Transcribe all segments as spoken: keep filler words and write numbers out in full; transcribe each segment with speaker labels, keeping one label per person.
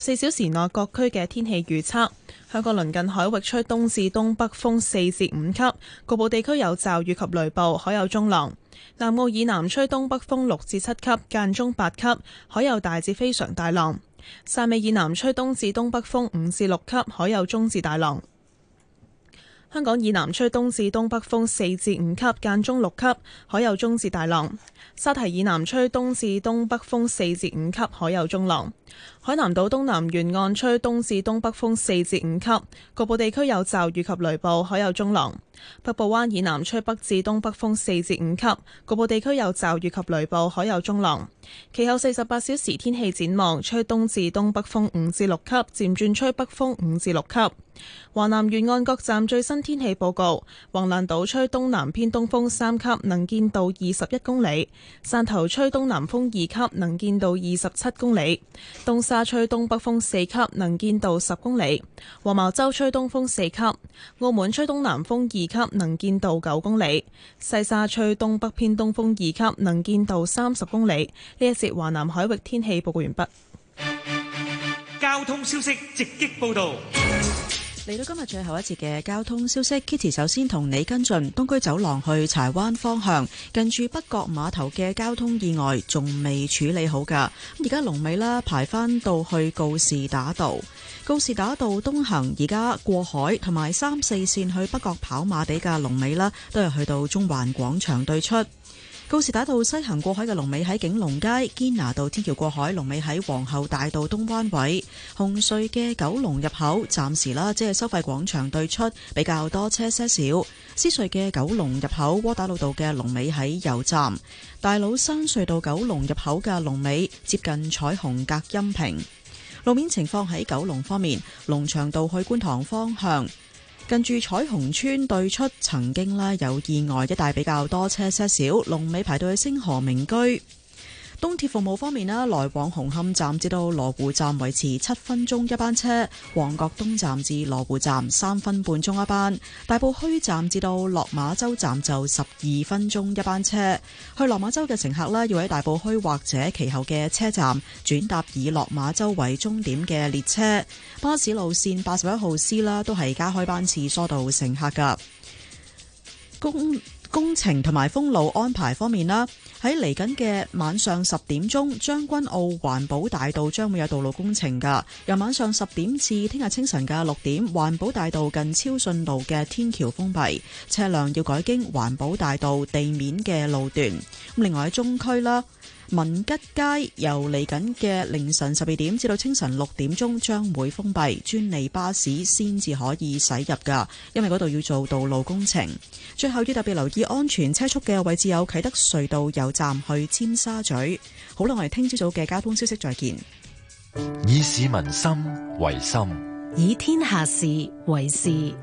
Speaker 1: 四小時內各區嘅天氣預測：香港鄰近海域吹東至東北風四至五級，局部地區有驟雨及雷暴，海有中浪。南澳以南吹東北風六至七級，間中八級，海有大至非常大浪。汕尾以南吹東至東北風五至六級，海有中至大浪。香港以南吹東至東北風四至五級，間中六級，海有中至大浪。沙堤以南吹東至東北風四至五級，海有中浪。海南島東南沿岸吹東至東北風四至五級，局部地區有驟雨及雷暴，海有中浪。北部灣以南吹北至東北風四至五級，局部地區有驟雨及雷暴，海有中浪。其後四十八小時天氣展望，吹東至東北風五至六級，漸轉吹北風五至六級。華南沿岸各站最新天氣報告：橫瀾島吹東南偏東風三級，能見度二十一公里；汕頭吹東南風二級，能見度二十七公里；東沙吹東北風四級，能見度十公里；黃茅洲吹東風四級；澳門吹東南風二級，能見度九公里；西沙吹東北偏東風二級，能見度三十公里。呢一節華南海域天氣報告完畢。
Speaker 2: 交通消息直擊報道。
Speaker 3: 嚟到今日最後一節嘅交通消息 ，Kitty 首先同你跟進東區走廊去柴灣方向，近住北角碼頭嘅交通意外仲未處理好㗎。而家龍尾啦排返到去告士打道，告士打道東行而家過海同埋三四線去北角跑馬地嘅龍尾啦，都係去到中環廣場對出。告士打道西行過海嘅龍尾喺景隆街，堅拿道天橋過海龍尾喺皇后大道東灣位。紅隧嘅九龍入口暫時啦，即係收費廣場對出比較多車些少。獅隧嘅九龍入口窩打老道嘅龍尾喺油站。大老山隧道九龍入口嘅龍尾接近彩虹隔音屏。路面情況喺九龍方面，龍翔道去觀塘方向近住彩虹村對出曾經啦有意外，一帶比較多車些少，龍尾排到去星河名居。東鐵服務方面啦，來往紅磡站至到羅湖站維持七分鐘一班車，旺角東站至羅湖站三分半鐘一班，大埔墟站至到落馬洲站就十二分鐘一班車。去落馬洲嘅乘客啦，要喺大埔墟或者其後嘅車站轉搭以落馬洲為終點嘅列車。巴士路線八十一號 C 啦，都係加開班次疏導乘客㗎。公工程同埋封路安排方面啦，喺嚟緊嘅晚上十點鐘，將軍澳環保大道將會有道路工程㗎。由晚上十點至聽日清晨嘅六點，環保大道近超順路嘅天橋封閉，車輛要改經環保大道地面嘅路段。另外喺中區啦，民吉街由嚟緊嘅凌晨十二點至到清晨六點鐘將會封閉，專利巴士先至可以駛入㗎，因為嗰度要做道路工程。最後要特別留意安全車速嘅位置有啟德隧道油站去尖沙咀。好啦，我哋聽朝早嘅交通消息再見。
Speaker 4: 以市民心為心，
Speaker 5: 以天下事為事。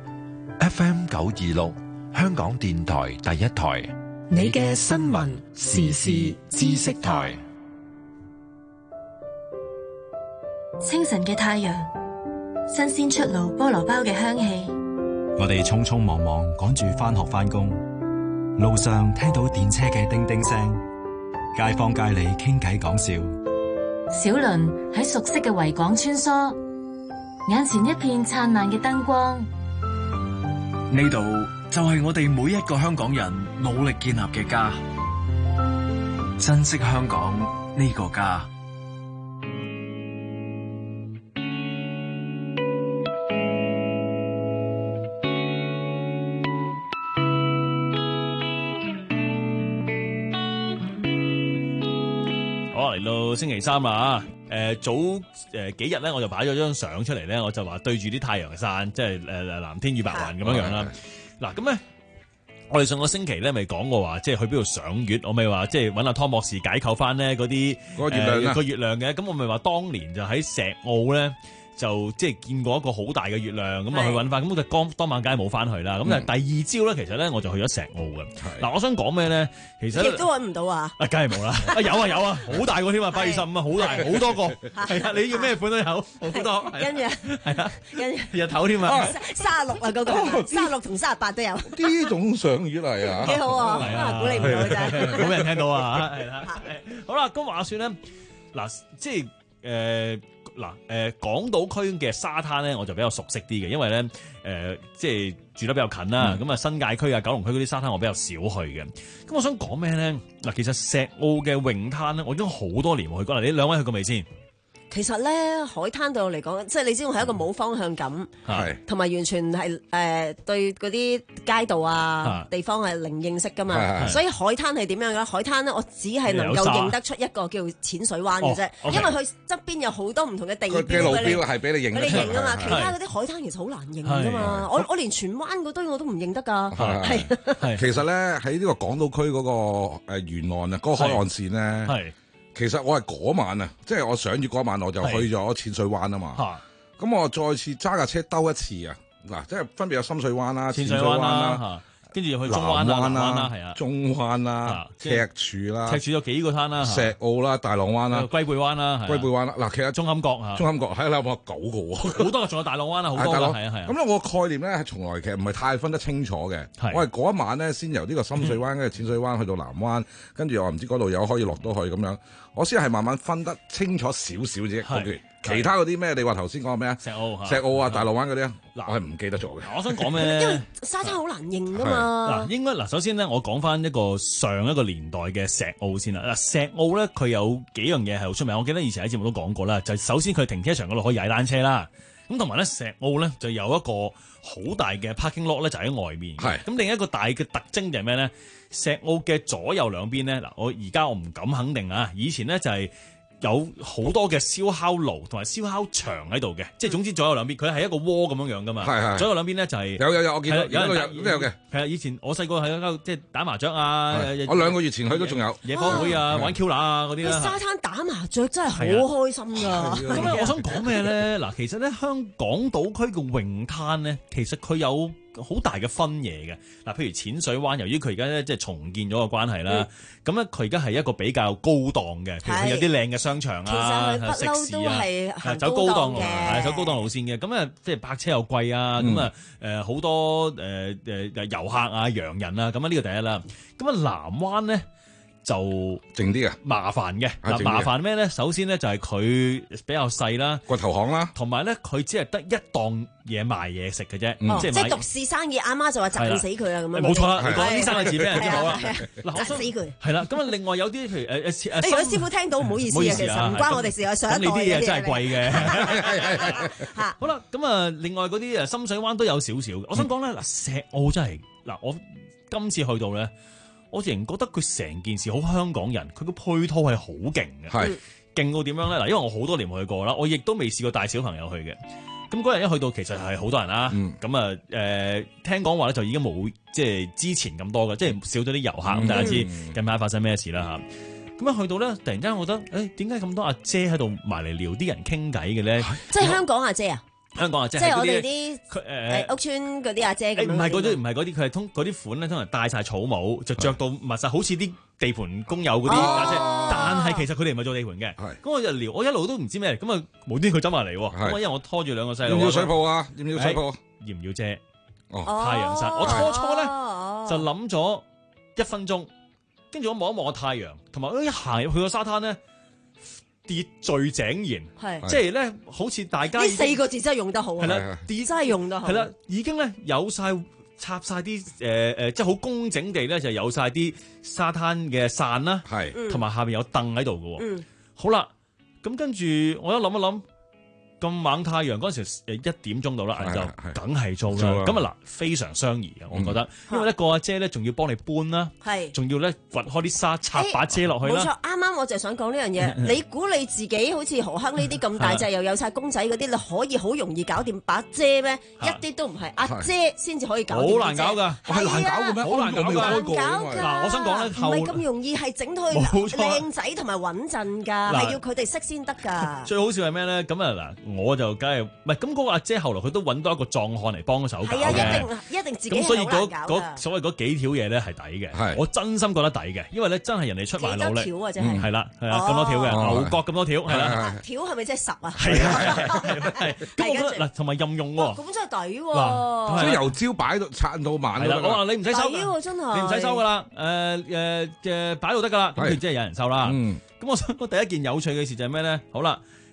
Speaker 4: F M 九二六，香港電台第一台。
Speaker 5: 你嘅新聞時事知識台。
Speaker 6: 清晨嘅太陽，新鮮出爐菠蘿包嘅香氣。
Speaker 7: 我哋匆匆忙忙趕住返學返工，路上聽到電車嘅叮叮聲，街坊街里傾偈講笑。
Speaker 6: 小輪喺熟悉嘅維港穿梭，眼前一片燦爛嘅燈光。
Speaker 8: 呢度就係我哋每一個香港人努力建立嘅家，珍惜香港呢個家。
Speaker 9: 好，嚟到星期三啦，誒、呃、早誒、呃、幾日咧，我就擺咗張相出嚟咧，我就話對住啲太陽傘，即係誒誒藍天與白雲咁樣樣啦。嗱咁咧，我哋上個星期咧咪講過話，即係去邊度賞月，我咪話即係揾阿湯博士解構翻咧嗰啲個月亮、呃、個月亮嘅。咁我咪話當年就喺石澳咧。就即係見過一個好大嘅月亮，咁啊去揾翻，咁就當當晚梗係冇翻去啦。咁但係第二朝咧，其實咧我就去咗石澳嘅。嗱，我想講咩咧？其實亦
Speaker 10: 都揾唔到啊！
Speaker 9: 啊，梗係冇啦！啊有啊有啊，好大個添啊，八月十五啊，好大好多個。係啊，你要咩款都有，好多。跟住係啊，跟住日頭添啊。
Speaker 10: 三十六啊，嗰個三十六同三十八都有。
Speaker 11: 呢種賞月嚟啊！
Speaker 10: 幾好啊！啊，估你唔到真係。
Speaker 9: 冇人聽到啊！係啦，好啦，咁話説咧，嗱，即係誒。 嗱誒港島區嘅沙灘咧，我就比較熟悉啲嘅，因為咧誒、呃、即係住得比較近啦。咁啊、嗯、新界區啊、九龍區嗰啲沙灘我比較少去嘅。咁我想講咩咧？嗱，其實石澳嘅泳灘咧，我已經好多年冇去過啦。你兩位去過未先？
Speaker 10: 其實咧，海灘對我嚟講，即係你知道係一個冇方向感，係同埋完全係誒、呃、對嗰啲街道啊地方係零認識噶嘛，所以海灘係點樣嘅咧？海灘咧，我只係能夠認得出一個叫淺水灣嘅啫，哦 okay、因為佢側邊有好多唔同嘅地標嘅路標係俾你認，俾你認啊嘛。其他嗰啲海灘其實好難認噶嘛，我我連荃灣嗰堆我都唔認得㗎。係
Speaker 11: 其實咧喺呢個港島區嗰個誒沿岸啊，嗰個海岸線咧。其實我係嗰晚啊，即係我上住嗰晚我就去咗淺水灣啊嘛。咁我再次揸架車兜一次啊，嗱，即係分別有深水灣啦、淺水灣啦，跟住去中灣啦、係啊、中灣啦、赤柱啦、
Speaker 9: 赤柱有幾個灘啦，
Speaker 11: 石澳啦、大浪灣啦、
Speaker 9: 龜背灣啦、
Speaker 11: 龜背灣啦。嗱，其實
Speaker 9: 中坎角啊，
Speaker 11: 中坎角係啦，我九個喎，
Speaker 9: 好多，仲有大浪灣啊，好多㗎，係啊係啊。
Speaker 11: 咁咧，我概念咧係從來其實唔係太分得清楚嘅。我係嗰一晚咧，先由呢個深水灣跟住淺水灣去到南灣，跟住我唔知嗰度有可以落到去咁樣，我先係慢慢分得清楚少少啫。其他嗰啲咩？你話頭先講咩啊？石澳、石澳啊、大浪灣嗰啲啊，嗱，我係唔記得咗嘅。
Speaker 9: 我想講咩？
Speaker 10: 因為沙灘好難認噶嘛。
Speaker 9: 嗱，應該嗱，首先咧，我講翻一個上一個年代嘅石澳先啦。嗱，石澳咧，佢有幾樣嘢係好出名。我記得以前喺節目都講過啦。就係首先佢停車場嗰度可以踩單車啦。咁同埋咧，石澳咧就有一個好大嘅 parking lot 咧，就喺外面。係。咁另一個大嘅特徵就係咩咧？石澳嘅左右兩邊咧，嗱，我而家我唔敢肯定啊。以前咧就係、是。有好多嘅燒烤爐同埋燒烤場喺度嘅，即係總之左右兩邊佢係一個窩咁樣樣噶嘛。係係。左右兩邊咧就係有有有，我見到有有都有嘅。係啊，以前我細個喺嗰即係打麻雀啊。我兩個月前去都仲有野火會啊，玩 Q 拿啊嗰啲啦。沙灘打麻雀真係好開心㗎。咁我想講咩咧？嗱，其實咧香港島區嘅泳灘咧，其實佢有好大嘅分野嘅。嗱，譬如淺水灣，由於佢而家咧即係重建咗個關係啦，咁咧佢而家係一個比較高檔嘅，譬如佢有啲靚嘅商場啊、食肆啊，走高檔路，係走高檔路線嘅。咁啊，即係泊車又貴啊，咁啊誒好多誒誒遊客啊、洋人啊，咁啊呢個第一啦。咁啊南灣咧就靜啲嘅，麻煩嘅。嗱，麻煩咩咧？首先咧就係佢比較細啦，個投行啦，同埋咧佢只係得一檔嘢賣嘢食嘅啫，即係獨市生意。阿媽就話賺死佢啦咁樣。冇錯啦，你講呢三個字俾人知好啦。賺死佢。係啦，咁啊另外有啲譬如誒誒誒，如果師傅聽到唔好意思啊，其實唔關我哋事啊，上一代嘅嘢。咁你啲嘢真係貴嘅。嚇，好啦，咁啊另外嗰啲誒深水灣都有少少。我想講咧嗱，石澳真係嗱，我今次去到咧。我仍然覺得佢成件事好香港人，佢個配套係好勁嘅，係勁到點樣咧？嗱，因為我好多年冇去過啦，我亦都未試過帶小朋友去嘅。咁嗰日一去到，其實係好多人啦。咁啊、嗯，誒、呃、聽講話咧就已經冇即係之前咁多嘅，即係少咗啲遊客。咁、嗯、大家知近排發生咩事啦嚇？咁一去到咧，突然間我覺得，誒點解咁多阿姐喺度埋嚟撩啲人傾偈嘅咧？
Speaker 10: 即係香港阿姐啊！
Speaker 9: 香港啊，即
Speaker 10: 係我哋啲誒屋村嗰啲阿姐咁樣。
Speaker 9: 唔係嗰啲，唔係嗰啲，佢係通嗰啲款咧，通常戴晒草帽，就着到密實，好似啲地盤工友嗰啲阿姐。但係其實佢哋唔係做地盤嘅。咁我就聊，我一路都唔知咩，咁啊無端佢走埋嚟。咁因為我拖住兩個細路。要唔要水泡啊？要唔要水泡？要唔要遮？哦，太陽傘。我初初咧就諗咗一分鐘，跟住我望一望個太陽，同埋一行入去個沙灘咧。秩序井然，係即係咧，好似大家呢
Speaker 10: 四個字真係用得好，係啦，真係用得好，
Speaker 9: 係啦，已經咧有晒插晒啲誒誒，即係好工整地咧，就有晒啲沙灘嘅傘啦，係，同埋下邊有凳喺度嘅，嗯，好啦，咁跟住我一諗一諗。咁猛太陽嗰陣時誒一點鐘到啦，晏晝梗係做啦。咁啊嗱，非常相宜啊，我覺得，因為咧個阿姐咧仲要幫你搬啦，係，仲要咧掘開啲沙插把遮落去啦。冇錯，
Speaker 10: 啱啱我就係想講呢樣嘢。你估你自己好似何坑呢啲咁大隻又有晒公仔嗰啲，你可以好容易搞掂把遮咩？一啲都唔係，阿姐先至可以搞掂。
Speaker 9: 好難搞㗎，係難搞嘅咩？好難搞㗎。嗱，我想講咧，
Speaker 10: 唔係咁容易，係整到佢靚仔同埋穩陣㗎，係要佢哋識先得㗎。
Speaker 9: 最好笑係咩咧？咁啊嗱。我就梗係唔係咁嗰個阿姐，後來佢都揾到一個壯漢嚟幫手搞嘅。係啊，
Speaker 10: 一定一定自己
Speaker 9: 咁所以嗰嗰所謂嗰幾條嘢咧係抵嘅。係，我真心覺得抵嘅，因為咧真係人哋出埋努力。幾多條啊？真係係啦，係啊，咁多條嘅牛角咁多條係啦。
Speaker 10: 條係咪即係十啊？
Speaker 9: 係啊係係。咁我覺得嗱，同埋任用喎。
Speaker 10: 咁真係抵喎。
Speaker 11: 即係由朝擺到撐到晚。
Speaker 9: 係啦，我話你唔使收。
Speaker 10: 抵喎，真係。
Speaker 9: 你唔使收㗎啦。誒誒嘅擺到得㗎啦。咁佢即係有人收啦。咁我想講第一件有趣嘅事就係咩咧？好啦。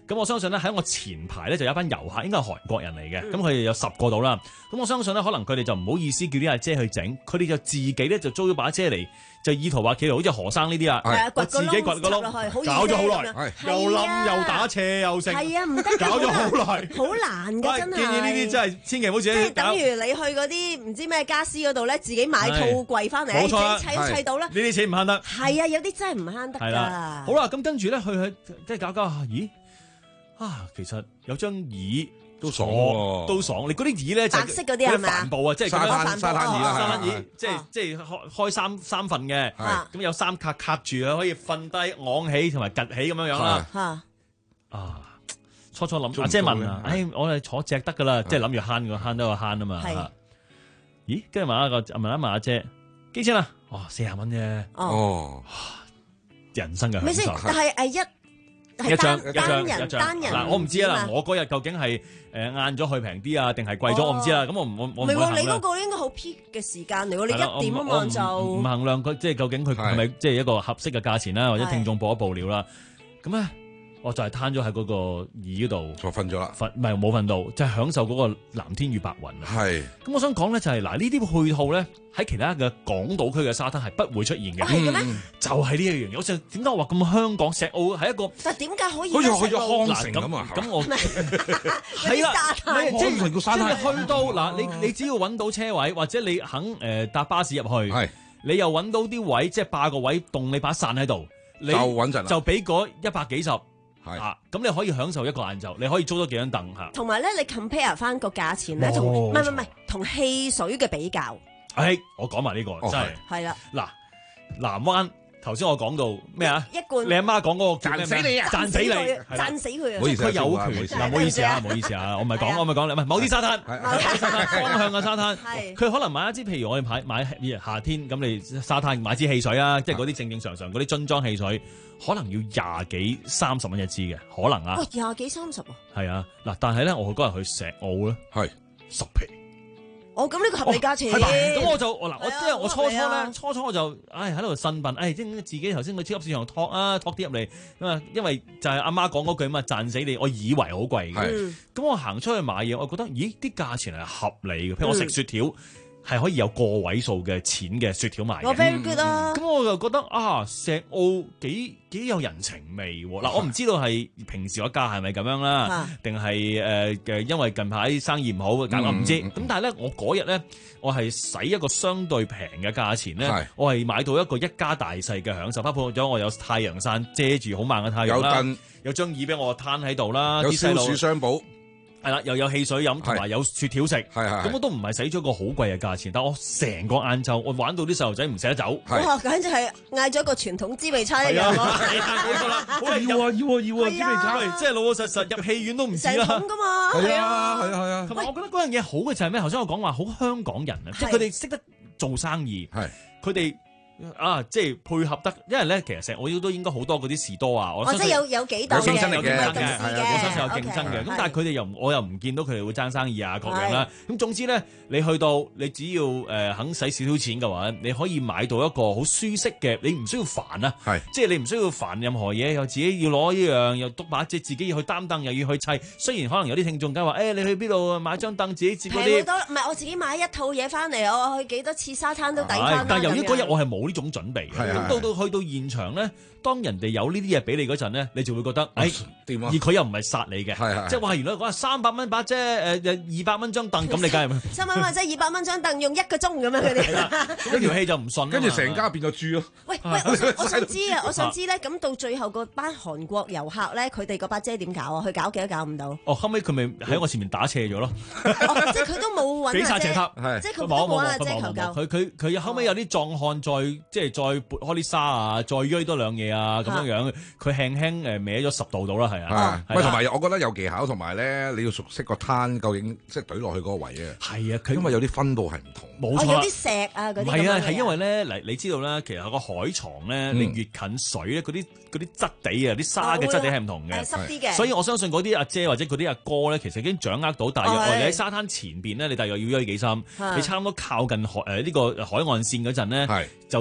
Speaker 9: 咁我相信咧喺我前排咧就有一班遊客，應該係韓國人嚟嘅，咁佢哋有十個度啦。咁我相信咧，可能佢哋就唔好意思叫啲阿姐去整，佢哋就自己咧就租咗把遮嚟，就意圖話企嚟好似何生呢啲啊，我自己掘個窿，搞咗好耐，又冧又打斜又剩，
Speaker 10: 係啊，唔得，
Speaker 9: 搞咗好耐，
Speaker 10: 好難㗎真係。
Speaker 9: 建議呢啲真係千祈唔好自己搞。
Speaker 10: 即係等於你去嗰啲唔知咩家私嗰度咧，自己買套櫃翻嚟，
Speaker 9: 冇錯，
Speaker 10: 砌都砌到啦。
Speaker 9: 呢啲錢唔慳得。
Speaker 10: 係啊，有啲真係唔慳得㗎。
Speaker 9: 好啦，咁跟住咧去去即係搞搞下，咦啊，其實有張椅。
Speaker 11: 都爽喎，
Speaker 9: 都爽！你嗰啲椅咧就
Speaker 10: 白色嗰啲係咪啊？
Speaker 9: 帆布啊，即係
Speaker 11: 沙灘沙灘椅啦，
Speaker 9: 沙灘椅，即係即係開開三三份嘅，咁有三卡卡住啊，可以瞓低、昂起同埋趌起咁樣樣啦。啊，初初諗阿姐問啊，誒，我哋坐只得噶啦，即係諗住慳個慳得個慳啊嘛。咦？跟住問一個問一問阿姐幾錢啊？哇，四十蚊啫。哦，人生嘅享受。
Speaker 10: 但係誒一。
Speaker 9: 一張一張
Speaker 10: 一張單人
Speaker 9: 嗱，我唔知啊嗱，我嗰日究竟係誒晏咗去平啲啊，定係貴咗？我唔知啦。咁我唔我我唔
Speaker 10: 係你嗰個應該好 peak 嘅時間嚟喎，你一點啊嘛就
Speaker 9: 唔衡量佢，即係究竟佢係咪即係一個合適嘅價錢啦，或者聽眾報一報料啦。咁咧，我就係攤咗喺嗰個椅嗰度，
Speaker 11: 就瞓咗啦。
Speaker 9: 瞓唔係冇瞓到，即係享受嗰個藍天與白雲啊。
Speaker 11: 係。
Speaker 9: 咁我想講咧就係嗱，呢啲配套咧喺其他嘅港島區嘅沙灘係不會出現嘅。
Speaker 10: 係嘅咩？
Speaker 9: 就係呢一樣嘢。我就點解我話咁香港石澳係一個？
Speaker 10: 但係點解可以？
Speaker 11: 好似去咗康城咁啊！
Speaker 9: 咁我
Speaker 10: 係啦，
Speaker 9: 即係個沙灘去到嗱，你你只要揾到車位，或者你肯誒搭巴士入去，係你又揾到啲位，即係霸個位，棟你把傘喺度，你
Speaker 11: 就穩陣啦，
Speaker 9: 就俾嗰一百幾十。
Speaker 11: 係
Speaker 9: 啊，咁你可以享受一個晏晝，你可以租多幾張凳嚇。
Speaker 10: 同埋咧，你 compare 翻個價錢咧，同唔係唔係同汽水嘅比較。
Speaker 9: 誒，我講埋呢個真係
Speaker 10: 係啦。
Speaker 9: 嗱，南灣頭先我講到咩啊？
Speaker 10: 一罐
Speaker 9: 你阿媽講嗰個
Speaker 11: 賺死你啊！
Speaker 9: 賺死你，
Speaker 10: 賺死佢啊！
Speaker 9: 佢有權嗱，唔好意思啊，唔好意思啊，我唔係講，我唔係講你，唔係某啲沙灘，方向嘅沙灘，佢可能買一支，譬如我哋買買夏天咁，你沙灘買支汽水啊，即係嗰啲正正常常嗰啲樽裝汽水。可能要廿幾三十蚊一支嘅，可能啊。
Speaker 10: 哇，廿幾三十啊！
Speaker 9: 係啊，嗱，但係咧，我嗰日去石澳咧，係十皮。
Speaker 10: 哦，咁呢個合理價錢。
Speaker 9: 咁我就嗱，我即係我初初咧，初初我就，唉，喺度呻笨，唉，即係自己頭先去超級市場托啊，托啲入嚟咁啊，因為就係阿媽講嗰句嘛，賺死你，我以為好貴嘅。咁我行出去買嘢，我覺得，咦，啲價錢係合理嘅，譬如我食雪條。係可以有個位數嘅錢嘅雪條賣嘅，
Speaker 10: 我 very good 啊！
Speaker 9: 咁我就覺得啊，石澳幾幾有人情味喎。嗱，我唔知道係平時個價係咪咁樣啦，定係誒嘅因為近排生意唔好，我唔知。咁但係咧，我嗰日咧，我係使一個相對平嘅價錢咧，我係買到一個一家大細嘅享受，包括咗我有太陽傘遮住好猛嘅太陽啦，有凳，有張椅俾我攤喺度啦，
Speaker 11: 有消暑雙寶。
Speaker 9: 係啦，又有汽水飲，同埋有雪條食，咁我都唔係使咗個好貴嘅價錢，但我成個晏晝我玩到啲細路仔唔捨得走。
Speaker 10: 哇，簡直係嗌咗一個傳統滋味餐一樣咯。
Speaker 9: 係啊，冇錯啦，要啊要啊要啊滋味餐，即係老老實實入戲院都唔止啦。
Speaker 10: 成桶㗎嘛，
Speaker 11: 係啊係啊係啊。
Speaker 9: 同埋我覺得嗰樣嘢好嘅就係咩？頭先我講話好香港人啊，即係佢哋識得做生意，佢哋。啊，即係配合得，因為咧，其實石澳都應該好多嗰啲士多啊，我
Speaker 10: 或者有有幾檔嘅，
Speaker 9: 有競爭力嘅，
Speaker 10: 係啊，
Speaker 9: 我相信有競爭嘅。咁但係佢哋又我又唔見到佢哋會爭生意啊，各樣啦。咁總之咧，你去到你只要誒肯使少少錢嘅話，你可以買到一個好舒適嘅，你唔需要煩啊，即係你唔需要煩任何嘢，又自己要攞呢樣，又篤把即係自己要去擔凳，又要去砌。雖然可能有啲聽眾梗話，誒你去邊度買張凳自己接嗰啲，
Speaker 10: 平好多，唔係我自己買一套嘢翻嚟，我去幾多次沙灘都抵翻。
Speaker 9: 但係由於嗰日我係冇呢種準備嘅，咁到到去到現場咧，當人哋有呢啲嘢俾你嗰陣咧，你就會覺得，誒點啊？而佢又唔係殺你嘅，即係話原來講三百蚊把啫，誒二百蚊張凳，咁你梗係
Speaker 10: 三百蚊即係二百蚊張凳，用一個鐘咁樣佢哋，
Speaker 9: 一條氣就唔順，
Speaker 11: 跟住成家變咗豬咯。
Speaker 10: 喂喂，我想我想知啊，我想知咧，咁到最後嗰班韓國遊客咧，佢哋嗰把遮點搞啊？佢搞幾都搞唔到。
Speaker 9: 哦，後尾佢咪喺我前面打斜咗咯。
Speaker 10: 即係佢都冇揾
Speaker 9: 俾晒斜塔，
Speaker 10: 即係佢冇冇啊遮求救。
Speaker 9: 佢佢佢後尾有啲壯漢再即係再撥開啲沙啊，再鋥多兩嘢啊，咁樣樣，佢輕輕誒歪咗十度到啦，係啊。
Speaker 11: 喂，同埋我覺得有技巧，同埋咧你要熟悉個攤究竟即係懟落去嗰個位啊。
Speaker 9: 係啊，佢
Speaker 11: 因為有啲分佈係唔同。
Speaker 9: 冇錯，
Speaker 10: 有啲石啊嗰啲。
Speaker 9: 係啊，係因為咧嗱，你知道咧，其實個海床咧，你越近水咧，嗰啲嗰啲質地啊，啲沙嘅質地係唔同嘅，
Speaker 10: 濕啲嘅。
Speaker 9: 所以我相信嗰啲阿姐或者嗰啲阿哥咧，其實已經掌握到大約，你喺沙灘前邊咧，你大約要約幾深，你差唔多靠近海誒呢個海岸線嗰陣咧，就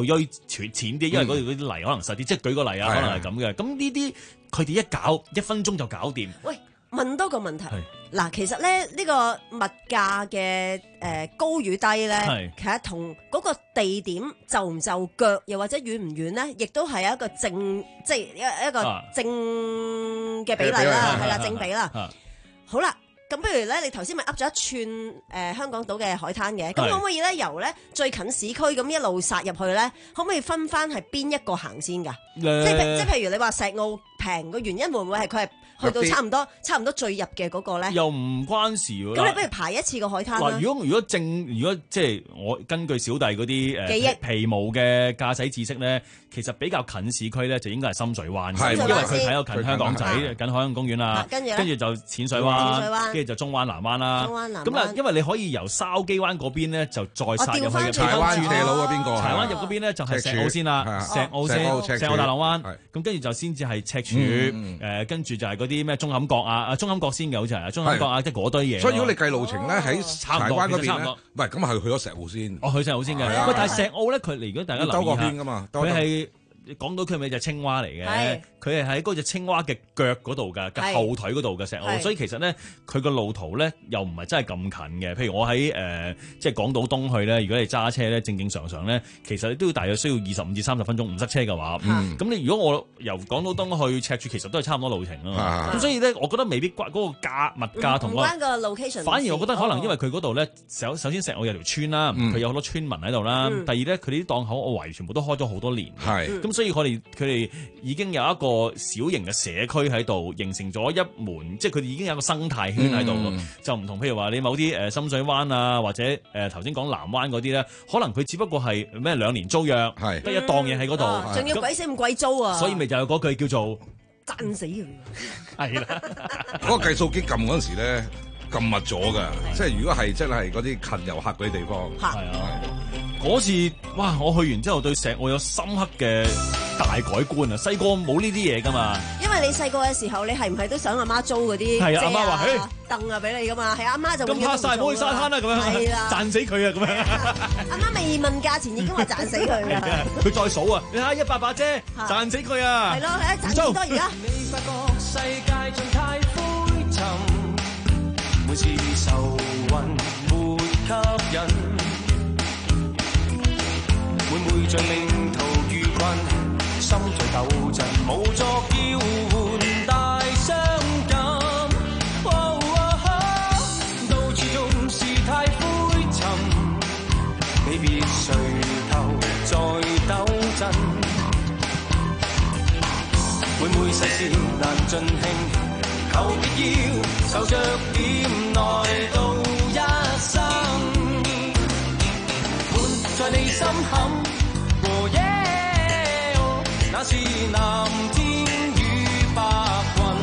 Speaker 9: 鋥淺啲，因為嗰度嗰啲泥可能實啲。即係舉個例啊，可能係咁嘅。咁呢啲佢哋一搞一分鐘就搞掂。
Speaker 10: 喂，問多個問題。嗱，其實咧呢個物價嘅誒高與低咧，其實同嗰個地點就唔就腳，又或者遠唔遠咧，亦都係一個正，即係一一個正嘅比例啦，係啦，正比啦。好啦。咁不如咧，你頭先咪噏咗一串誒、呃、香港島嘅海灘嘅，咁可唔可以咧由咧最近市區咁一路殺入去咧，可唔可以分翻係邊一個行先㗎？呃、即係即係譬如你話石澳平嘅原因會唔會係佢係去到差唔多差唔多最入嘅嗰個咧？
Speaker 9: 又唔關事喎。
Speaker 10: 咁你不如排一次個海灘啦。
Speaker 9: 如果如果正如果即係我根據小弟嗰啲誒皮毛嘅駕駛知識咧，其實比較近市區咧就應該係深水灣，因為佢睇到近香港仔、近海洋公園啦，跟住跟住就淺水灣，跟住就中灣南灣啦。咁啊，因為你可以由筲箕灣嗰邊咧就再殺入去嘅。
Speaker 11: 柴灣地路嗰邊個？
Speaker 9: 柴灣入嗰邊咧就係石澳先啦，石澳先，石澳大浪灣。咁跟住就先至係赤柱，誒跟住就係嗰啲咩中坎角啊，啊中坎角先嘅好似係，中坎角啊即係嗰堆嘢。
Speaker 11: 所以如果你計路程咧喺柴灣嗰邊咧，唔係咁係去咗石澳先。
Speaker 9: 哦，去石澳先嘅。喂，但係石澳咧，佢如果大家留意下，佢係。講到佢咪就係青蛙嚟嘅，佢係喺嗰隻青蛙嘅腳嗰度㗎，嘅後腿嗰度嘅石澳，所以其實咧佢個路途咧又唔係真係咁近嘅。譬如我喺誒、呃、即係港島東去咧，如果你揸車咧正正常常咧，其實你都要大約需要二十五至三十分鐘唔塞車嘅話，咁、嗯、你如果我由港島東去赤柱，其實都係差唔多路程啊。咁所以咧，我覺得未必關嗰個價物價同我，
Speaker 10: 個 location。
Speaker 9: 反而我覺得可能因為佢嗰度咧，首首先石澳有條村啦，佢、嗯、有好多村民喺度啦。嗯、第二咧，佢哋啲檔口我懷疑全部都開咗好多年，咁所以我哋佢哋已經有一個小型嘅社區喺度，形成咗一門，即係佢哋已經有一個生態圈喺度，嗯、就唔同譬如話你某啲誒深水灣啊，或者誒頭先講南灣嗰啲咧，可能佢只不過係咩兩年租約，得一檔嘢喺嗰度，
Speaker 10: 仲要鬼死咁貴租啊！
Speaker 9: 所以咪就有嗰句叫做
Speaker 10: 賺死佢，
Speaker 9: 係啦，
Speaker 11: 嗰個計數機撳嗰陣時咧。咁密咗㗎，即係如果係真係嗰啲近遊客嗰啲地方，
Speaker 9: 係啊，嗰次哇，我去完之後對石澳有深刻嘅大改觀啊！細個冇呢啲嘢㗎嘛，
Speaker 10: 因為你細個嘅時候，你係唔係都想阿媽租嗰啲
Speaker 9: 係啊，阿媽話誒
Speaker 10: 凳啊俾你㗎嘛，係阿媽就
Speaker 9: 咁怕曬，唔好去沙灘啦咁樣，係啦，賺死佢啊咁樣，
Speaker 10: 阿媽未問價錢已經話賺死佢㗎，
Speaker 9: 佢再數啊，你睇一百把啫，賺死佢啊，
Speaker 10: 係咯，係賺幾多而家？
Speaker 12: 每次愁雲沒吸引，每每像命途遇困，心在抖震，無作叫喚大傷感。哦哦、到處總是太灰沉，未別垂頭在抖震，每每世事難盡興。求別要受着點來到一生，伴在你心坎和夜，那是藍天與白雲，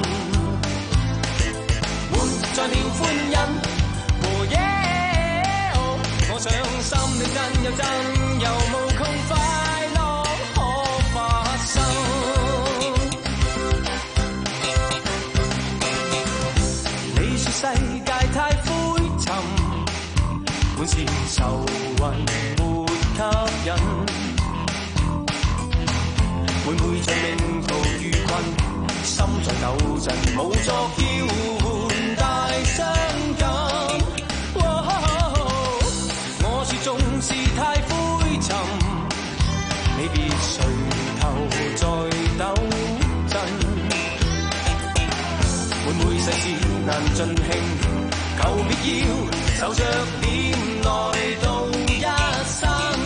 Speaker 12: 伴在了歡欣和夜，我想心裏真有真有無窮快樂可發生。世界太灰沉，滿是愁雲沒吸引，每每像命途遇困，心在抖震，無作叫喚大傷感。我是總是太灰沉，未別垂頭在抖震，每每世事難盡興，求別要受着點來到一生，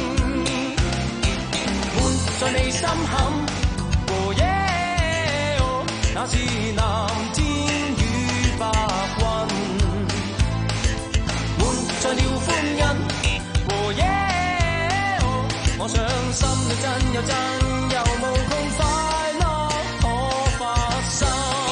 Speaker 12: 伴在你心坎和夜，那是藍天與白雲，伴在了歡欣和夜，我想心裏真有真有無窮快樂可發生。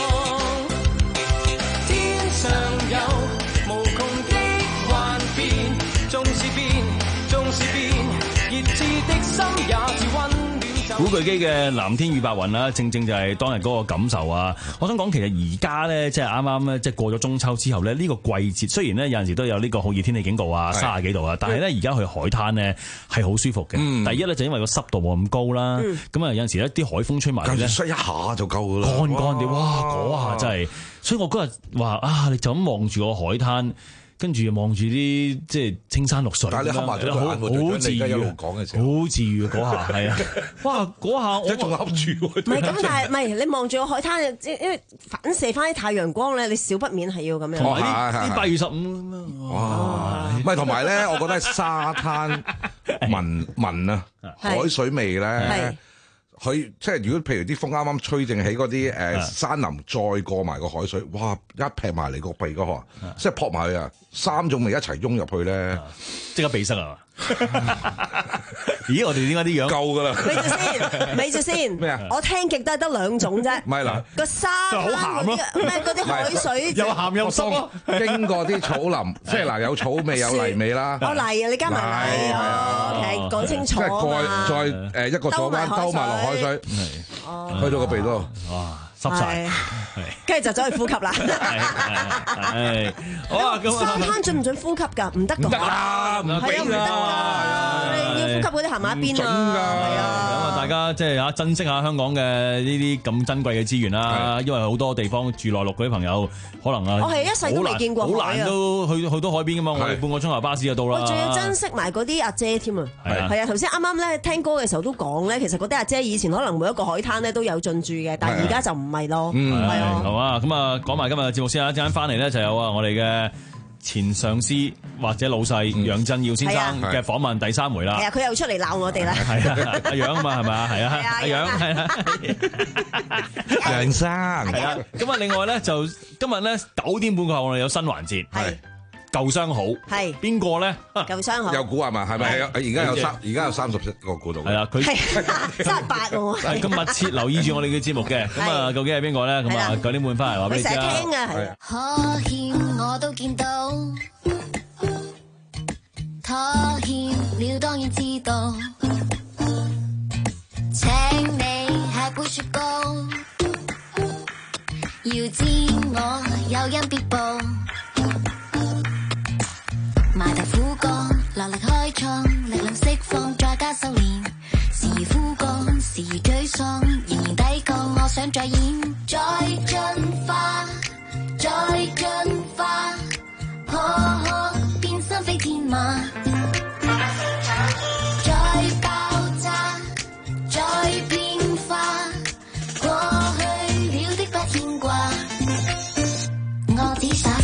Speaker 12: 上有無窮的幻變，縱是變，縱是變，熱熾的心也似溫暖。
Speaker 9: 古巨基嘅藍天與白雲啦，正正就係當日嗰個感受啊！我想講，其實而家咧，即係啱啱咧，即係過咗中秋之後咧，呢、這個季節雖然咧有陣時都有呢個酷熱天氣警告啊，三十幾度啊，但係咧而家去海灘咧係好舒服嘅。嗯、第一咧就因為個濕度冇咁高啦，咁啊、嗯、有陣時咧啲海風吹埋嚟咧，
Speaker 11: 吹一下就夠噶啦，
Speaker 9: 乾乾啲，哇！嗰下真係，所以我嗰日話啊，你就咁望住個海灘。跟住望住啲即係青山綠水，
Speaker 11: 但係你合埋咗個眼，好治癒。一路講嘅時候，
Speaker 9: 好治癒嗰下係啊！哇，嗰下我
Speaker 11: 仲合住。
Speaker 10: 唔係咁，但係唔係你望住個海灘，因為反射翻啲太陽光咧，你少不免係要咁樣。
Speaker 9: 同埋啲八月十五咁樣。哇！
Speaker 11: 唔係同埋咧，我覺得沙灘聞聞啊，海水味咧。佢即係如果譬如啲風啱啱吹正起嗰啲誒山林，再過埋個海水，哇！一劈埋嚟個鼻嗰下，即係撲埋去啊！三種味一齊湧入去咧，
Speaker 9: 即刻鼻塞啊！咦？我哋點解啲樣
Speaker 11: 夠㗎啦？
Speaker 10: 咪住先，咪住先。咩啊？我聽極都係得兩種啫。
Speaker 11: 唔係嗱，
Speaker 10: 個沙
Speaker 9: 好鹹咯，
Speaker 10: 咩嗰啲海水
Speaker 9: 又鹹又濕咯。
Speaker 11: 經過啲草林，即係嗱有草味有泥味啦。
Speaker 10: 哦泥啊，你加埋泥啊，OK，講清楚啊。
Speaker 11: 即係再誒一個左彎兜埋落海水，去到個鼻度，
Speaker 9: 哇！濕晒，
Speaker 10: 跟住就走去呼吸啦。
Speaker 9: 係，好啊！咁
Speaker 10: 沙灘準唔準呼吸㗎？唔得㗎，
Speaker 11: 唔得啊！唔
Speaker 10: 係啊，唔得㗎！你要呼吸嗰啲行埋一邊啊！係啊！
Speaker 9: 咁啊，大家即係啊，珍惜下香港嘅呢啲咁珍貴嘅資源啦。因為好多地方住內陸嗰啲朋友，可能啊，
Speaker 10: 我係一世都未見過海啊！
Speaker 9: 好難都去去到海邊㗎嘛。我哋半個鐘頭巴士就到啦。
Speaker 10: 我仲要珍惜埋嗰啲阿姐添啊！係啊！頭先啱啱咧聽歌嘅時候都講咧，其實嗰啲阿姐以前可能每一個海灘咧都有進駐嘅，但係而家就唔係咯。
Speaker 9: 嗯，係啊，好啊，咁啊，講埋今日嘅節目先啊，一陣間翻嚟咧就有啊，我哋嘅前上司或者老細楊振耀先生嘅訪問第三回啦。
Speaker 10: 係啊，佢又出嚟鬧我哋啦。
Speaker 9: 係啊，阿楊啊嘛，係咪啊？係啊，阿楊係啊，
Speaker 11: 楊生
Speaker 9: 係啊。咁啊，另外咧就今日咧九點半過後我哋有新環節。係。舊相好係邊個咧？
Speaker 10: 舊相好
Speaker 11: 有估係嘛？係咪？而家有三，而家有三十七個估到。
Speaker 9: 係啊，佢
Speaker 10: 真係八喎。
Speaker 9: 係咁密切留意住我哋嘅節目嘅。咁啊，究竟係邊個咧？咁啊，九點半翻嚟話俾你知啦。
Speaker 10: 佢成日聽㗎係。
Speaker 13: 可欠我都見到，妥協了當然知道。請你吃杯雪糕，要知我有因必報。埋頭苦幹，落力開創，力量釋放，再加修煉。時而枯乾，時而沮喪，仍然抵抗。我想再演，再進化，再進化，破殼變身飛天馬，再爆炸，再變化，過去了的不牽掛，我只想。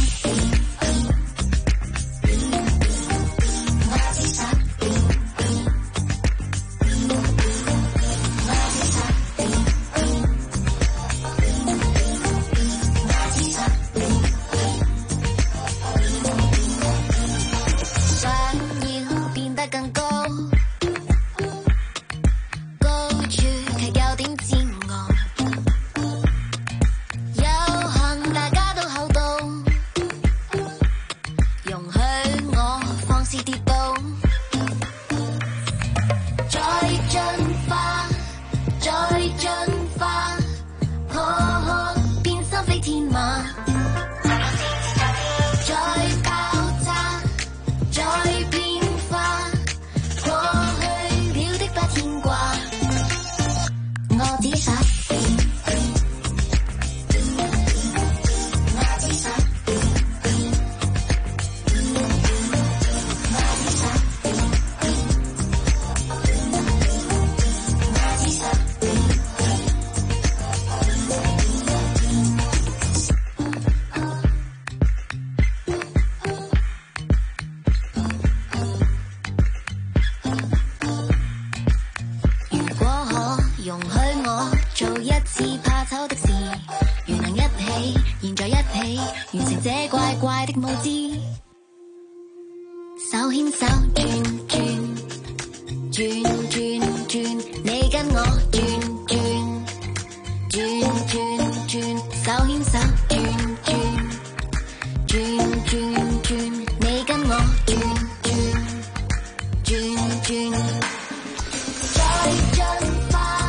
Speaker 12: 再進化。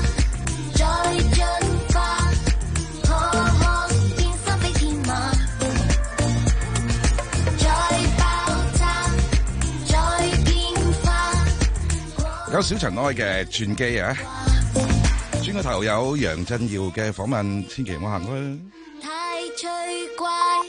Speaker 11: 有小塵埃嘅傳記啊，轉個頭有楊振耀嘅訪問，千祈唔好行開。
Speaker 13: 太趣怪。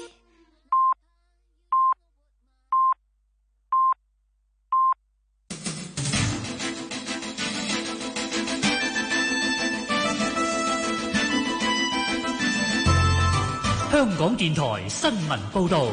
Speaker 5: 香港電台新聞報道。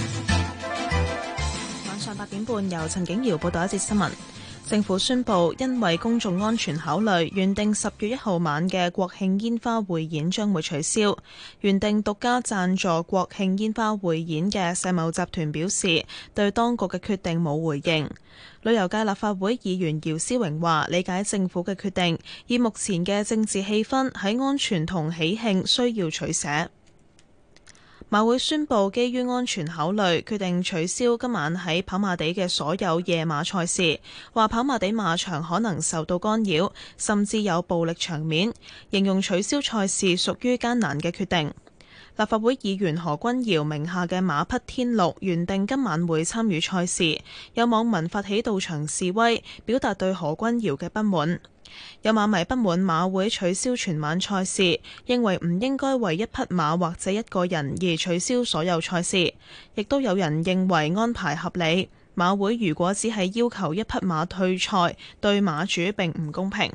Speaker 1: 晚上八點半，由陳景瑤報道一節新聞。政府宣布，因為公眾安全考慮，原定十月一號晚嘅國慶煙花匯演將會取消。原定獨家贊助國慶煙花匯演嘅世貿集團表示，對當局嘅決定冇回應。旅遊界立法會議員姚思榮話：理解政府嘅決定，以目前嘅政治氣氛，喺安全同喜慶需要取捨。馬會宣布，基於安全考慮，決定取消今晚喺跑馬地嘅所有夜馬賽事，話跑馬地馬場可能受到干擾，甚至有暴力場面，形容取消賽事屬於艱難嘅決定。立法會議員何君堯名下嘅馬匹天祿原定今晚會參與賽事，有網民發起到場示威，表達對何君堯嘅不滿。有馬迷不滿馬會取消全晚賽事，認為唔應該為一匹馬或者一個人而取消所有賽事，亦都有人認為安排合理。馬會如果只係要求一匹馬退賽，對馬主並唔公平。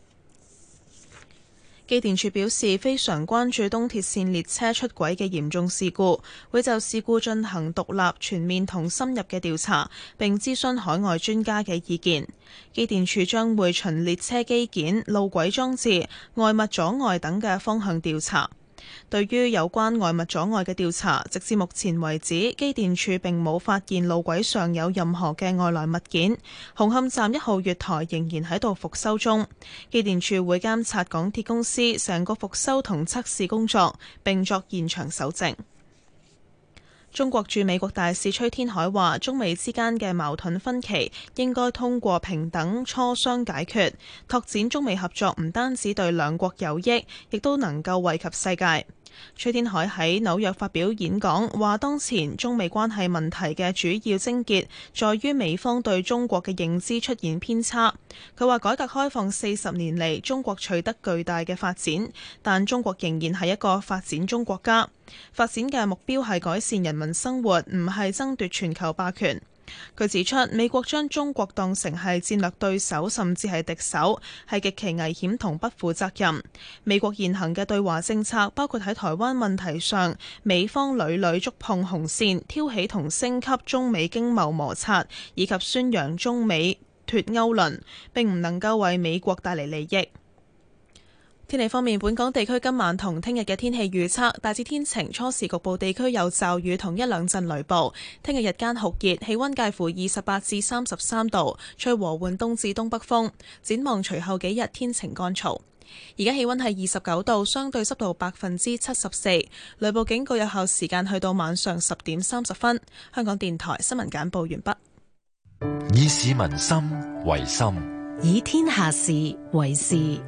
Speaker 1: 機電署表示非常關注東鐵線列車出軌嘅嚴重事故，會就事故進行獨立、全面同深入嘅調查，並諮詢海外專家嘅意見。機電署將會循列車機件、路軌裝置、外物阻礙等嘅方向調查。對於有關外物阻礙嘅調查，直至目前為止，機電署並冇發現路軌上有任何嘅外來物件。紅磡站一號月台仍然喺度復修中，機電署會監察港鐵公司成個復修同測試工作，並作現場搜證。中國駐美國大使崔天凱話：中美之間嘅矛盾分歧應該通過平等磋商解決，拓展中美合作唔單止對兩國有益，亦都能夠惠及世界。崔天凱喺紐約發表演講，話當前中美關係問題嘅主要症結在於美方對中國嘅認知出現偏差。佢話改革開放四十年嚟，中國取得巨大嘅發展，但中國仍然係一個發展中國家。發展嘅目標係改善人民生活，唔係爭奪全球霸權。佢指出，美國將中國當成係戰略對手，甚至係敵手，係極其危險同不負責任。美國現行嘅對華政策，包括喺台灣問題上，美方屢屢觸碰紅線，挑起同升級中美經貿摩擦，以及宣揚中美脫歐論，並唔能夠為美國帶嚟利益。天氣方面，本港地區今晚同聽日嘅天氣預測大致天晴，初時局部地區有驟雨同一兩陣雷暴。聽日日間酷熱，氣溫介乎二十八至三十三度，吹和緩東至東北風。展望隨後幾日天晴乾燥。而家氣溫係二十九度，相對濕度百分之七十四，雷暴警告有效時間去到晚上十點三十分。香港電台新聞簡報完畢。
Speaker 4: 以市民心為心，
Speaker 14: 以天下事為事。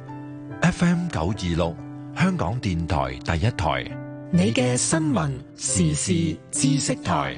Speaker 4: F M 九二六，香港電台第一台，
Speaker 5: 你嘅新聞時事知識台。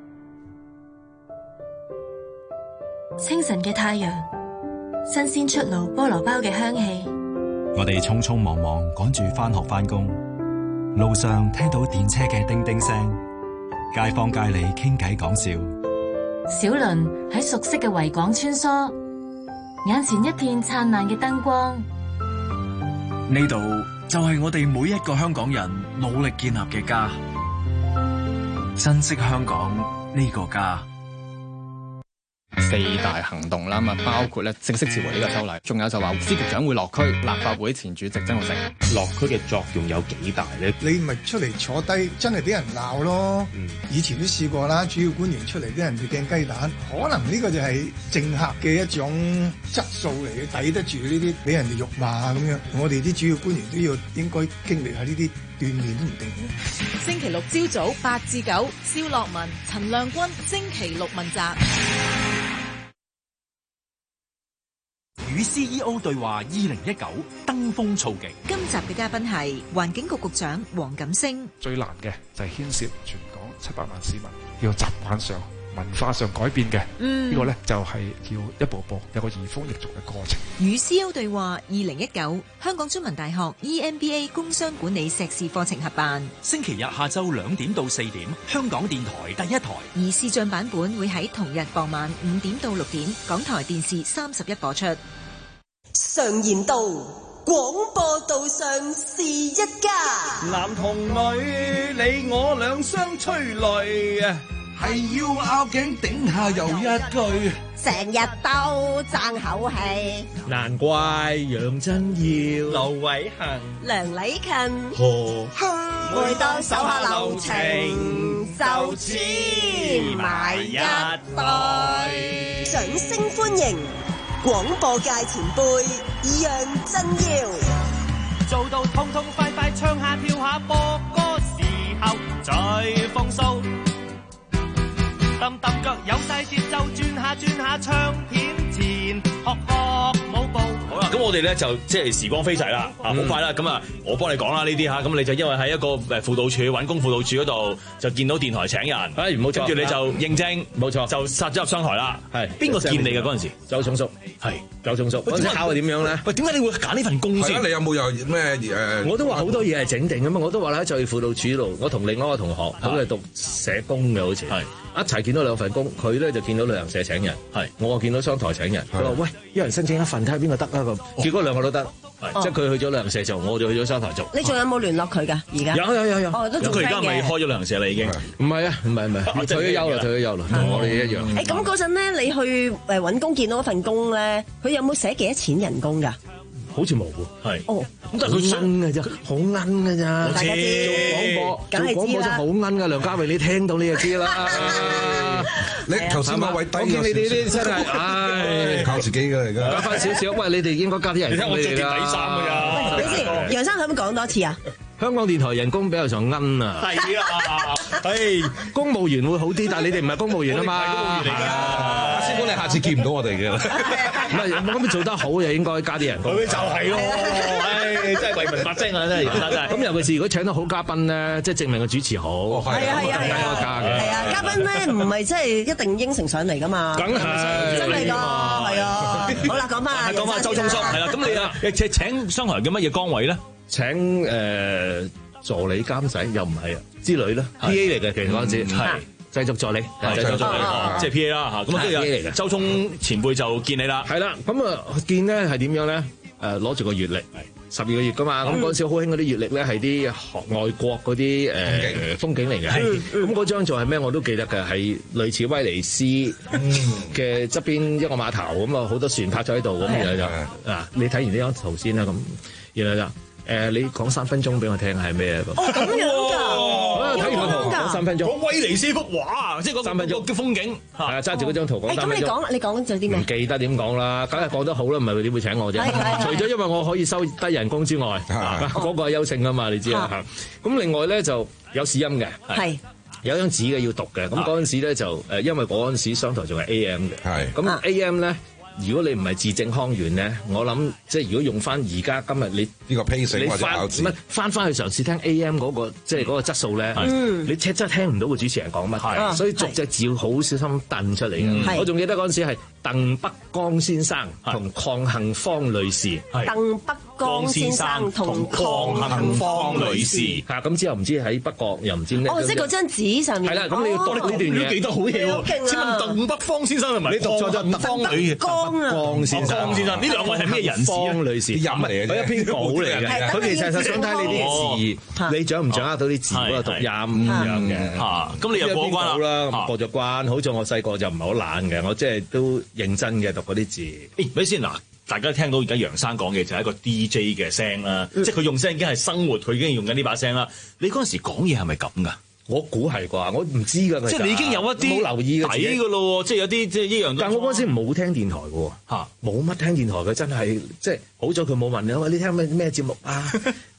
Speaker 6: 清晨嘅太陽，新鮮出爐菠蘿包嘅香氣。
Speaker 7: 我哋匆匆忙忙趕住返學返工，路上聽到電車嘅叮叮聲，街坊街里傾偈講笑。
Speaker 6: 小輪喺熟悉嘅維港穿梭，眼前一片燦爛嘅燈光。
Speaker 8: 呢度就係我哋每一個香港人努力建立嘅家，珍惜香港呢個家。
Speaker 15: 四大行動啦，嘛包括咧正式召回呢個修例，仲有就話司局長會落區，立法會前主席曾鈺成
Speaker 16: 落區嘅作用有幾大咧？
Speaker 17: 你咪出嚟坐低，真係俾人鬧咯。嗯、以前都試過啦，主要官員出嚟俾人哋掟雞蛋，可能呢個就係政客嘅一種質素嚟嘅，抵得住呢啲俾人哋辱罵咁樣。我哋啲主要官員都要應該經歷下呢啲鍛鍊都唔定嘅。
Speaker 18: 星期六朝早八至九，蕭樂文、陳亮君，星期六問責。
Speaker 19: 與 C E O 對話二零一九登峰造極。
Speaker 14: 今集嘅嘉賓係環境局局長黃錦星。
Speaker 20: 最難嘅就係牽涉全港七百萬市民要習慣上文化上改變嘅。
Speaker 14: 嗯，
Speaker 20: 呢個呢，就係要一步步有個移風易俗嘅過程。
Speaker 14: 與 C E O 對話二零一九香港中文大學 E M B A 工商管理碩士課程合辦，
Speaker 19: 星期日下晝兩點到四點，香港電台第一台。
Speaker 14: 而視像版本會喺同日傍晚五點到六點，港台電視三十一播出。
Speaker 21: 常言道，廣播道上是一家。
Speaker 22: 男同女，你我兩相催淚，係要拗頸頂下又一句，
Speaker 21: 成日都爭口氣。
Speaker 22: 難怪楊振耀、劉偉恒、
Speaker 21: 梁禮勤、
Speaker 22: 何
Speaker 21: 香，每當手下留情，就黐埋一對。掌聲歡迎廣播界前輩楊振耀，
Speaker 12: 做到痛痛快快唱下跳下播歌時候最風騷，揼揼腳有晒節奏轉下轉下唱片前學學舞步。
Speaker 9: 好啦，咁我哋咧就即係時光飛逝啦，啊好快啦，咁啊我幫你講啦呢啲嚇，咁你就因為喺一個誒輔導處揾工輔導處嗰度就見到電台請人，誒冇錯，跟住你就應徵，冇錯，就殺咗入商台啦。係邊個見你嘅嗰陣時？周聰叔係周聰叔。嗰陣考係點樣咧？喂，點解你會揀呢份工先？
Speaker 11: 你有冇有咩誒？
Speaker 23: 我都話好多嘢係整定㗎嘛，我都話咧就係輔導處度，我同另外一個同學，佢係讀社工嘅好似。係。一齊見到兩份工，佢咧就見到旅行社請人，係我見到商台請人。佢話：喂，一人申請一份，睇下邊個得啊咁。結果兩個都得，即係佢去咗旅行社做，我就去咗商台做。
Speaker 10: 你仲有冇聯絡佢㗎？而家
Speaker 23: 有有有有。
Speaker 10: 哦，都仲
Speaker 9: 佢而家咪開咗旅行社啦已經。唔
Speaker 23: 係啊，唔係唔係，退咗休啦，退咗休啦，同我哋一樣。
Speaker 10: 誒咁嗰陣咧，你去誒揾工見到嗰份工咧，佢有冇寫幾多錢人工㗎？
Speaker 23: 好似冇喎，
Speaker 9: 係。
Speaker 23: 哦，咁但係佢奀嘅啫，好奀嘅咋。
Speaker 10: 大家知
Speaker 23: 做廣播，做廣播就好奀嘅。梁家榮，你聽到你就知啦。
Speaker 11: 你頭先嗰位低咗少少，
Speaker 23: 我見你哋啲真係，唉，
Speaker 11: 靠自己㗎而家。
Speaker 23: 加翻少少，喂，你哋應該加啲人工俾你啦。
Speaker 9: 你睇我着件底衫㗎咋？
Speaker 10: 喂，你先，楊生可唔可以講多次啊？
Speaker 23: 香港電台人工比較上奀啊。
Speaker 9: 係啊，係
Speaker 23: 公務員會好啲，但係你哋唔係公務員啊嘛。
Speaker 9: 公務員嚟㗎。
Speaker 11: 師傅，你下次見唔到我哋嘅啦。
Speaker 23: 唔係，咁你做得好就應該加啲人工。
Speaker 9: 佢就係咯，唉，真係為民發聲啊！真係，真係。
Speaker 23: 咁尤其是如果請到好嘉賓咧，即係證明個主持好。
Speaker 10: 係啊係啊係啊，
Speaker 23: 加嘅。
Speaker 10: 係啊，嘉賓咧唔係即係一定應承上嚟㗎嘛。
Speaker 23: 梗係
Speaker 10: 真係㗎，係啊。好啦，講翻
Speaker 9: 講翻周聰叔，係啦。咁你啊，請請商台嘅乜嘢崗位咧？
Speaker 23: 請誒助理監製又唔係啊之類啦 ，P A 嚟嘅其實嗰陣時係。製作助理，
Speaker 9: 製作助理，即係 P A 啦嚇。咁啊，跟住嚟嘅周聰前輩就見你啦。
Speaker 23: 係啦，咁啊見咧係點樣咧？誒攞住個月曆，十二個月噶嘛。咁嗰陣時好興嗰啲月曆咧，係啲外國嗰啲誒風景嚟嘅。咁嗰張就係咩？我都記得嘅，係類似威尼斯嘅側邊一個碼頭咁啊，好多船泊咗喺度咁，然後就啊，你睇完呢張圖先啦咁，然後就誒你講三分鐘俾我聽係咩咁？
Speaker 10: 哦，咁樣㗎。
Speaker 23: 睇完個圖講三分鐘，
Speaker 9: 講威尼斯幅畫，即係嗰三分鐘嘅風景，係啊，
Speaker 23: 揸住嗰張圖講三分鐘。
Speaker 10: 咁你講，你講咗啲咩？
Speaker 23: 唔記得點講啦，梗係講得好啦，唔係佢點會請我啫？除咗因為我可以收低人工之外，嗰個係優勝啊嘛，你知啦。咁另外咧就有試音嘅，
Speaker 10: 係
Speaker 23: 有張紙嘅要讀嘅。咁嗰陣時咧就誒，因為嗰陣時商台仲係 A M 嘅，
Speaker 11: 係
Speaker 23: 咁 A M 咧。如果你唔係字正腔圓咧，我諗即係如果用翻而家今日你
Speaker 11: 呢個 pacing 或者咬字，
Speaker 23: 唔係翻翻去嘗試聽 A M 嗰個即係嗰個質素咧，你真真係聽唔到個主持人講乜，所以逐隻字好小心掟出嚟嘅。我仲記得嗰陣時係鄧北光先生同鄺幸芳女士，
Speaker 10: 鄧北光先生同鄺幸芳女士，
Speaker 23: 嚇咁之後唔知喺北角又唔知咩。
Speaker 10: 哦，即係嗰張紙上面。
Speaker 23: 係啦，咁你要讀呢段嘢。
Speaker 9: 記得好嘢喎！請問鄧北芳先生係咪？你讀錯咗，鄧芳女。
Speaker 23: 江先生，
Speaker 9: 江先生，呢兩位係咩人士啊？
Speaker 23: 方女士，
Speaker 11: 音嚟嘅，
Speaker 23: 佢一篇稿嚟嘅。佢其實就想睇你啲字，你掌唔掌握到啲字嗰個讀音咁樣嘅。
Speaker 9: 嚇，咁你又過關
Speaker 23: 啦？過咗關，好在我細個就唔係好懶嘅，我即係都認真嘅讀嗰啲字。
Speaker 9: 誒，咪先嗱，大家聽到而家楊生講嘅就係一個 D J 嘅聲啦，即係佢用聲已經係生活，佢已經用緊呢把聲啦。你嗰陣時講嘢係咪咁㗎？
Speaker 23: 我估係啩，我唔知㗎。
Speaker 9: 即係你已經有一啲
Speaker 23: 冇留意嘅
Speaker 9: 底㗎咯，即係有啲即係一樣。
Speaker 23: 但我嗰陣時冇聽電台嘅喎，冇乜聽電台嘅，真係即係好在佢冇問你，喂，你聽咩咩節目啊？誒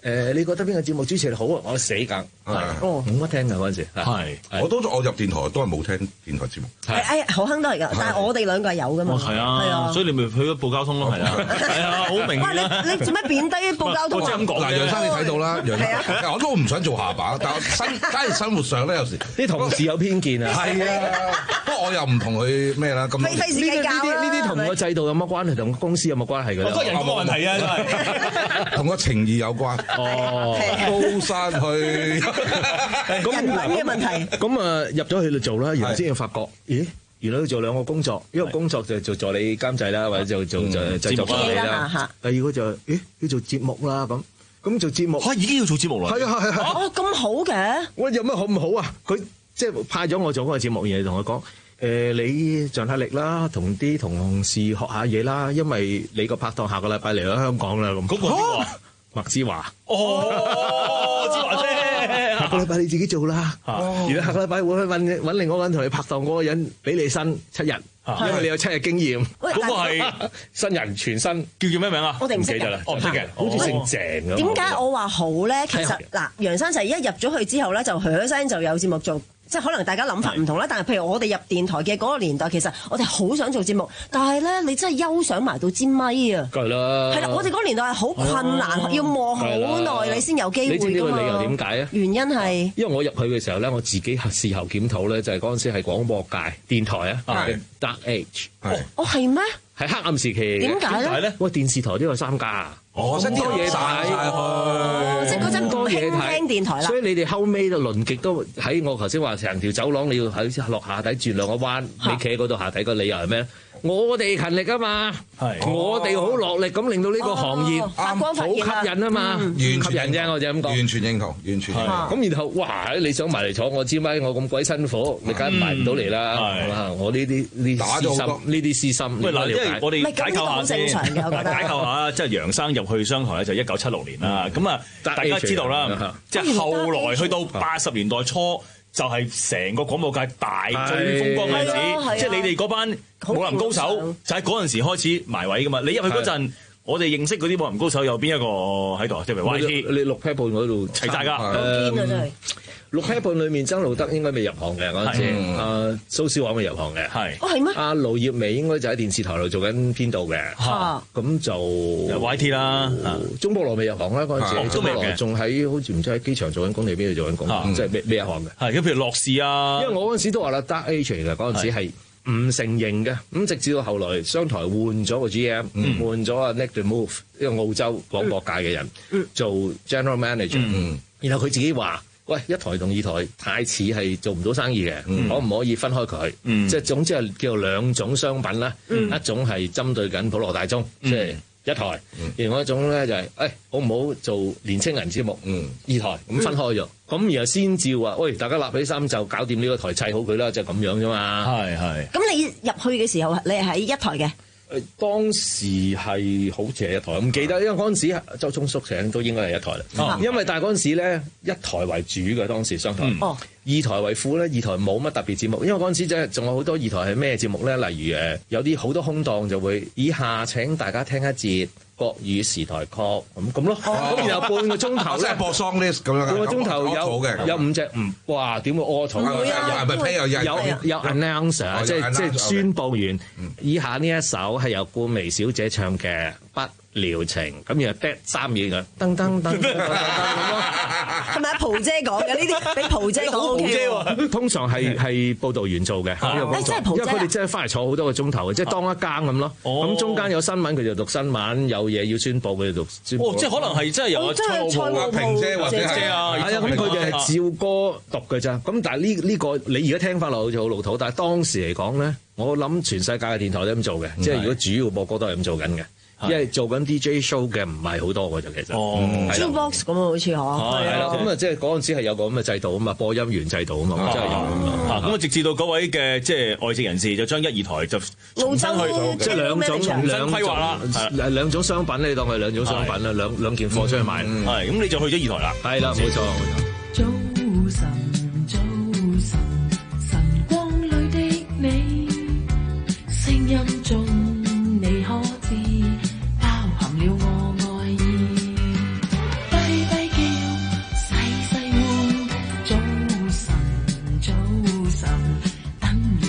Speaker 23: 誒，你覺得邊個節目主持人好啊？我死梗，哦，冇乜聽㗎嗰陣時，
Speaker 9: 係，
Speaker 11: 我都我入電台都係冇聽電台節目，
Speaker 10: 係，哎呀，好亨都係㗎，但係我哋兩個係有㗎嘛，
Speaker 9: 係啊，係啊，所以你咪去咗報交通咯，係啊，係啊，好明顯啦。
Speaker 10: 你做咩貶低報交通啊？
Speaker 11: 嗱，楊生你睇到啦，楊生，我都唔想做下巴，但係生，假如生活上咧有時
Speaker 23: 啲同事有偏見啊，
Speaker 11: 係啊，不過我又唔同佢咩啦，咁呢
Speaker 10: 費事計較啦。
Speaker 23: 呢啲同個制度有乜關係？同公司有乜關係㗎？
Speaker 9: 我覺得人工問題啊，真係
Speaker 11: 同個情義有關。哦，高山去
Speaker 10: 人品嘅問題。
Speaker 23: 咁啊，入咗去度做啦，然後先至發覺，咦？原來要做兩個工作，一個工作就做助理監製啦，或者做做就製作助理啦。第二個就咦要做節目啦，咁咁做節目
Speaker 9: 嚇已經要做節目啦。
Speaker 23: 係啊係啊。
Speaker 10: 哦咁好嘅。
Speaker 23: 我有咩好唔好啊？佢即係派咗我做嗰個節目，然後同我講。誒，你盡下力啦，同啲同事學下嘢啦，因為你個拍檔下個禮拜嚟咗香港啦，咁。嗰個邊個？麥之華。
Speaker 9: 哦，之華啫。
Speaker 23: 下個禮拜你自己做啦。哦。如果下個禮拜會去揾揾另外一個人同你拍檔嗰個人，俾你薪七日，因為你有七日經驗。
Speaker 9: 嗰個係
Speaker 23: 新人全新，
Speaker 9: 叫叫咩名啊？
Speaker 10: 我哋唔記
Speaker 23: 得啦。
Speaker 9: 哦，唔識嘅，
Speaker 23: 好似姓鄭咁。
Speaker 10: 點解我話好咧？其實嗱，楊生就係一入咗去之後咧，就噏聲就有節目做。即係可能大家諗法唔同啦，但係譬如我哋入電台嘅嗰個年代，其實我哋好想做節目，但係咧你真係休想埋到支咪啊！
Speaker 23: 梗係啦，
Speaker 10: 係啦，我哋嗰個年代係好困難，要磨好耐你先有機會㗎嘛。
Speaker 23: 你知唔知個理由點解啊？
Speaker 10: 原因係
Speaker 23: 因為我入去嘅時候咧，我自己事後檢討咧，就係嗰陣時係廣播界電台啊，Dark Age。
Speaker 10: 哦，係咩？
Speaker 23: 係黑暗時期。
Speaker 10: 點解咧？
Speaker 23: 喂，電視台都有三家啊！
Speaker 11: 哦，
Speaker 23: 咁多嘢睇，
Speaker 10: 即係嗰陣
Speaker 23: 多嘢睇，
Speaker 10: 聽電台啦。
Speaker 23: 所以你哋後尾就輪極都喺我頭先話成條走廊，你要喺落下底轉兩個彎，你企喺嗰度下底個理由係咩？我哋勤力啊嘛，我哋好落力咁令到呢個行業好吸引啊嘛，
Speaker 11: 完
Speaker 23: 吸引啫，我就咁講。
Speaker 11: 完全認同，完全認同。
Speaker 23: 咁然後哇，你想埋嚟坐我支咪，我咁鬼辛苦，你梗係埋唔到嚟啦。我呢啲呢啲私心，呢啲私心。
Speaker 9: 喂嗱，因為我哋解構下先，解構下即係楊生入去商台咧，就一九七六年啦。咁啊，大家知道啦，即係後來去到八十年代初。就係成個廣播界大最風光嘅陣時，即係你哋嗰班武林高手就喺嗰陣時開始埋位噶嘛。你入去嗰陣，我哋認識嗰啲武林高手有邊一個喺度？即係 Y T，
Speaker 23: 你六 pair 半嗰度
Speaker 9: 齊晒㗎。
Speaker 10: 堅啊真係！
Speaker 23: 六 pair 半裏面，曾路德應該未入行嘅嗰陣時，阿蘇小華未入行嘅。
Speaker 9: 係。
Speaker 10: 哦係咩？
Speaker 23: 阿盧業薇應該就喺電視台度做緊編導嘅。
Speaker 10: 嚇。
Speaker 23: 咁就
Speaker 9: Y T 啦。
Speaker 23: 鍾保羅未入行啦嗰陣時，鍾保羅仲喺好似唔知喺機場做緊工定邊度做緊工，即係未未入行嘅。
Speaker 9: 係。咁譬如樂視啊，
Speaker 23: 因為我嗰陣時都話啦 ，Dark Age 嚟嘅嗰陣時係唔成形嘅，咁直至到後來商台換咗個 G M，換咗阿 Nick DeMove 呢個澳洲廣播界嘅人做 General Manager，然後佢自己話。喂，一台同二台太似係做唔到生意嘅，嗯、可唔可以分開佢？嗯、即係總之係叫做兩種商品啦。嗯、一種係針對緊普羅大眾，嗯、即係一台；嗯、另外一種咧就係、是，誒、哎、好唔好做年青人節目？嗯、二台咁分開咗，咁、嗯、然後先至話，喂，大家立起衫就搞掂呢個台砌好佢啦，就咁、是、樣啫嘛。係係。咁
Speaker 10: 你入去嘅時候，你係喺一台嘅？
Speaker 23: 誒當時係好似係一台，唔記得，因為嗰陣時周聰叔請都應該係一台啦。哦、因為但係嗰陣時咧，一台為主嘅當時商台，嗯、二台為副咧，二台冇乜特別節目，因為嗰陣時即係仲有好多二台係咩節目咧？例如誒有啲好多空檔就會以下請大家聽一節國語時代曲咁咁咯，咁、哦、然後半個鐘頭咧，即係
Speaker 11: 播 song list 咁樣，
Speaker 23: 半個鐘頭有有五隻唔哇點會屙肚嘅？有有有 announcer 即係即係宣佈完以下呢一首係由顧薇小姐唱嘅不療情，咁然後得三嘢嘅噔噔噔噔噔咁咯。
Speaker 10: 係咪阿蒲姐講嘅呢啲？俾蒲姐講 O K 喎。
Speaker 23: 通常係係報導員做嘅呢個工作，因為佢哋真係翻嚟坐好多個鐘頭嘅，即係當一更咁咯。咁中間有新聞佢就讀新聞，有嘢要宣佈佢就讀宣佈。
Speaker 9: 哦，即係可能係真係有蔡浩
Speaker 11: 平姐或者係
Speaker 23: 啊，係啊，咁佢哋係照歌讀嘅咋。咁但係呢呢個你而家聽翻落好似好老土，但係當時嚟講咧，我諗全世界嘅電台都咁做嘅，即係如果主要播歌都係咁做緊嘅。因為做緊 D J show 嘅唔係好多嘅啫，其實。
Speaker 10: 哦 Jukebox 咁啊，好似嗬。
Speaker 23: 係啦，咁啊，即係嗰陣時係有個咁嘅制度啊嘛，播音員制度啊嘛，真係有咁啊。
Speaker 9: 咁啊，直至到嗰位嘅即係外籍人士就將一二台就重新去，
Speaker 23: 即係兩種兩
Speaker 9: 規劃啦，
Speaker 23: 係兩種商品，你當係兩種商品啦，兩兩件貨出去賣。
Speaker 9: 係，咁你就去咗二台啦。
Speaker 23: 係啦，冇錯。
Speaker 2: 早晨，早晨，晨光裏的你，聲音中你可知？了我愛意，低低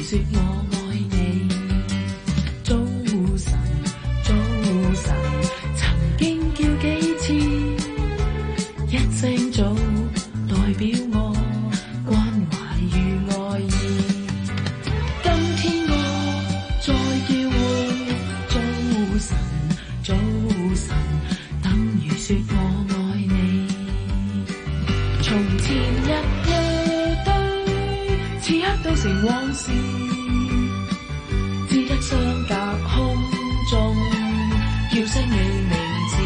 Speaker 2: 說我愛你。早晨，早晨，曾經叫幾次，一聲早代表我關懷與愛意。今天我再叫喚早晨，早晨，等於說我愛你。從前日夜對，此刻都成往事，只得相隔空中，叫聲你名字。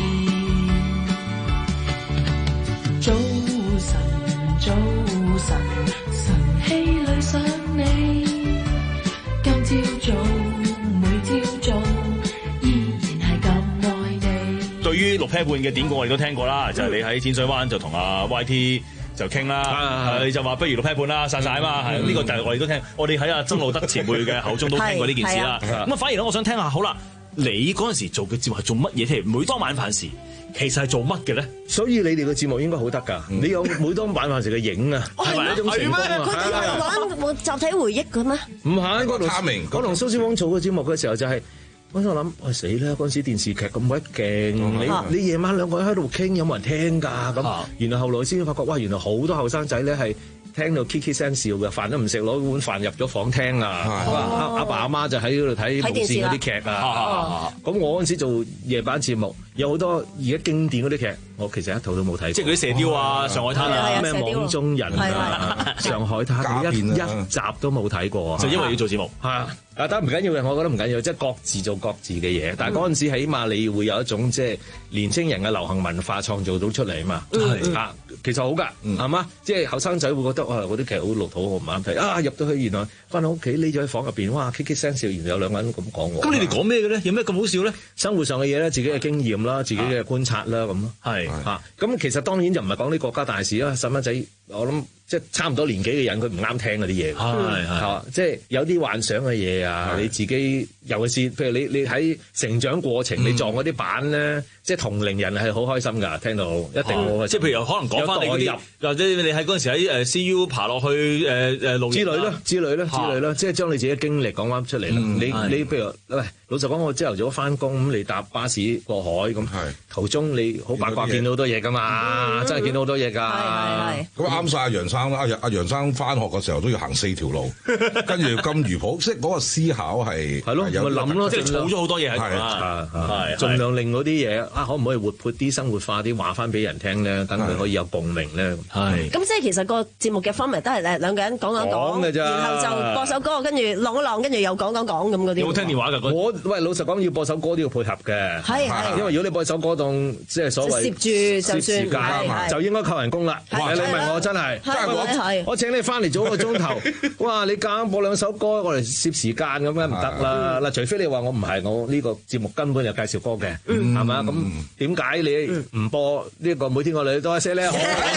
Speaker 2: 早晨，早晨，晨曦裏想你，今朝早，每朝早，依然係咁愛你。
Speaker 9: 對於六啤半嘅典故我哋都聽過啦，就係、是、你喺淺水灣就同阿 Y T 就傾啦，你就話不如六啤半啦，散晒啊嘛，係呢、嗯、個就係我哋都聽，我哋喺阿曾路德前輩嘅口中都聽過呢件事啦。咁啊，反而咧，我想聽下，好啦，你嗰陣時做嘅節目係做乜嘢？譬如每當晚飯時，其實係做乜嘅咧？
Speaker 23: 所以你哋嘅節目應該好得㗎，你有每當晚飯時嘅影啊，係咪一種成功啊？
Speaker 10: 佢哋係玩集體回憶嘅咩？
Speaker 23: 唔係，嗰度我同蘇小芳做嘅節目嘅時候就係、是。嗰陣我諗，喂死啦！嗰陣時電視劇咁鬼勁，你你夜晚兩個人喺度傾，有冇人聽㗎？咁，然後後來先發覺，哇！原來好多後生仔咧係聽到 K K 聲笑嘅，飯都唔食，攞碗飯入咗房聽啊！阿爸阿媽就喺嗰度睇無線嗰啲劇啊！咁我嗰陣時做夜班節目，有好多而家經典嗰啲劇，我其實一套都冇睇過。即
Speaker 9: 係嗰啲射雕啊、上海灘啊、
Speaker 23: 咩網中人啊、上海灘，一一集都冇睇過啊！
Speaker 9: 就因為要做節目。係啊。
Speaker 23: 啊，但唔緊要嘅，我覺得唔緊要，即係各自做各自嘅嘢。但係嗰陣時，起碼你會有一種即係年青人嘅流行文化創造到出嚟啊嘛。係啊，其實好㗎，係嘛？即係後生仔會覺得哇，嗰啲劇好老土，我唔啱睇啊！入到去原來翻到屋企匿咗喺房入邊，哇，K K 聲笑，原來有兩個人咁講喎。
Speaker 9: 咁你哋講咩嘅咧？有咩咁好笑咧？
Speaker 23: 生活上嘅嘢咧，自己嘅經驗啦，自己嘅觀察啦，咁咯。係嚇，咁其實當然就唔係講啲國家大事啦。細蚊仔，我諗。即係差唔多年紀嘅人，佢唔啱聽嗰啲嘢。係係，即係有啲幻想嘅嘢啊！你自己尤其是譬如你你喺成長過程，你撞嗰啲板咧，即係同齡人係好開心㗎，聽到一定好。即係譬如可能講翻你嗰啲，或者你喺嗰陣時喺誒 C U 爬落去誒誒路之類啦，之類啦，之類啦，即係將你自己嘅經歷講翻出嚟啦。你你譬如喂，老實講，我朝頭早翻工咁，你搭巴士過海咁，途中你好八卦見到好多嘢㗎嘛，真係見到好多嘢㗎。
Speaker 11: 咁啱晒阿楊生啦，阿阿楊生翻學嘅時候都要行四條路，跟住金魚鋪，即係嗰個思考係
Speaker 23: 係咯，咪諗咯，
Speaker 9: 即係儲咗好多嘢喺度啦，係
Speaker 23: 盡量令嗰啲嘢啊，可唔可以活潑啲、生活化啲，話翻俾人聽咧，等佢可以有共鳴咧。係。
Speaker 10: 咁即係其實個節目嘅 format 都係誒兩個人講講講，然後就播首歌，跟住浪一浪，跟住又講講講咁嗰啲。
Speaker 9: 有冇聽電話㗎？
Speaker 23: 我喂老實講，要播首歌都要配合嘅。係係。因為如果你播首歌當即係所謂攝
Speaker 10: 住就
Speaker 23: 時間，就應該扣人工啦。你問我真係，我請你翻嚟做一個鐘頭，哇！你夾硬播兩首歌，我嚟攝時間咁樣唔得啦。嗱，除非你話我唔係，我呢個節目根本就介紹歌嘅，係嘛？咁點解你唔播呢個每天我哋多一些咧？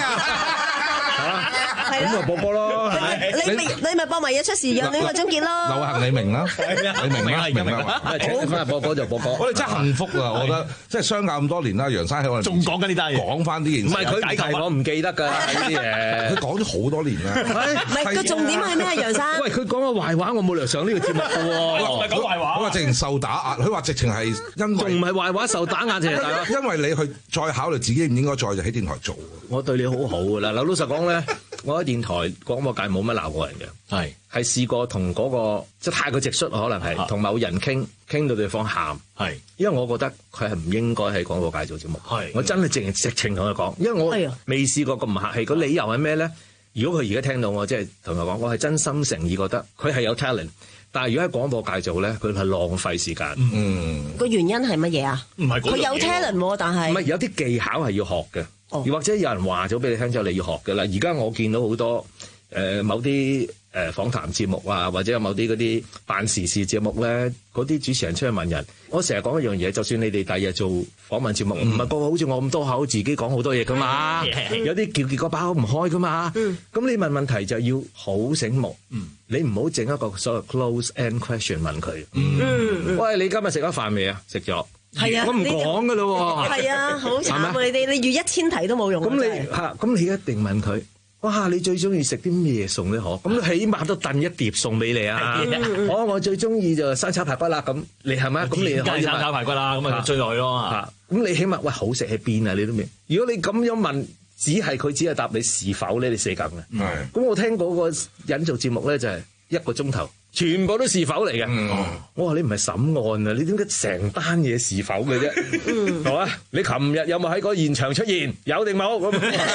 Speaker 23: 咁咪播歌咯，係咪？
Speaker 10: 你咪你咪播埋嘢出時讓戀愛終結咯。
Speaker 11: 流行你明啦，你明啦，明啦。
Speaker 23: 請翻嚟播歌就播歌。
Speaker 11: 我哋真係幸福啊！我覺得即係相隔咁多年啦，楊生喺我哋
Speaker 9: 仲講緊呢單嘢，
Speaker 11: 講翻呢件事。
Speaker 23: 唔係佢提我唔記得㗎呢啲嘢，
Speaker 11: 佢講咗好多年啦。
Speaker 10: 唔係個重點係咩啊？楊生，
Speaker 23: 喂，佢講個壞話，我冇理由上呢個節目㗎喎。
Speaker 9: 唔係講壞話，
Speaker 11: 佢話直情受打壓，佢話直情係因為
Speaker 23: 仲唔係壞話受打壓啫，大佬。
Speaker 11: 因為你去再考慮自己唔應該再喺電台做。
Speaker 23: 我對你好好㗎啦，嗱老實講咧，我喺電台廣播界冇乜鬧過人嘅，係係試過同嗰個即係太過直率，可能係同某人傾傾到對方喊，係因為我覺得佢係唔應該喺廣播界做節目，係我真係直直情同佢講，因為我未試過咁唔客氣。個理由係咩咧？如果佢而家聽到我即係同佢講，我係真心誠意覺得佢係有 talent，但係如果喺廣播界做咧，佢係浪費時間。嗯，
Speaker 10: 個原因係乜嘢啊？唔係佢有 talent，但係
Speaker 23: 唔係有啲技巧係要學嘅。又或者有人話咗俾你聽之後，你要學嘅啦。而家我見到好多誒、呃、某啲誒、呃、訪談節目啊，或者有某啲嗰啲辦時事節目咧，嗰啲主持人出去問人，我成日講一樣嘢，就算你哋第日做訪問節目，唔係個個好似我咁多口，自己講好多嘢噶嘛，有啲叫結個把口唔開噶嘛。咁、嗯、你問問題就要好醒目，嗯、你唔好整一個所謂 close end question 問佢。嗯嗯、喂，你今日食咗飯未啊？食咗。係啊，我唔講噶咯喎。
Speaker 10: 係啊，好慘啊！你哋你預一千題都冇用。
Speaker 23: 咁你嚇，咁你一定問佢， 哇！你最中意食啲咩餸咧？嗬，咁起碼都燉一碟餸俾你啊！我我最中意就生炒排骨啦。咁你係咪？咁你
Speaker 9: 梗係生炒排骨啦，咁啊追落去咯
Speaker 23: 嚇。咁你起碼喂好食喺邊啊？你都未。如果你咁樣問，只係佢只係答你是否咧，你死梗嘅。係。咁我聽嗰個人做節目咧，就係一個鐘頭。全部都是否嚟嘅？嗯、我話你唔係審案啊，你點解成單嘢是否嘅啫？係嘛、嗯？你琴日有冇喺個現場出現？有定冇？咁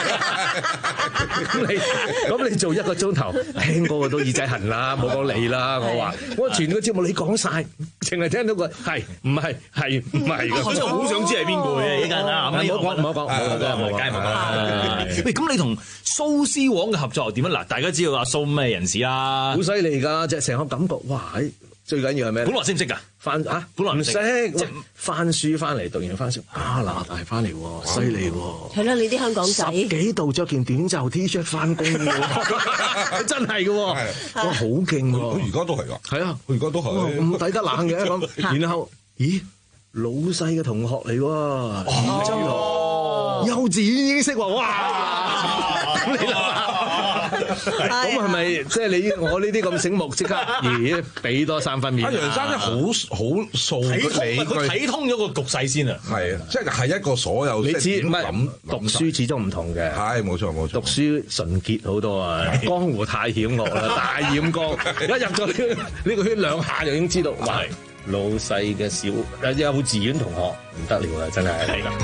Speaker 23: 咁你咁你做一個鐘頭，聽嗰個都耳仔痕啦，冇講你啦。我話我全個節目你講晒，淨係聽到個係唔係係唔係嘅。
Speaker 9: 我真係好想知係邊個嘅呢間啊！
Speaker 23: 唔好講唔好講，冇講冇講。
Speaker 9: 喂，咁你同蘇絲黃嘅合作點啊？嗱，大家知道阿蘇咩人士啊？
Speaker 23: 好犀利㗎，即係成個感覺，哇！最緊要係咩？
Speaker 9: 本來識唔識㗎？
Speaker 23: 翻啊，本來唔識，即係翻書翻嚟讀完翻書，加拿大翻嚟喎，犀利喎！
Speaker 10: 係啦，你啲香港仔
Speaker 23: 十幾度着件短袖 T 恤翻工喎，真係嘅喎，哇，好勁喎！
Speaker 11: 佢而家都係㗎，
Speaker 23: 係啊，
Speaker 11: 佢而家都係，
Speaker 23: 唔抵得冷嘅咁。然後，咦，老細嘅同學嚟喎，真係幼稚園已經識喎，哇！你諗咁係咪即係你我呢啲咁醒目，即刻咦俾多三分面？
Speaker 11: 阿楊生真係好好數
Speaker 9: 睇通，佢睇通咗個局勢先啊！
Speaker 11: 係啊，即係係一個所有
Speaker 23: 你知唔係讀書始終唔同嘅，
Speaker 11: 係冇錯冇錯。
Speaker 23: 讀書純潔好多啊！江湖太險惡啦，大染缸一入咗呢個圈兩下就已經知道，哇！老細嘅小幼稚園同學唔得了啦，真係。係啦。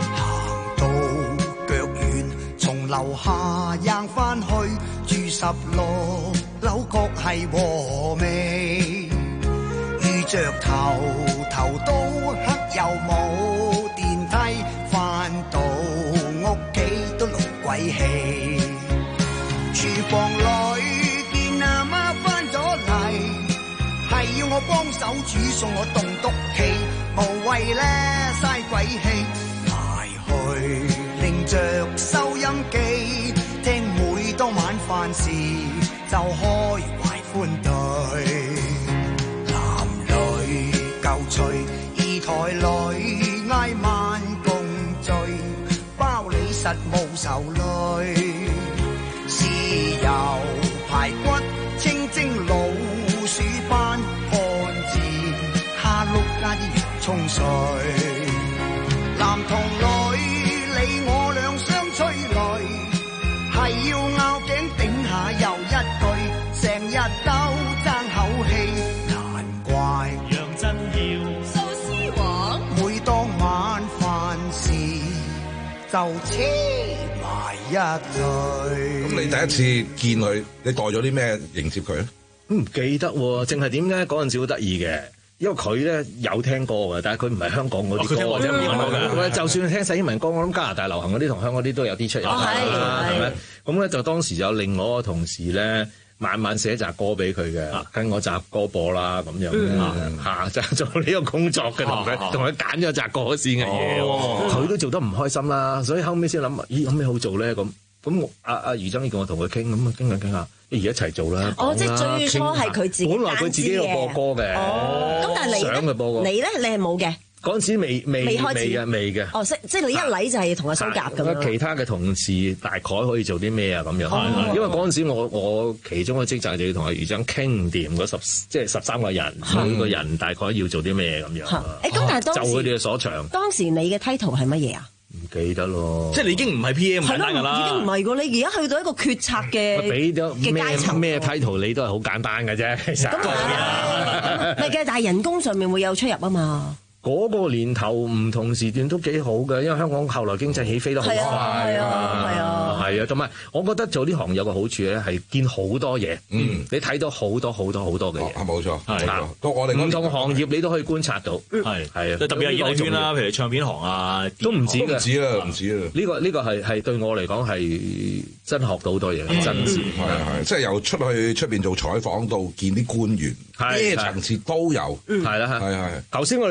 Speaker 1: 樓下行返去住十六樓，確係和味。遇着頭頭都黑又冇電梯，返到屋企都淥鬼氣。廚房裏見阿媽返咗嚟，係要我幫手煮餸，我棟篤氣，無謂咧嘥鬼氣，埋去。拎着收音機，聽每當晚飯時就開懷歡對。男女舊趣，二台裏挨晚共聚，包你實無愁慮。豉油排骨、清蒸老鼠斑、漢字蝦碌加啲洋葱碎。男同女我兩相催淚，係要拗頸頂下又一句，成日都爭口氣，難怪楊振耀、蘇絲黃，每當晚飯時就黐埋一對。
Speaker 11: 咁你第一次見佢，你帶咗啲咩迎接佢咧？
Speaker 23: 唔記得喎，淨係點解嗰陣時好得意嘅。因為佢咧有聽歌嘅，但係佢唔係香港嗰啲歌或者唔係嘅。就算聽洗英文歌，我諗加拿大流行嗰啲同香港啲都有啲出入。係咪？咁咧就當時有另外一個同事咧，晚晚寫集歌俾佢嘅，跟我集歌播啦咁樣嚇，就做呢個工作嘅，同佢同佢揀咗集歌先嘅嘢。佢都做得唔開心啦，所以後尾先諗，咦有咩好做咧咁？咁阿阿余爭叫我同佢傾，咁啊傾下傾下，不如一齊做啦。
Speaker 10: 哦，即係最初係佢自己
Speaker 23: 本來佢自己有播歌嘅。
Speaker 10: 哦，咁但係你
Speaker 23: 想佢播歌，
Speaker 10: 你咧你係冇嘅。
Speaker 23: 嗰陣時未未
Speaker 10: 未開始
Speaker 23: 嘅未嘅。
Speaker 10: 哦，即即係你一嚟就係同阿蘇夾咁樣。
Speaker 23: 其他嘅同事大概可以做啲咩啊？咁樣，因為嗰陣時我我其中嘅職責就要同阿余爭傾唔掂嗰十即係十三個人，每個人大概要做啲咩咁樣。
Speaker 10: 誒，咁但係當時
Speaker 23: 就佢哋嘅所長。
Speaker 10: 當時你嘅 title 係乜嘢啊？
Speaker 23: 唔記得咯，
Speaker 9: 即係你已經唔係 P M 咁簡單㗎啦，
Speaker 10: 已經唔係㗎，你而家去到一個決策嘅
Speaker 23: 俾咗
Speaker 10: 嘅階層，
Speaker 23: 咩 title 你都係好簡單嘅啫，其實。
Speaker 10: 咁啊，唔係嘅，但係人工上面會有出入啊嘛。
Speaker 23: 嗰個年頭唔同時段都幾好嘅，因為香港後來經濟起飛得好快啊，係啊，係啊，係啊，同埋我覺得做呢行有個好處咧，係見好多嘢，嗯，你睇到好多好多好多嘅嘢，
Speaker 11: 啊，冇錯，係
Speaker 23: 啊，
Speaker 11: 到我哋
Speaker 23: 唔同行業你都可以觀察到，係係啊，
Speaker 9: 特別係演藝圈啦，譬如唱片行啊，
Speaker 23: 都唔止嘅，
Speaker 11: 唔止啦，唔止啦，
Speaker 23: 呢個呢個係係對我嚟講係真學到好多嘢，真知，
Speaker 11: 係係，即係由出去出邊做採訪到見啲官員，咩層次都有，
Speaker 23: 係啦，係係。頭先我哋上嚟咪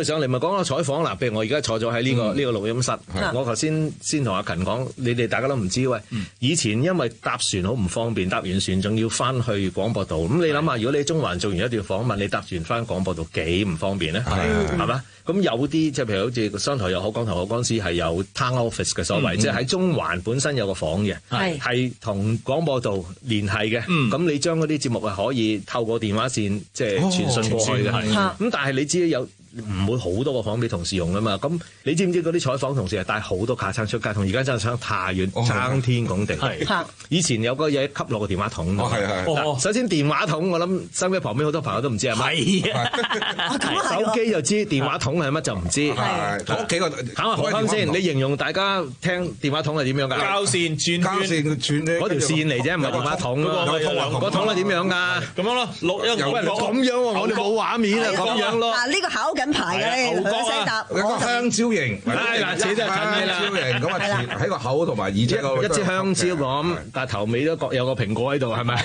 Speaker 23: 講個採訪嗱，譬如我而家坐咗喺呢個呢、嗯、個錄音室，
Speaker 10: 嗯、
Speaker 23: 我頭先先同阿勤講，你哋大家都唔知喂，嗯、以前因為搭船好唔方便，搭完船仲要翻去廣播道，咁、嗯、你諗下，如果你喺中環做完一段訪問，你搭船翻廣播道幾唔方便咧？係嘛？咁有啲即係譬如好似商台又好，港台好，嗰陣時係有 town office 嘅所謂，嗯、即係喺中環本身有個房嘅，係係同廣播道聯繫嘅。咁、嗯、你將嗰啲節目係可以透過電話線即係傳訊過去嘅。咁、哦、但係你知有。唔會好多個房俾同事用噶嘛？咁你知唔知嗰啲採訪同事係帶好多架撐出街，同而家真係差太遠，爭天拱地。係以前有個嘢吸落個電話筒。哦，係係。首先電話筒，我諗收機旁邊好多朋友都唔知係咪？係啊。手機就知，電話筒係乜就唔知。係。嗰幾個睇下何生先，你形容大家聽電話筒係點樣㗎？
Speaker 9: 膠線轉
Speaker 23: 膠線轉嗰條線嚟啫，唔係電話筒。嗰筒係點樣㗎？咁樣咯，錄音咁樣喎，我哋冇畫面啊，咁樣咯。
Speaker 10: 嗱呢個考緊牌嘅，兩聲答。
Speaker 11: 一個香蕉型，
Speaker 23: 係嗱，自己都係襯
Speaker 11: 香蕉型咁啊，喺個口同埋耳仔嗰度。
Speaker 23: 一支香蕉咁，但係頭尾都各有個蘋果喺度，係咪？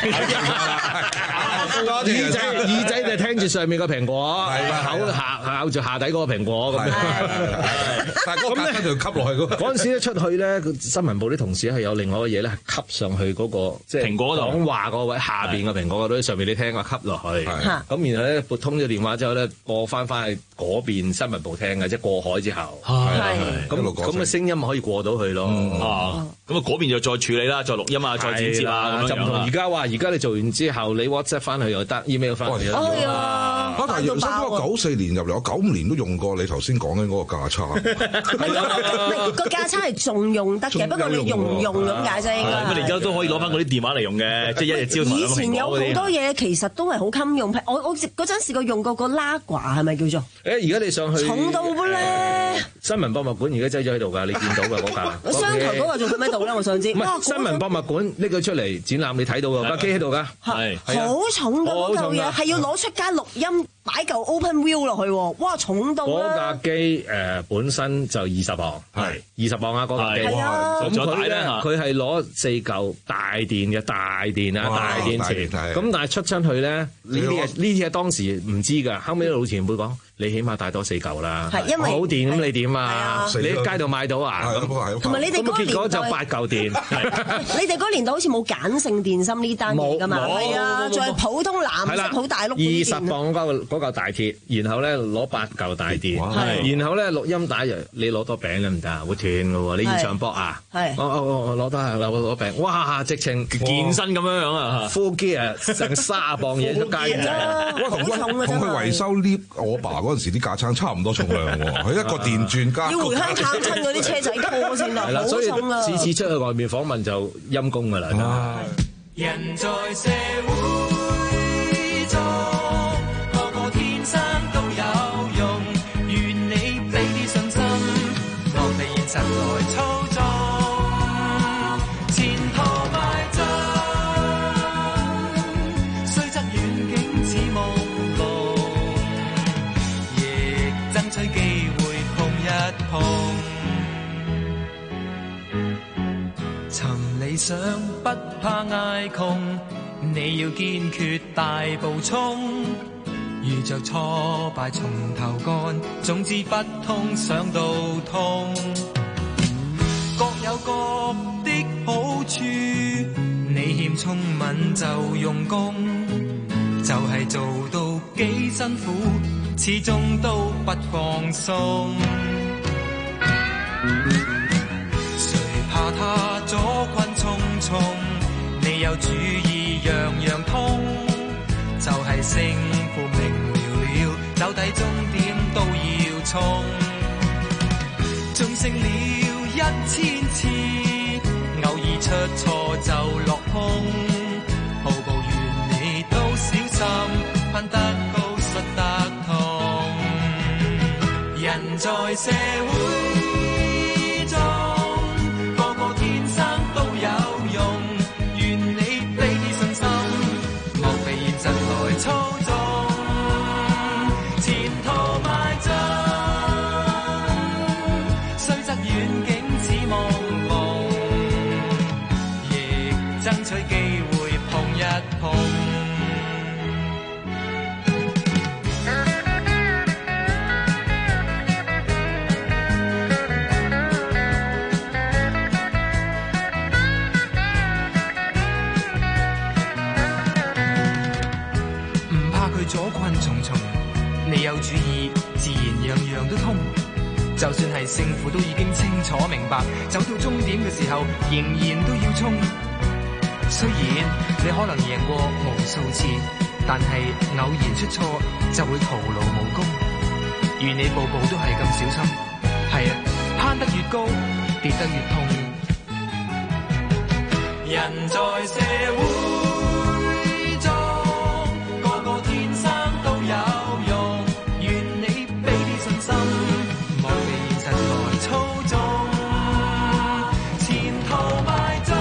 Speaker 23: 耳仔耳仔就聽住上面個蘋果，口下咬住下底嗰個蘋果咁樣。
Speaker 11: 但係嗰個架撐就吸落去嗰。
Speaker 23: 嗰陣時一出去咧，新聞部啲同事係有另外嘅嘢咧，係吸上去嗰個即係
Speaker 9: 蘋果度
Speaker 23: 講話嗰位下邊個蘋果嗰度，上面你聽啊吸落去。咁然後咧撥通咗電話之後咧，播翻翻去嗰邊新聞部聽嘅，即係過海之後。係。咁咁嘅聲音可以過到去咯。
Speaker 9: 啊。咁啊嗰邊就再處理啦，再錄音啊，再剪接啦，
Speaker 23: 就唔同而家話，而家你做完之後，你 WhatsApp 翻去又得 ，email 翻去又得。
Speaker 10: 係啊。
Speaker 11: 但係原生嗰個九四年入嚟，我九五年都用過你頭先講緊嗰個架撐。
Speaker 10: 係個架撐係仲用得嘅，不過你用唔用咁解啫。
Speaker 9: 咁你而家都可以攞翻嗰啲電話嚟用嘅，即係一日朝頭
Speaker 10: 以前有好多嘢其實都係好襟用，我我嗰陣試過用過個拉掛係咪叫做？
Speaker 23: 誒而家你上去
Speaker 10: 重到嘅咧。
Speaker 23: 新聞博物館而家擠咗喺度㗎，你見到㗎嗰架。
Speaker 10: 商台嗰個仲喺度咧，我想知。
Speaker 23: 唔係新聞博物館拎佢出嚟展覽，你睇到㗎，架機喺度㗎。
Speaker 10: 係。好重㗎嗰嚿嘢，係要攞出街錄音。擺嚿 open view 落去喎，哇重到啦！
Speaker 23: 嗰架機誒本身就二十磅，係二十磅啊嗰架機。咁佢咧佢係攞四嚿大電嘅大電啊大電池，咁但係出親去咧呢啲嘢呢啲嘢當時唔知㗎，後尾老前輩講你起碼帶多四嚿啦，
Speaker 10: 係因為
Speaker 23: 好電咁你點啊？你喺街度買到啊？
Speaker 10: 同埋你哋嗰個
Speaker 23: 結果就八嚿電。
Speaker 10: 你哋嗰年代好似冇鹼性電芯呢單嘢㗎嘛？係啊，仲係普通藍色好大碌
Speaker 23: 二十磅嗰嗰嚿大鐵，然後咧攞八嚿大電，然後咧錄音帶你攞多餅得唔得？會斷㗎喎，你現場搏啊？係，我我我攞多係攞攞餅，哇！直情
Speaker 9: 健身咁樣樣啊
Speaker 23: ，full gear 成卅磅嘢出街
Speaker 11: 嘅，我同佢同佢維修 lift，我爸嗰陣時啲架撐差唔多重量喎，佢一個電鑽加
Speaker 10: 要回鄉探親嗰啲車仔拖先得，好重啊！
Speaker 23: 次次出去外面訪問就陰公㗎啦。
Speaker 12: 人在社會中，個個天生都有用，願你俾啲信心，莫被現實來操縱，前途邁進，雖則遠景似夢龍，亦爭取機會碰一碰。尋理想不怕捱窮，你要堅決大步衝，遇着挫敗從頭幹，總之不通想到通，各有各的好處，你欠聰敏就用功，就係、是、做到幾辛苦，始終都不放鬆。怕他阻困重重，你有主意樣樣通，就係勝負明了了，到底終點都要衝，縱勝了一千次，偶爾出錯就落空，步步遠你都小心，攀得高摔得痛，人在社會中操縱前途邁進，雖則遠景似夢夢，亦爭取機會碰一碰。
Speaker 3: 怕佢阻困重重。你有主意，自然樣樣都通。就算係勝負都已經清楚明白，走到終點嘅時候，仍然都要衝。雖然你可能贏過無數次，但係偶然出錯就會徒勞無功。願你步步都係咁小心。係啊，攀得越高，跌得越痛。人在社會中，個個天生都有用。願你俾啲信心，莫被現實來操縱，前途邁進。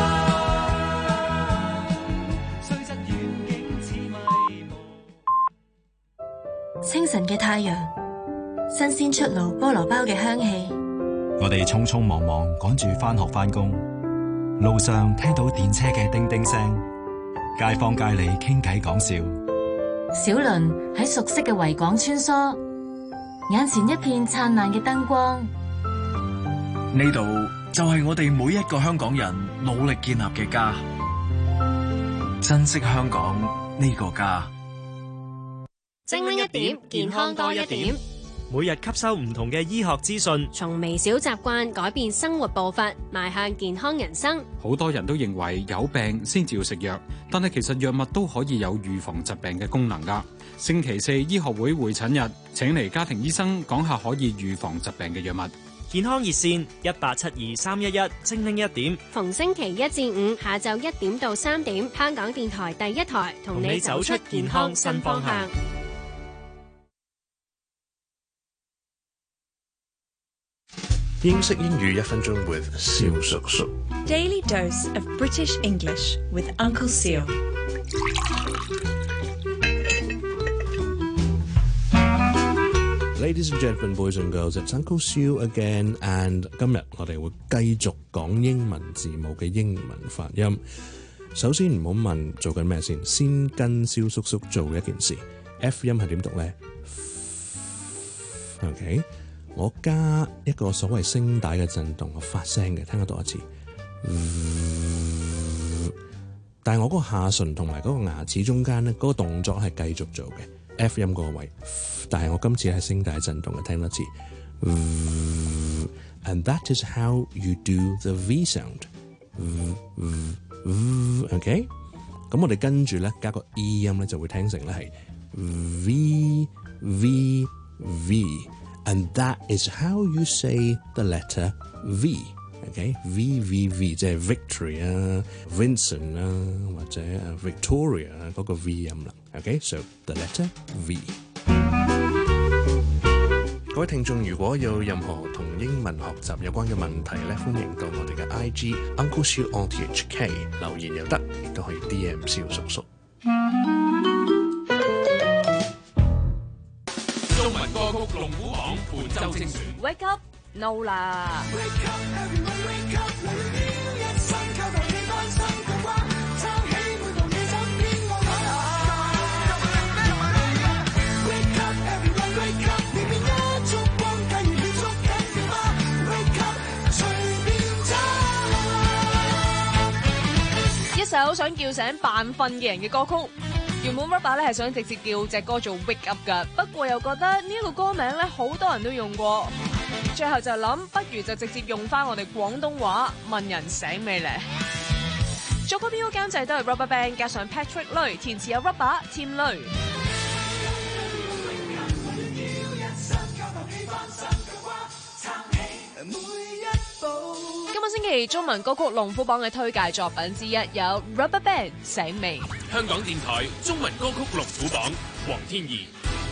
Speaker 3: 雖則遠景似迷霧。
Speaker 6: 清晨嘅太陽，新鮮出爐菠蘿包嘅香氣。
Speaker 7: 我哋匆匆忙忙趕住返學返工，路上聽到電車嘅叮叮聲，街坊街里傾偈講笑。
Speaker 6: 小輪喺熟悉嘅維港穿梭，眼前一片燦爛嘅燈光。
Speaker 8: 呢度就係我哋每一個香港人努力建立嘅家，珍惜香港呢個家。
Speaker 4: 精靈一點，健康多一點。
Speaker 13: 每日吸收唔同嘅醫學資訊，
Speaker 4: 從微小習慣改變生活步伐，邁向健康人生。
Speaker 24: 好多人都認為有病先至要食藥，但係其實藥物都可以有預防疾病嘅功能㗎。星期四醫學會會診日，請嚟家庭醫生講下可以預防疾病嘅藥物。
Speaker 13: 健康熱線一八七二三一一，精靈一點。
Speaker 4: 逢星期一至五下晝一點到三點，香港電台第一台同你走出健康新方向。
Speaker 25: 英式英語一分鐘 with 蕭叔叔。
Speaker 18: Daily dose of British English with Uncle Seal。
Speaker 25: Ladies and gentlemen, boys and girls, it's Uncle Seal again. And 今日我哋會繼續講英文字母嘅英文發音。首先唔好問做緊咩先，先跟蕭叔叔做一件事。F 音係點讀咧 ？OK。我加一個所謂聲帶嘅震動，我發聲嘅，聽得多一次。嗯、但係我嗰個下唇同埋嗰個牙齒中間咧，嗰、嗰個動作係繼續做嘅 F 音嗰個位。但係我今次係聲帶震動嘅，聽多次。嗯、And that is how you do the V sound、嗯嗯嗯。OK， 咁我哋跟住咧加個 E 音咧，就會聽成咧係 V V V。And that is how you say the letter V. Okay, V V V 即係 Victory 啊、Vincent 啊或者 Victoria 嗰個 V 音啦。Okay, so the letter V。各位聽眾，如果有任何同英文學習有關嘅問題咧，歡迎到我哋嘅 I G Uncle Siu O T H K 留言又得，亦都可以 D M 蕭叔叔。
Speaker 19: 中文歌曲龍虎榜本周精選
Speaker 18: Wake up no 啦！一首想叫醒扮瞓嘅人嘅歌曲。原本 Rubber 咧係想直接叫隻歌做 Wake Up 噶，不過又覺得呢一個歌名咧好多人都用過，最後就諗不如就直接用翻我哋廣東話問人醒未咧。作曲編曲監製都係 Rubber Band， 加上 Patrick Lui， 填詞有 Rubber Tim Lui。今個星期中文歌曲龍虎榜嘅推介作品之一有 Rubber Band 醒未。
Speaker 19: 香港電台中文歌曲龍虎榜，黃天怡。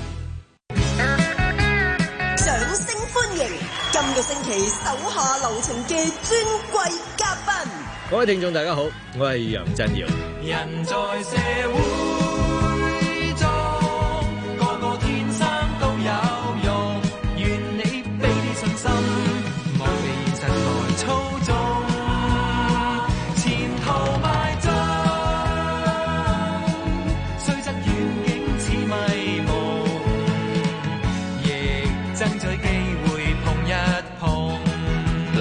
Speaker 21: 掌聲歡迎今個星期手下留情嘅尊貴嘉賓。
Speaker 23: 各位聽眾大家好，我係楊振堯。
Speaker 3: 人在社會中，個個天生都有用，願你俾啲信心，莫被現實來操縱，前途邁進。雖則遠景似迷霧，亦爭取機會碰一碰。
Speaker 25: 嗱，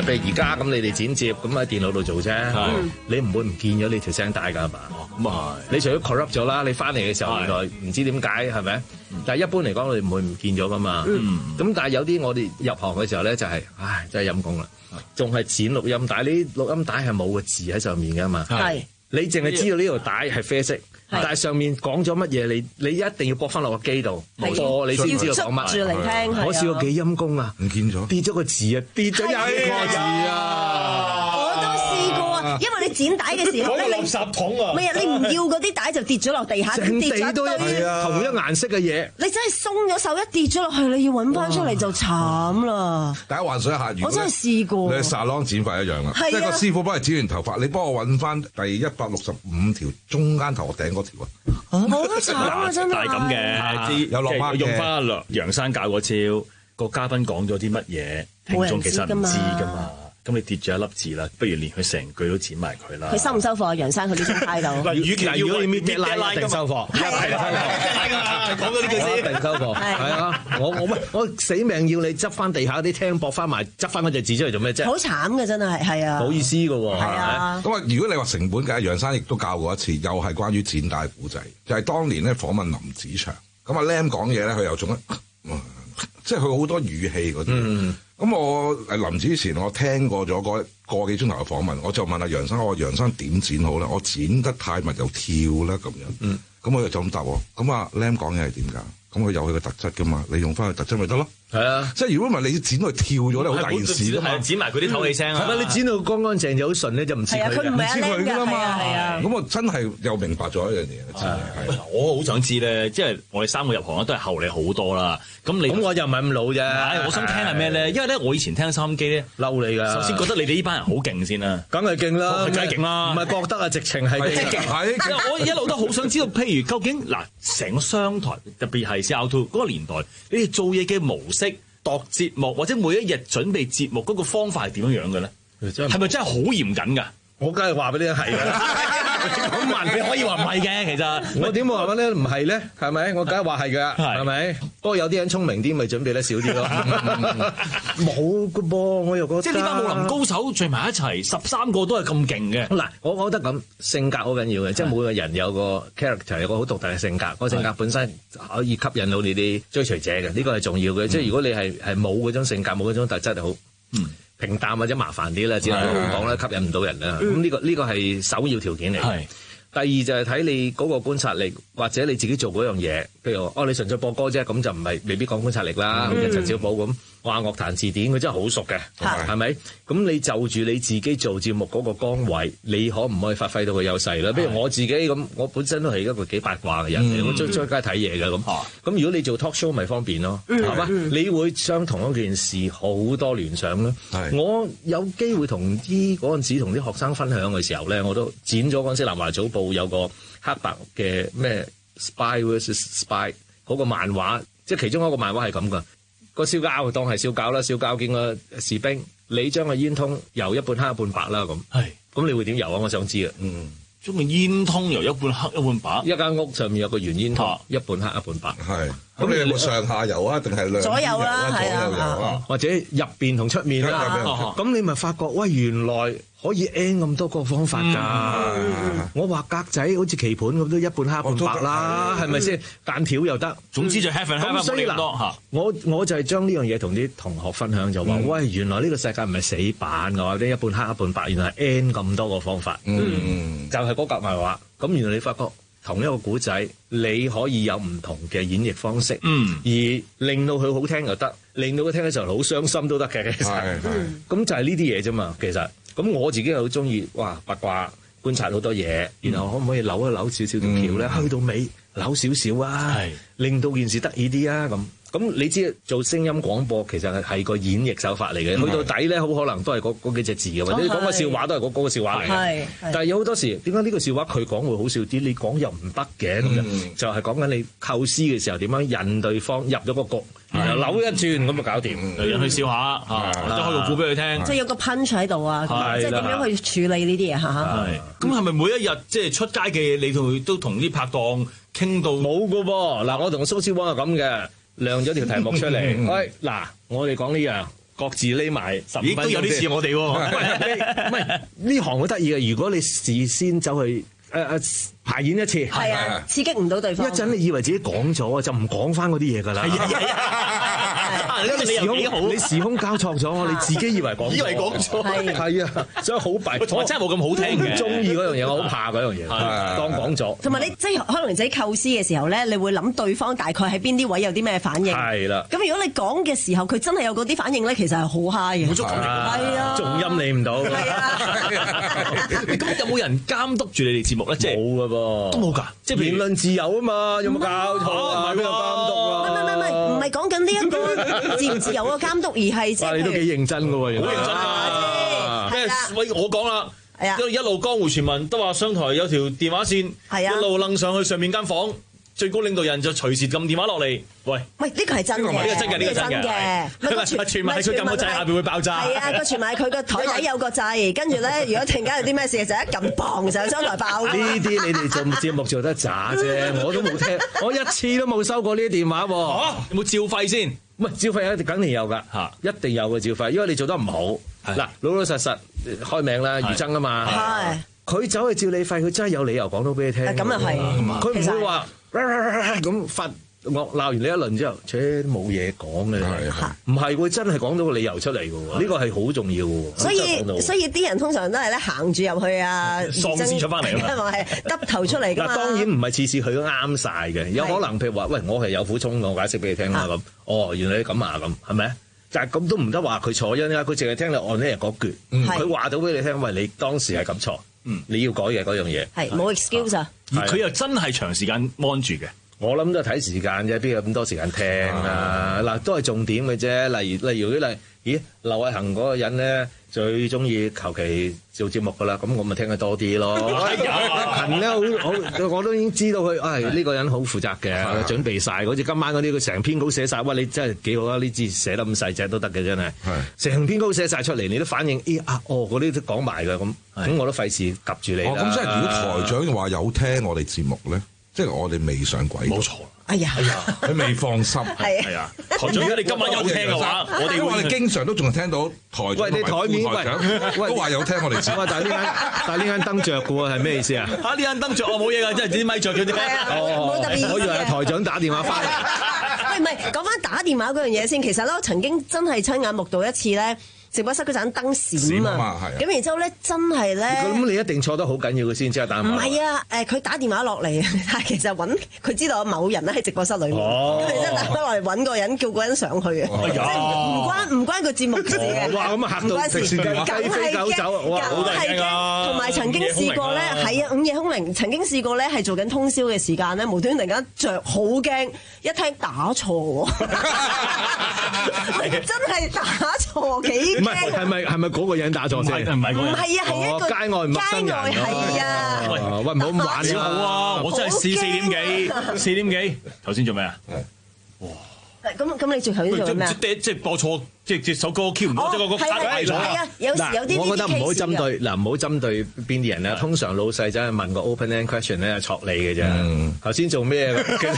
Speaker 23: 譬如而家咁，你哋剪接咁喺電腦度做啫，你唔會唔見咗你條聲帶㗎嘛？
Speaker 9: 咁啊
Speaker 23: 你除咗 corrupt 咗啦，你翻嚟嘅時候原來唔知點解係咪？但係一般嚟講，你唔會唔見咗㗎嘛。咁但係有啲我哋入行嘅時候咧，就係唉真係陰功啦，仲係剪錄音帶，呢錄音帶係冇個字喺上面㗎嘛。係你淨係知道呢條帶係啡色。但係上面講咗乜嘢，你你一定要駁翻落個機度播，你先知道講乜。
Speaker 10: 住嚟聽，
Speaker 23: 我試過幾陰功啊，
Speaker 11: 唔見咗，
Speaker 23: 跌咗個字啊，跌咗一個字啊！
Speaker 10: 我都試過啊，因為你剪帶嘅時候咧，
Speaker 23: 垃圾桶啊，
Speaker 10: 唔係啊，你唔要嗰啲帶就跌咗落地下，
Speaker 23: 成
Speaker 10: 跌
Speaker 23: 地都係啊，同一顏色嘅嘢。
Speaker 10: 你真係鬆咗手，一跌咗落去，你要揾翻出嚟就慘啦。
Speaker 11: 大家幻想一下，如果
Speaker 10: 我真係試過，
Speaker 11: 你係沙朗剪法一樣啦，即係個師傅幫你剪完頭髮，你幫我揾翻第一百六十五條中間頭殼頂嗰條啊！
Speaker 10: 好慘啊！真係，
Speaker 9: 但係咁嘅，啲
Speaker 11: 有落班嘅
Speaker 9: 用翻阿楊生教嗰招，個嘉賓講咗啲乜嘢，聽眾其實唔知㗎嘛。咁你跌咗一粒字啦，不如連佢成句都剪埋佢啦。
Speaker 10: 佢收唔收貨啊？楊生佢呢種態度。
Speaker 23: 嗱，與其如果你搣拉一定收貨，一定收貨。講咗呢句先，一定收貨。係啊，我我喂，我死命要你執翻地下啲聽駁翻埋，執翻嗰隻字出嚟做咩啫？
Speaker 10: 好慘嘅真係，係啊。
Speaker 23: 冇意思㗎喎。
Speaker 10: 係啊。
Speaker 11: 咁啊，如果你話成本嘅，楊生亦都教過一次，又係關於剪帶古仔，就係當年咧訪問林子祥，咁啊 Lam 講嘢咧，佢又仲即係佢好多語氣嗰啲。咁我誒臨之前我聽過咗個個幾鐘頭嘅訪問，我就問阿楊生，我話楊生點剪好咧？我剪得太密又跳啦咁樣。嗯，咁我就咁答喎。咁啊 Lam 講嘢係點㗎？咁佢有佢嘅特質㗎嘛，你用翻佢特質咪得咯。係啊，即係如果唔係你剪到佢跳咗咧，好大件事㗎嘛。
Speaker 9: 剪埋佢啲透氣聲啊。
Speaker 23: 係咪你剪到乾乾淨就好順咧，就唔似佢嘅。
Speaker 10: 唔似佢㗎嘛。係啊。
Speaker 11: 咁我真係又明白咗一樣嘢。係。
Speaker 9: 我好想知咧，即係我哋三個入行都係後你好多啦。咁你
Speaker 23: 咁我又唔係咁老啫。
Speaker 9: 我想聽係咩咧？因為咧，我以前聽收音機咧，
Speaker 23: 嬲你㗎。
Speaker 9: 首先覺得你哋呢班人好勁先啦。
Speaker 23: 梗係勁啦，
Speaker 9: 梗係勁啦。
Speaker 23: 唔係覺得啊，直情係勁。
Speaker 9: 係。我一路都好想知道，譬如究竟嗱，成個商台特別係 C R two 嗰個年代，你哋做嘢嘅模式、度節目或者每一日準備節目嗰個方法係點樣樣嘅咧？係咪真係好嚴謹㗎？
Speaker 23: 我梗係話俾你聽係㗎。
Speaker 9: 咁問你可以話唔係嘅，其實
Speaker 23: 我點會話咧唔係咧？係咪？我梗係話係㗎，係咪？不過有啲人聰明啲，咪準備得少啲咯。冇㗎噃，我又覺得
Speaker 9: 即係呢班武林高手聚埋一齊，十三個都係咁勁嘅。
Speaker 23: 嗱，我覺得咁性格好緊要嘅，即係每個人有個 character，有個好獨特嘅性格。個性格本身可以吸引到你啲追隨者嘅，呢個係重要嘅。即係如果你係係冇嗰種性格，冇嗰種特質，就好平淡或者麻煩啲啦，只能夠講啦，吸引唔到人啦。咁呢個呢個係首要條件嚟。係。第二就係睇你嗰個觀察力，或者你自己做嗰樣嘢。譬如哦，你純粹播歌啫，咁就唔係未必講觀察力啦。好似陳小寶咁，話樂壇字典，佢真係好熟嘅，係咪？咁你就住你自己做節目嗰個崗位，你可唔可以發揮到個優勢咧？譬如我自己咁，我本身都係一個幾八卦嘅人嚟，我出出街睇嘢嘅咁。咁如果你做 talk show 咪方便咯，係嘛？你會將同一件事好多聯想咯。我有機會同啲嗰陣時同啲學生分享嘅時候咧，我都剪咗嗰陣時《南華早報》有個黑白嘅咩 Spy versus Spy 嗰個漫畫，即係其中一個漫畫係咁噶。個燒膠當係燒膠啦，燒膠見個士兵，你將個煙通由一半黑一半白啦咁。係，咁你會點游啊？我想知啊。嗯，
Speaker 9: 將個煙通由一半黑一半白。
Speaker 23: 一間屋上面有個圓煙通，一半黑一半白。
Speaker 11: 係。咁你有冇上下游啊？定係兩
Speaker 10: 左右啦，係
Speaker 23: 啊，或者入邊同出面啦。咁你咪發覺，喂，原來可以 N 咁多個方法㗎。我畫格仔好似棋盤咁，都一半黑一半白啦，係咪先？間條又得。
Speaker 9: 總之就 have and have 冇咁多嚇。
Speaker 23: 我我就係將呢樣嘢同啲同學分享，就話：喂，原來呢個世界唔係死板嘅話，啲一半黑一半白，原來係 N 咁多個方法。嗯，就係嗰格漫畫。咁原來你發覺。同一個古仔，你可以有唔同嘅演繹方式，嗯，而令到佢好聽又得，令到佢聽嘅時候好傷心都得嘅。其實，咁就係呢啲嘢啫嘛。其實，咁我自己又好中意，哇八卦觀察好多嘢，然後可唔可以扭一扭少少條橋咧？去到尾扭少少啊，令到件事得意啲啊咁。咁你知做聲音廣播其實係係個演繹手法嚟嘅，去到底咧好可能都係嗰嗰幾隻字嘅，或者你講個笑話都係嗰嗰個笑話嚟嘅。但係有好多時點解呢個笑話佢講會好笑啲，你講又唔得嘅咁樣，就係講緊你構思嘅時候點樣引對方入咗個局，然後扭一轉咁就搞掂，
Speaker 9: 引佢笑下嚇，或者開個故俾佢聽，
Speaker 10: 即係有個 punch 喺度啊，即係點樣去處理呢啲嘢嚇。
Speaker 9: 咁係咪每一日即係出街嘅嘢，你同都同啲拍檔傾到
Speaker 23: 冇㗎噃？嗱，我同蘇小汪係咁嘅。亮咗條題目出嚟，喂嗱，我哋講呢樣， 各自匿埋十五分鐘。
Speaker 9: 都有啲似我哋喎。
Speaker 23: 唔係呢行好得意嘅，如果你事先走去誒誒排演一次，
Speaker 10: 係啊，刺激唔到對方。
Speaker 23: 一陣你以為自己講咗，就唔講翻嗰啲嘢㗎啦。係啊係啊，因為時空你時空交錯咗，我哋自己以為講，以為講錯，係啊，所以好弊。
Speaker 9: 我真係冇咁好聽嘅。
Speaker 23: 中意嗰樣嘢，我好怕嗰樣嘢，當講咗。
Speaker 10: 同埋你即係可能自己構思嘅時候咧，你會諗對方大概喺邊啲位有啲咩反應。
Speaker 23: 係啦。
Speaker 10: 咁如果你講嘅時候，佢真係有嗰啲反應咧，其實係好 high 嘅。
Speaker 23: 滿足感
Speaker 10: 係啊，
Speaker 23: 仲陰你唔到。
Speaker 10: 係啊。
Speaker 9: 咁有冇人監督住你哋節目咧？即係
Speaker 23: 冇㗎噃，
Speaker 9: 都冇㗎。
Speaker 23: 即係言論自由啊嘛，有冇教錯啊？邊個監督啊？
Speaker 10: 唔係唔係唔係，唔係講緊呢一個自唔自由嘅監督，而係即係。
Speaker 23: 你都幾認真㗎喎，
Speaker 9: 好認真㗎。咩？喂，我講啦。係啊。一路江湖傳聞都話商台有條電話線，
Speaker 10: 係啊，
Speaker 9: 一路掕上去上面間房。最高領導人就隨時撳電話落嚟，喂！
Speaker 10: 喂，呢個係真嘅，
Speaker 9: 呢個真嘅，呢個真嘅。唔係傳傳聞係佢撳個掣下邊會爆炸。
Speaker 10: 係啊，個傳聞係佢個台底有個掣，跟住咧，如果突然間有啲咩事，就一撳砰就商台爆。
Speaker 23: 呢啲你哋做節目做得渣啫，我都冇聽，我一次都冇收過呢啲電話喎。
Speaker 9: 嚇，有冇照費先？
Speaker 23: 唔係照費一定梗係有㗎，嚇，一定有嘅照費，因為你做得唔好。嗱，老老實實開名啦，余爭啊嘛。係。佢走去照你費，佢真係有理由講到俾你聽。
Speaker 10: 咁又係，
Speaker 23: 佢唔會話。咁發我鬧完你一輪之後，切都冇嘢講嘅，唔係喎，真係講到個理由出嚟嘅喎，呢個係好重要嘅喎。
Speaker 10: 所以所以啲人通常都係咧行住入去啊，
Speaker 23: 喪屍出翻嚟啊
Speaker 10: 嘛，係耷頭出嚟㗎嘛。
Speaker 23: 嗱，當然唔係次次佢都啱晒嘅，有可能譬如話，喂，我係有苦衷，我解釋俾你聽啦咁。哦，原來你咁啊咁，係咪？但係咁都唔得話佢錯，因為佢淨係聽你按呢日嗰句，佢話到俾你聽，喂，你當時係咁錯，你要改嘅嗰樣嘢。係冇 excuse 啊！
Speaker 9: 而佢又真係長時間 mon 住嘅。
Speaker 23: 我諗都係睇時間啫，邊有咁多時間聽啊？嗱，都係重點嘅啫。例如例如啲例，咦，劉偉恒嗰個人咧最中意求其做節目噶啦，咁我咪聽得多啲咯。恒咧好好，我都已經知道佢，唉，呢個人好負責嘅，準備晒。好似今晚嗰啲，佢成篇稿寫晒，喂，你真係幾好啊！呢字寫得咁細隻都得嘅，真係。成篇稿寫晒出嚟，你都反應，咦啊，哦，嗰啲都講埋嘅，咁咁我都費事及住你啦。
Speaker 11: 咁即係如果台長話有聽我哋節目咧？即係我哋未上軌，冇
Speaker 9: 錯。
Speaker 10: 哎呀，
Speaker 11: 佢未放心。
Speaker 9: 係啊，台長，如果你今晚有聽嘅話，我哋
Speaker 11: 我哋經常都仲係聽到台長
Speaker 23: 喂，你台面
Speaker 11: 喂，都話有聽我哋節目。
Speaker 23: 但係呢間但係呢間燈着嘅喎，係咩意思啊？
Speaker 9: 嚇！呢間燈着我冇嘢㗎，真係啲咪着咗啲。
Speaker 23: 哦，
Speaker 10: 冇特別。
Speaker 23: 我以為係台長打電話翻嚟。
Speaker 10: 喂，唔係講翻打電話嗰樣嘢先。其實咧，我曾經真係親眼目睹一次咧。直播室嗰陣燈閃啊，咁然之後咧真係咧，
Speaker 23: 咁你一定錯得好緊要嘅先即係打電話。
Speaker 10: 唔係啊，誒佢打電話落嚟，但係其實揾佢知道有某人咧喺直播室裏面，佢真係打翻落嚟揾個人，叫個人上去嘅，即係唔關唔關個節目事嘅。
Speaker 23: 哇！咁啊嚇到食雞飛狗走，哇！好大聲啊！
Speaker 10: 同埋曾經試過咧，係啊，午夜凶鈴曾經試過咧係做緊通宵嘅時間咧，無端突然間着好驚，一聽打錯喎，真係打錯幾。
Speaker 23: 唔係係咪係咪嗰個人打錯先？
Speaker 9: 唔係嗰個人。
Speaker 10: 唔係啊，係一個
Speaker 23: 街外陌生人。
Speaker 10: 係啊。
Speaker 23: 喂，唔好咁玩
Speaker 9: 少好啊！我真係試四點幾，四點幾。頭先做咩啊？哇！
Speaker 10: 咁咁，你最頭先做咩啊？
Speaker 9: 即即播錯，即即首歌 Q 唔到，即個個卡壞咗。
Speaker 10: 係啊，有時有啲
Speaker 23: 我覺得唔好針對嗱，唔好針對邊啲人咧。通常老細真係問個 open end question 咧，係錯你嘅啫。頭先做咩？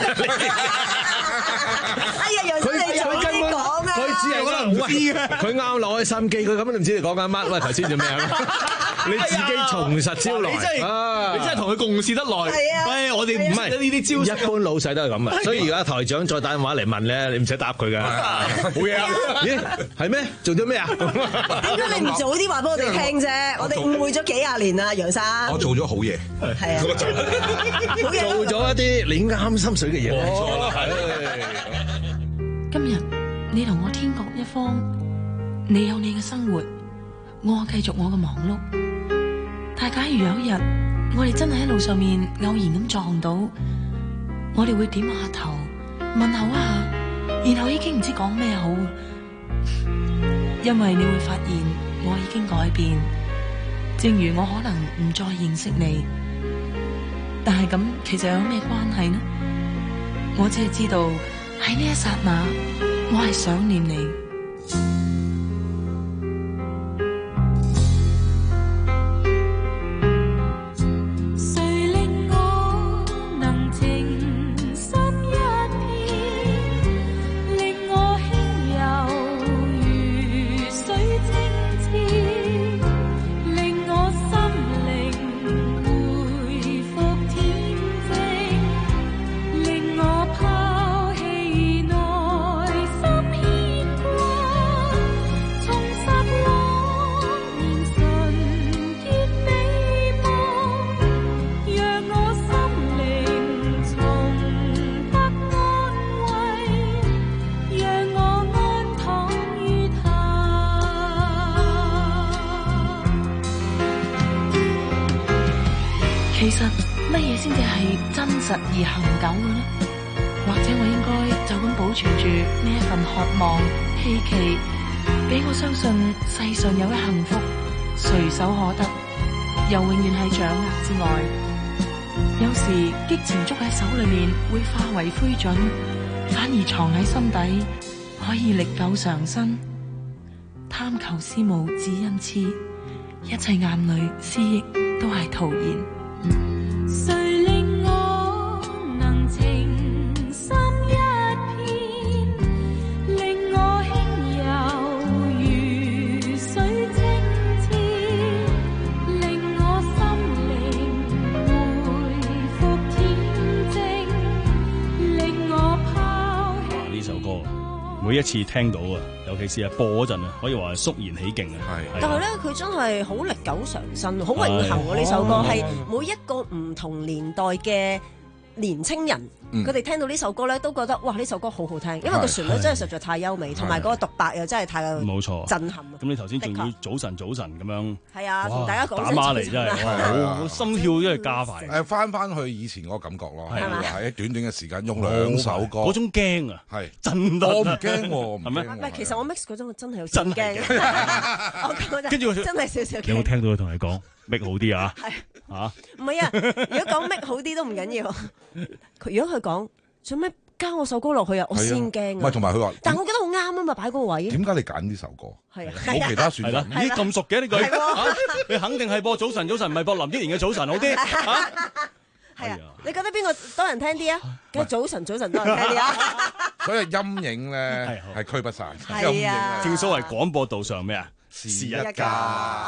Speaker 10: 哎呀，楊生你做咩講啊？
Speaker 23: 佢只係可能唔知啊！佢啱攞起心機，佢根本都唔知你講緊乜。喂，頭先做咩啊？你自己從實招來，
Speaker 9: 你真係你真係同佢共事得耐。喂，我哋唔係呢啲招式，
Speaker 23: 一般老細都係咁啊。所以而家台長再打電話嚟問咧，你唔使答佢㗎。
Speaker 9: 冇嘢啊？
Speaker 23: 咦，係咩？做咗咩啊？
Speaker 10: 點解你唔早啲話俾我哋聽啫？我哋誤會咗幾廿年啦，楊生。
Speaker 11: 我做咗好嘢，
Speaker 10: 係啊，
Speaker 23: 做咗一啲你啱心水嘅嘢。
Speaker 11: 冇錯啦，係。
Speaker 2: 今日你同我天各一方，你有你嘅生活，我繼續我嘅忙碌。但假如有一日我哋真係喺路上面偶然咁撞到，我哋會點下頭問候一下，然後已經唔知講咩好，因為你會發現我已經改變，正如我可能唔再認識你，但係咁其實有咩關係呢？我只係知道喺呢一剎那，我係想念你。 令我輕柔如係真實而恒久嘅呢？或者我應該就咁保存住呢一份渴望、希冀，俾我相信世上有一幸福隨手可得，又永遠喺掌握之外。有時激情捉喺手裏面會化為灰燼，反而藏喺心底可以歷久常新。貪求思慕只因痴，一切眼淚思憶都係徒然。
Speaker 5: 誰令我能情深一片，令我輕柔如水清澈，令我心靈回復恬靜，令我拋棄。
Speaker 9: 呢首歌每一次聽到啊，尤其是係播嗰陣啊，可以話係肅然起敬啊。係，
Speaker 10: 但係咧，佢真係好歷久常新，好永恆喎！呢首歌係每一個唔同年代嘅年青人，佢哋聽到呢首歌咧，都覺得哇！呢首歌好好聽，因為個旋律真係實在太優美，同埋嗰個獨白又真係太
Speaker 9: 冇錯
Speaker 10: 震撼。
Speaker 9: 咁你頭先仲要早晨早晨咁樣，
Speaker 10: 係啊，同大家講
Speaker 9: 打孖嚟真係，好心跳真係加快。
Speaker 11: 誒，翻翻去以前嗰個感覺咯，係嘛？喺短短嘅時間用兩首歌，
Speaker 9: 嗰種驚啊，
Speaker 11: 係
Speaker 9: 震得
Speaker 11: 我唔驚喎，
Speaker 9: 係咩？
Speaker 10: 唔係，其實我 mix 嗰種真係有真驚，我覺得
Speaker 9: 跟住
Speaker 10: 真係少少驚。
Speaker 9: 你有冇聽到佢同你講 mix 好啲啊？係嚇，
Speaker 10: 唔係啊！如果講 mix 好啲都唔緊要。佢如果佢講做咩加我首歌落去啊，我先驚啊！
Speaker 11: 唔係同埋佢話，
Speaker 10: 但係我覺得好啱啊嘛，擺嗰個位。
Speaker 11: 點解你揀呢首歌？
Speaker 10: 係啊，
Speaker 11: 冇其他選擇。
Speaker 9: 咦咁熟嘅呢句？你肯定係播早晨早晨，唔係播林憶蓮嘅早晨好啲嚇？
Speaker 10: 係啊，你覺得邊個多人聽啲啊？梗係早晨早晨多人聽啲啊！
Speaker 11: 所以陰影咧係驅不散。
Speaker 10: 係啊，
Speaker 9: 正所謂廣播道上咩啊？
Speaker 11: 是一家。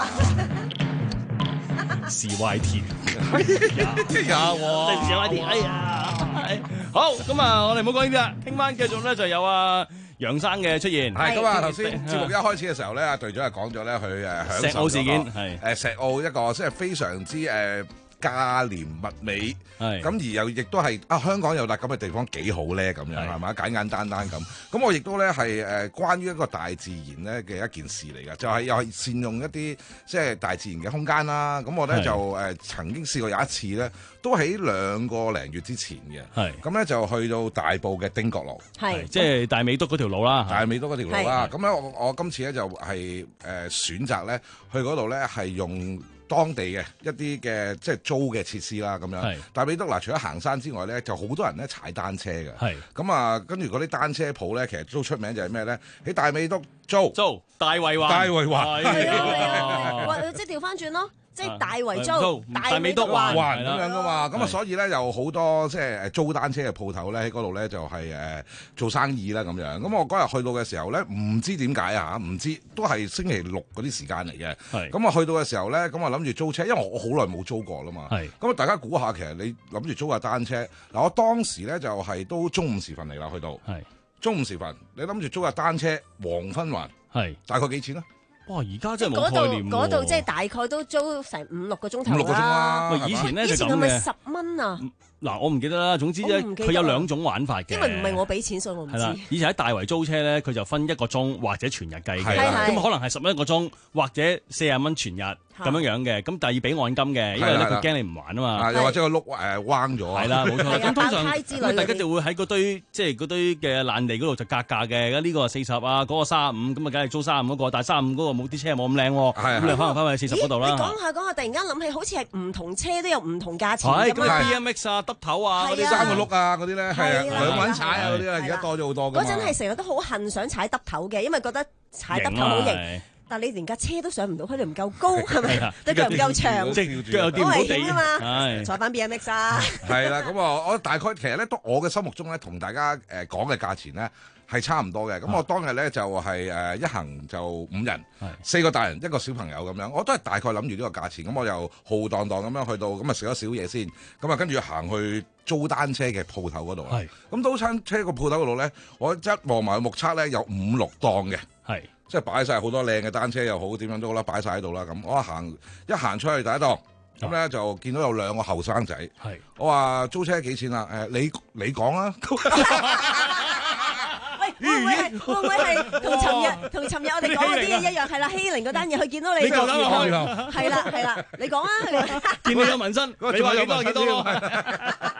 Speaker 9: 是 Y T，
Speaker 11: 有喎，
Speaker 9: 是 Y T， 哎呀，好咁啊！我哋唔好講呢啲啦，聽晚繼續咧就有啊楊生嘅出現。
Speaker 11: 係咁啊！頭先節目一開始嘅時候咧，阿隊長係講咗咧，佢誒享受
Speaker 9: 石澳事件係
Speaker 11: 誒石澳一個即係非常之誒價廉物美，咁而又亦都係啊香港有笪咁嘅地方幾好咧，咁樣係嘛？簡簡單單咁。咁我亦都咧係誒關於一個大自然咧嘅一件事嚟㗎，就係又係善用一啲即係大自然嘅空間啦。咁我咧就誒曾經試過有一次咧，都喺兩個零月之前嘅，咁咧就去到大埔嘅汀角路，
Speaker 9: 即係大美督嗰條路啦，
Speaker 11: 大美督嗰條路啦。咁咧我我今次咧就係誒選擇咧去嗰度咧係用當地嘅一啲嘅即係租嘅設施啦，咁樣。大美督嗱，除咗行山之外咧，就好多人咧踩單車嘅。係咁啊，跟住嗰啲單車鋪咧，其實都出名就係咩咧？喺大美督租
Speaker 9: 租大圍環，
Speaker 11: 大圍環，
Speaker 10: 係啊，或即係調翻轉咯。即係大圍租、大美督環
Speaker 11: 咁樣噶嘛，咁啊所以咧有好多即係誒租單車嘅鋪頭咧喺嗰度咧就係誒做生意啦咁樣。咁我嗰日去到嘅時候咧，唔知點解啊，唔知都係星期六嗰啲時間嚟嘅。係咁啊去到嘅時候咧，咁啊諗住租車，因為我好耐冇租過啦嘛。係咁啊大家估下，其實你諗住租下單車嗱，我當時咧就係都中午時分嚟啦，去到係中午時分，你諗住租下單車黃昏環係大概幾錢啊？
Speaker 9: 哇！而家真係冇概念喎。
Speaker 10: 嗰度即係大概都租成五六個鐘頭啦。
Speaker 11: 五六個鐘啦。
Speaker 9: 喂，以前咧就咁嘅。
Speaker 10: 以前係咪十蚊啊？
Speaker 9: 嗱，我唔記得啦。總之咧，佢有兩種玩法嘅。因
Speaker 10: 為唔係我俾錢，所以我唔知。
Speaker 9: 係啦，以前喺大圍租車咧，佢就分一個鐘或者全日計嘅。
Speaker 10: 係係。
Speaker 9: 咁可能係十一個鐘或者四十蚊全日咁樣樣嘅。咁但係要俾按金嘅，因為咧佢驚你唔還啊嘛。
Speaker 11: 又或者個碌誒彎咗。
Speaker 9: 係啦，冇錯。咁通常大家就會喺嗰堆即係嗰堆嘅爛地嗰度就格價嘅。呢個四十啊，嗰個三十五，咁啊梗係租三十五嗰個。但係三十五嗰個冇啲車冇咁靚喎。咁你可能翻去四十嗰度啦。
Speaker 10: 你講下講下，突然間諗起，好似係唔同車都有唔同價錢
Speaker 9: 咁啊。B M X 啊，耷頭啊，嗰啲
Speaker 11: 三個轆啊，嗰啲咧係啊，兩蚊踩啊嗰啲啊，而家多咗好多㗎嘛。
Speaker 10: 嗰陣係成日都好恨想踩耷頭嘅，因為覺得踩耷頭好型。但係你連架車都上唔到，佢哋唔夠高係咪？對腳唔夠長，
Speaker 9: 腳又掂唔到地
Speaker 10: 啊嘛。坐翻 B M X 啊。係
Speaker 11: 啦，咁啊，我大概其實咧，都我嘅心目中咧，同大家誒講嘅價錢咧係差唔多嘅。咁我當日咧就係誒一行就五人，四個大人一個小朋友咁樣，我都係大概諗住呢個價錢。咁我又浩蕩蕩咁樣去到，咁啊食咗少嘢先，咁啊跟住行去租單車嘅鋪頭嗰度啦。咁租單車個鋪頭嗰度咧，我一望埋目測咧有五六檔嘅。係。即係擺晒好多靚嘅單車又好，點樣都好啦，擺晒喺度啦。咁我行一行出去第一檔，咁咧就見到有兩個後生仔。係我話租車幾錢啊？誒，你你講啊！
Speaker 10: 喂，會唔會係會唔會係同尋日同尋日我哋講嗰啲嘢一樣？係啦，欺凌嗰單嘢，佢見到你就係啦係啦，你講啊！
Speaker 9: 見你有紋身，你話幾多幾多咯？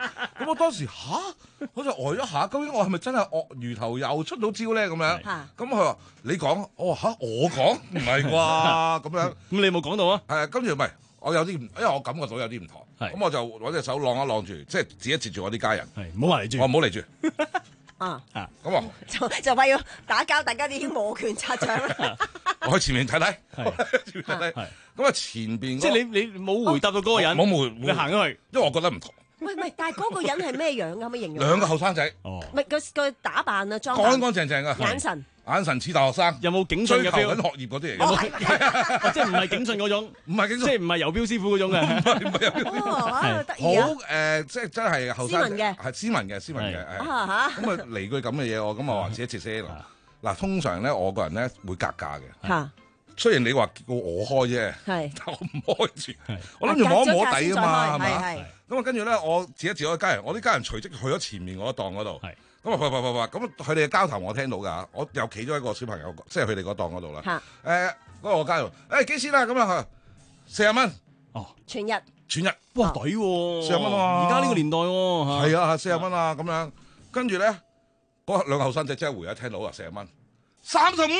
Speaker 11: 我當時吓，好似呆咗下，究竟我係咪真係鱷魚頭又出到招咧？咁樣，咁佢話你講，我話吓我講，唔係啩？咁樣，咁
Speaker 9: 你有冇講到啊？
Speaker 11: 係啊，跟住唔係，我有啲，因為我感覺到有啲唔妥，咁我就攞隻手晾一晾住，即係指一截住我啲家人，
Speaker 9: 唔好嚟住，
Speaker 11: 我唔好嚟住。
Speaker 10: 啊
Speaker 11: 啊，咁啊，
Speaker 10: 就就為要打交，大家已經摩拳擦掌啦。
Speaker 11: 我去前面睇睇，前面睇睇，咁啊前邊
Speaker 9: 即係你你冇回答到嗰個人，
Speaker 11: 冇回，
Speaker 9: 你行咗去，
Speaker 11: 因為我覺得唔妥。
Speaker 10: 喂喂，但係嗰個人係咩樣㗎？可唔可以形容？
Speaker 11: 兩個後生仔，
Speaker 9: 哦，
Speaker 10: 唔係個個打扮啊，裝扮
Speaker 11: 乾乾淨淨㗎，
Speaker 10: 眼神。
Speaker 11: 眼神似大學生，
Speaker 9: 有冇警訊嘅 feel？
Speaker 11: 追求緊學業嗰啲嚟嘅，
Speaker 9: 哦，即係唔係警訊嗰種，
Speaker 11: 唔係警訊，
Speaker 9: 即係唔係郵標師傅嗰種嘅，
Speaker 11: 唔係唔係郵標。
Speaker 10: 哦，得意
Speaker 11: 好
Speaker 10: 啊！
Speaker 11: 誒，即係真係後生
Speaker 10: 斯文嘅，
Speaker 11: 係斯文嘅，斯文嘅。
Speaker 10: 啊嚇！
Speaker 11: 咁啊嚟句咁嘅嘢，我咁我話自己直寫嗱，通常咧我個人咧會格價嘅。
Speaker 10: 嚇！
Speaker 11: 雖然你話叫我開啫，
Speaker 10: 係，
Speaker 11: 但我唔開住，我諗住摸一摸底啊嘛，係咪？咁啊，跟住咧，我指一指我啲家人，我啲家人隨即去咗前面嗰檔嗰度。咁啊，啪啪啪啪，咁佢哋嘅交談我聽到㗎，我又企咗一個小朋友，即係佢哋嗰檔嗰度啦。誒，嗰個我家人，誒幾錢啊？咁啊，四十蚊。
Speaker 9: 哦，
Speaker 10: 全日。
Speaker 11: 全日。
Speaker 9: 哇，抵喎！
Speaker 11: 四十蚊啊！
Speaker 9: 而家呢個年代喎。
Speaker 11: 係啊，四十蚊啊，咁樣。跟住咧，嗰兩個後生仔真係回一聽到啊，四十蚊，三十五。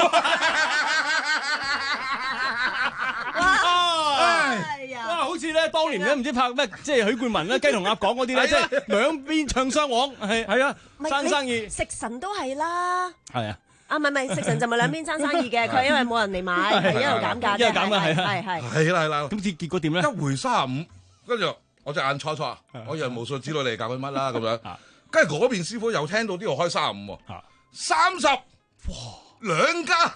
Speaker 9: 哇！好似咧，當年咧唔知拍咩，即係許冠文咧雞同鴨講嗰啲咧，即係兩邊唱雙簧，係係啊，爭生意。
Speaker 10: 食神都係啦。
Speaker 9: 係啊。
Speaker 10: 啊，唔係唔係，食神就咪兩邊爭生意嘅，佢因為冇人嚟買，係一路減價，
Speaker 9: 一路減價係
Speaker 10: 係係。
Speaker 11: 係啦係啦。
Speaker 9: 咁結結果點咧？
Speaker 11: 一回三十五，跟住我隻眼錯錯，我以為無數知道你哋搞緊乜啦咁樣。跟住嗰邊師傅又聽到呢度開三十五喎，三十，哇，兩家。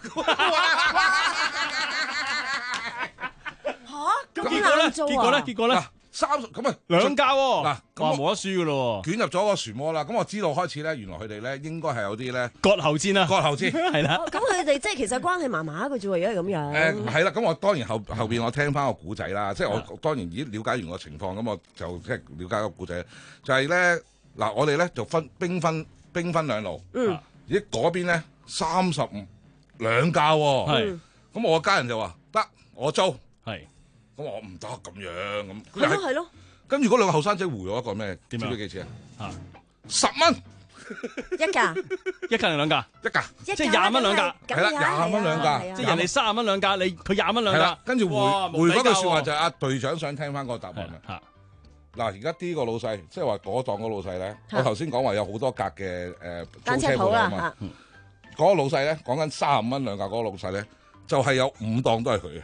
Speaker 10: 嚇！
Speaker 9: 咁結果咧？結果咧？結果咧？
Speaker 11: 三十咁啊，
Speaker 9: 兩家喎。
Speaker 11: 嗱，
Speaker 9: 咁啊冇得輸噶咯喎。
Speaker 11: 捲入咗個漩渦啦。咁我知道開始咧，原來佢哋咧應該係有啲咧
Speaker 9: 割喉戰啦。
Speaker 11: 割喉戰
Speaker 9: 係啦。
Speaker 10: 咁佢哋即係其實關係麻麻嘅啫喎，如果係咁樣。
Speaker 11: 誒係啦，咁我當然後後邊我聽翻個古仔啦，即係我當然已經了解完個情況，咁我就即係了解個古仔，就係咧嗱，我哋咧就分兵分兵分兩路。
Speaker 10: 嗯。
Speaker 11: 而嗰邊咧三十五兩家喎。係。咁我家人就話得，我租。
Speaker 9: 係。
Speaker 11: 咁我唔得咁樣咁。
Speaker 10: 係咯係咯。
Speaker 11: 跟住嗰兩個後生仔回咗一個咩？
Speaker 9: 點樣？
Speaker 11: 知唔知幾錢啊？
Speaker 9: 嚇，
Speaker 11: 十蚊
Speaker 10: 一架，
Speaker 9: 一架定兩架？
Speaker 11: 一架，
Speaker 9: 即係廿蚊兩架。
Speaker 11: 係啦，廿蚊兩架，
Speaker 9: 即係人哋三十蚊兩架，你佢廿蚊兩架。
Speaker 11: 跟住回回嗰句説話就係阿隊長想聽翻個答案啊！嗱，而家呢個老細，即係話嗰檔嗰老細咧，我頭先講話有好多格嘅誒租車鋪啊嘛。嗰個老細咧講緊三十蚊兩架，嗰個老細咧就係有五檔都係佢嘅。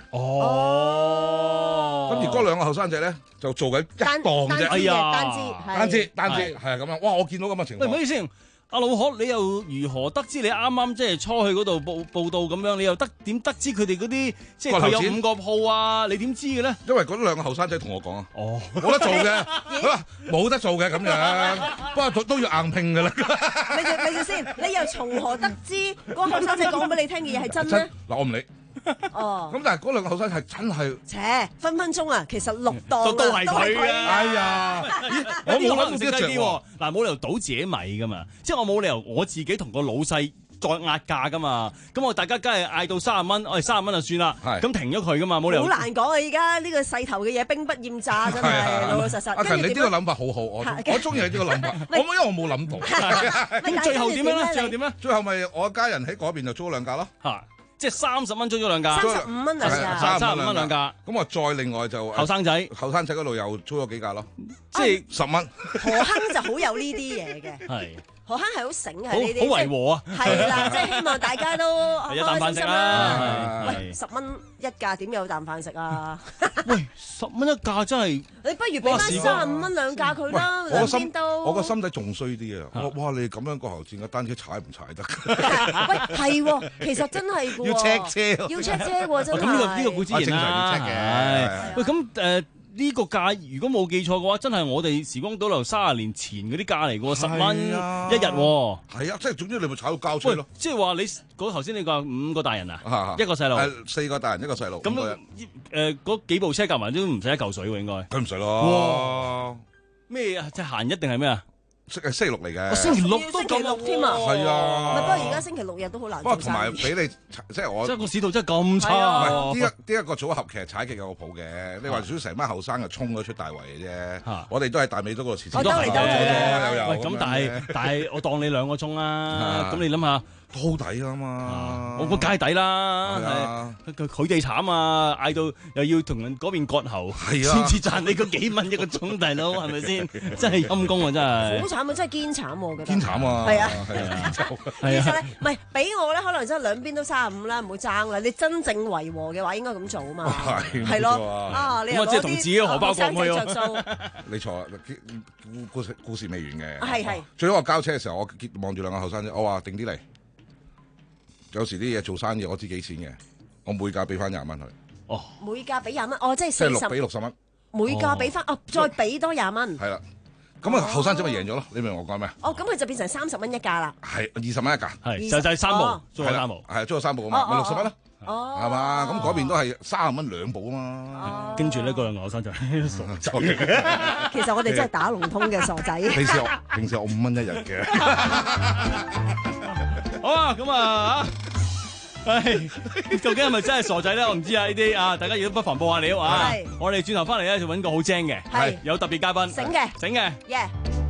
Speaker 9: 哦，
Speaker 11: 跟住嗰兩個後生仔咧就做緊一檔啫。
Speaker 10: 哎呀，單支
Speaker 11: 單支單支係咁樣。哇！我見到咁嘅情況。
Speaker 9: 喂，唔好意思。阿老可，你又如何得知你啱啱即係初去嗰度報報道咁樣？你又得點得知佢哋嗰啲即係佢有五個鋪啊？你點知嘅咧？
Speaker 11: 因為嗰兩個後生仔同我講啊，
Speaker 9: 哦，
Speaker 11: 冇得做嘅，佢話冇得做嘅咁樣，不過都都要硬拼嘅啦。
Speaker 10: 你住你住先，你又從何得知嗰個後生仔講俾你聽嘅嘢係真咧？
Speaker 11: 嗱，我唔理。
Speaker 10: 哦，
Speaker 11: 咁但係嗰兩個後生係真係，
Speaker 10: 切分分鐘啊！其實六檔
Speaker 9: 都係佢啊！
Speaker 11: 哎呀，
Speaker 9: 我冇可能食低啲喎。嗱，冇理由倒自己米噶嘛，即係我冇理由我自己同個老細再壓價噶嘛。咁我大家梗係嗌到三十蚊，我哋三十蚊就算啦。咁停咗佢噶嘛，冇理由。
Speaker 10: 好難講啊！依家呢個勢頭嘅嘢兵不厭詐，真係老老實實。
Speaker 11: 阿勤，你呢個諗法好好，我我中意你呢個諗法。我因為我冇諗到。
Speaker 9: 咁最後點樣咧？最後點咧？
Speaker 11: 最後咪我家人喺嗰邊就租兩架咯。
Speaker 9: 嚇！即係三十蚊租咗兩架，
Speaker 10: 三十五蚊兩架，
Speaker 9: 三十五蚊兩架。
Speaker 11: 咁我再另外就
Speaker 9: 後生仔，
Speaker 11: 後生仔嗰度又租咗幾架咯，
Speaker 9: 即係
Speaker 11: 十蚊。
Speaker 10: 何坑就好有呢啲嘢嘅，
Speaker 9: 係
Speaker 10: 何坑係好醒嘅呢啲，
Speaker 9: 好維和啊。
Speaker 10: 係啦，即係希望大家都
Speaker 9: 有啖飯食啦。
Speaker 10: 喂，十蚊一架點有啖飯食啊？
Speaker 9: 喂，十蚊一架真係，
Speaker 10: 你不如俾翻三十五蚊兩架佢啦，兩邊都。
Speaker 11: 我個心底仲衰啲啊！我哇，你咁樣過後戰嘅單車踩唔踩得？
Speaker 10: 喂，係喎，其實真係嘅喎，
Speaker 11: 要 check 車，
Speaker 10: 要 check 車喎，真係。
Speaker 9: 咁呢個呢個固之然啦，
Speaker 11: 係。
Speaker 9: 喂，咁誒呢個價，如果冇記錯嘅話，真係我哋時光倒流三十年前嗰啲價嚟嘅喎，十蚊一日喎。
Speaker 11: 係啊，即係總之你咪炒到交出咯。
Speaker 9: 即係話你嗰頭先你講五個大人啊，一個細路，
Speaker 11: 四個大人一個細路。
Speaker 9: 咁誒嗰幾部車夾埋都唔使一嚿水喎，應該。
Speaker 11: 佢唔使咯。
Speaker 9: 咩啊？即係閒一定係咩啊？
Speaker 11: 星星期六嚟嘅。
Speaker 9: 星期六都
Speaker 10: 星期六添啊！
Speaker 11: 係啊。
Speaker 10: 唔係，不過而家星期六日都好難做生意。
Speaker 11: 不過同埋俾你即係我，
Speaker 9: 即係個市道真係咁差。
Speaker 11: 唔係呢一呢一個組合其實踩極有個譜嘅。你話少成班後生就衝咗出大圍嘅啫。我哋都係大尾嗰個時。
Speaker 10: 我兜嚟兜去
Speaker 11: 有有。
Speaker 9: 喂，咁但係但係我當你兩個鐘啦。咁你諗下。
Speaker 11: 都好抵啊嘛！
Speaker 9: 我個街抵啦，係佢哋慘啊！嗌到又要同人嗰邊割喉，先至賺你嗰幾蚊一個鐘，大佬係咪先？真係陰公啊！真係
Speaker 10: 好慘啊！真係堅慘我覺得。
Speaker 11: 堅慘啊！
Speaker 10: 係啊，
Speaker 11: 係啊，
Speaker 10: 其實咧，唔係俾我咧，可能真係兩邊都三十五啦，唔好爭啦。你真正維和嘅話，應該咁做啊嘛。係係咯，啊你又
Speaker 9: 即係同自己荷包過唔去
Speaker 10: 喎。
Speaker 11: 你錯，故事故事未完嘅。
Speaker 10: 係係。
Speaker 11: 最尾我交車嘅時候，我望住兩個後生仔，我話定啲嚟。有時啲嘢做生意，我知幾錢嘅，我每架俾翻廿蚊佢。
Speaker 9: 哦，
Speaker 10: 每架俾廿蚊，哦，即係四十。
Speaker 11: 即係六俾六十蚊。
Speaker 10: 每架俾翻，哦，再俾多廿蚊。
Speaker 11: 係啦，咁啊後生仔咪贏咗咯？你明我講咩？
Speaker 10: 哦，咁佢就變成三十蚊一架啦。
Speaker 11: 係二十蚊一架。
Speaker 9: 係就就係三部，租咗三部，
Speaker 11: 係租咗三部啊嘛，咪六十蚊咯。哦，係嘛？咁嗰邊都係三十蚊兩部啊嘛。
Speaker 9: 跟住呢個後生就傻仔。
Speaker 10: 其實我哋真係打龍通嘅傻仔。
Speaker 11: 平時我平時我五蚊一日嘅。
Speaker 9: 好啊，咁啊，唉，究竟係咪真係傻仔咧？我唔知啊，呢啲啊，大家亦都不妨報下料啊。我哋轉頭翻嚟咧，就揾個好精嘅，係有特別嘉賓，
Speaker 10: 醒嘅，
Speaker 9: 醒嘅。
Speaker 10: Yeah。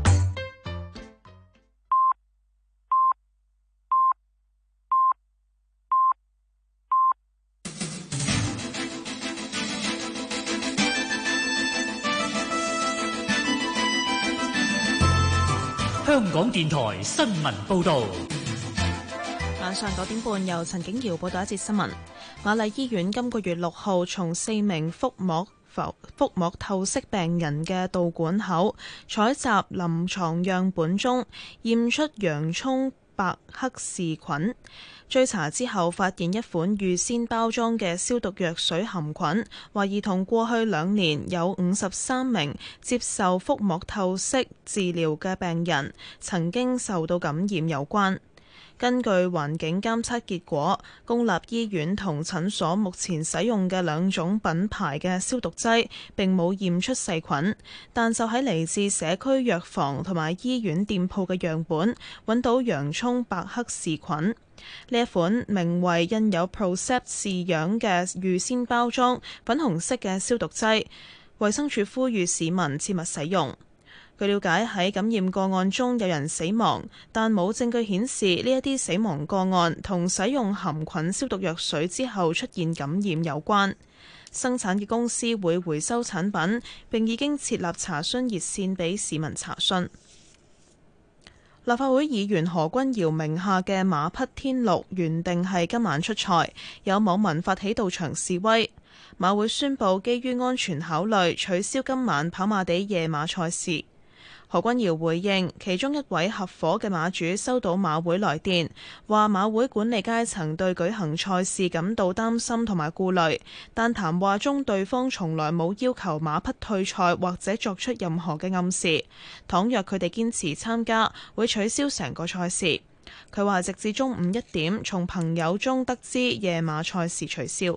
Speaker 14: 香港電台新聞報導。
Speaker 18: 晚上九點半，由陳景瑤報道一節新聞。瑪麗醫院今個月六號從四名腹膜腹膜透析病人嘅導管口採集臨床樣本中驗出洋蔥白黑氏菌，追查之後發現一款預先包裝嘅消毒藥水含菌，懷疑同過去兩年有五十三名接受腹膜透析治療嘅病人曾經受到感染有關。根據環境監測結果，公立醫院同診所目前使用嘅兩種品牌嘅消毒劑並冇驗出細菌，但就喺嚟自社區藥房同埋醫院店鋪嘅樣本揾到洋蔥白黑氏菌。呢一款名為印有 Procept 字樣嘅預先包裝粉紅色嘅消毒劑，衛生署呼籲市民切勿使用。據了解，喺感染個案中有人死亡，但冇證據顯示呢一啲死亡個案同使用含菌消毒藥水之後出現感染有關。生產嘅公司會回收產品，並已經設立查詢熱線俾市民查詢。立法會議員何君堯名下嘅馬匹天鹿原定係今晚出賽，有網民發起到場示威。馬會宣布基於安全考慮取消今晚跑馬地夜馬賽事。何君堯回應，其中一位合夥嘅馬主收到馬會來電，話馬會管理階層對舉行賽事感到擔心同埋顧慮，但談話中對方從來冇要求馬匹退賽或者作出任何嘅暗示。倘若佢哋堅持參加，會取消成個賽事。佢話直至中午一點，從朋友中得知夜馬賽事取消。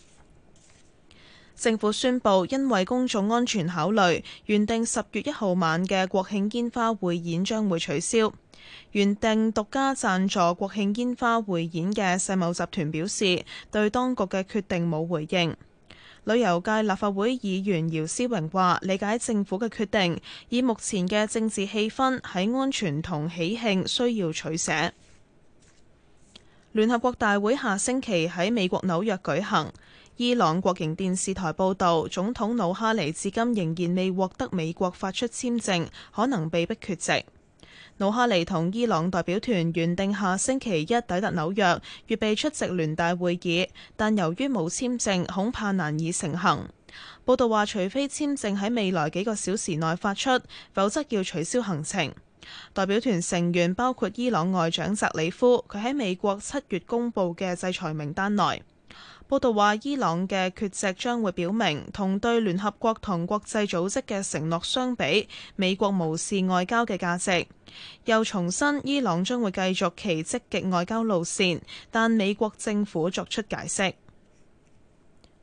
Speaker 18: 政府宣布，因為公眾安全考慮，原定十月一號晚嘅國慶煙花匯演將會取消。原定獨家贊助國慶煙花匯演嘅世貿集團表示，對當局嘅決定冇回應。旅遊界立法會議員姚思榮話：理解政府嘅決定，以目前嘅政治氣氛，喺安全同喜慶需要取捨。聯合國大會下星期喺美國紐約舉行。伊朗國營電視台報導，總統魯哈尼至今仍然未獲得美國發出簽證，可能被迫缺席。魯哈尼同伊朗代表團原定下星期一抵達紐約，預備出席聯大會議，但由於冇簽證，恐怕難以成行。報導話，除非簽證喺未來幾個小時內發出，否則要取消行程。代表團成員包括伊朗外長澤里夫，佢喺美國七月公佈嘅制裁名單內。報道話，伊朗嘅缺席將會表明，同對聯合國同國際組織嘅承諾相比，美國無視外交嘅價值。又重申，伊朗將會繼續其積極外交路線，但美國政府作出解釋。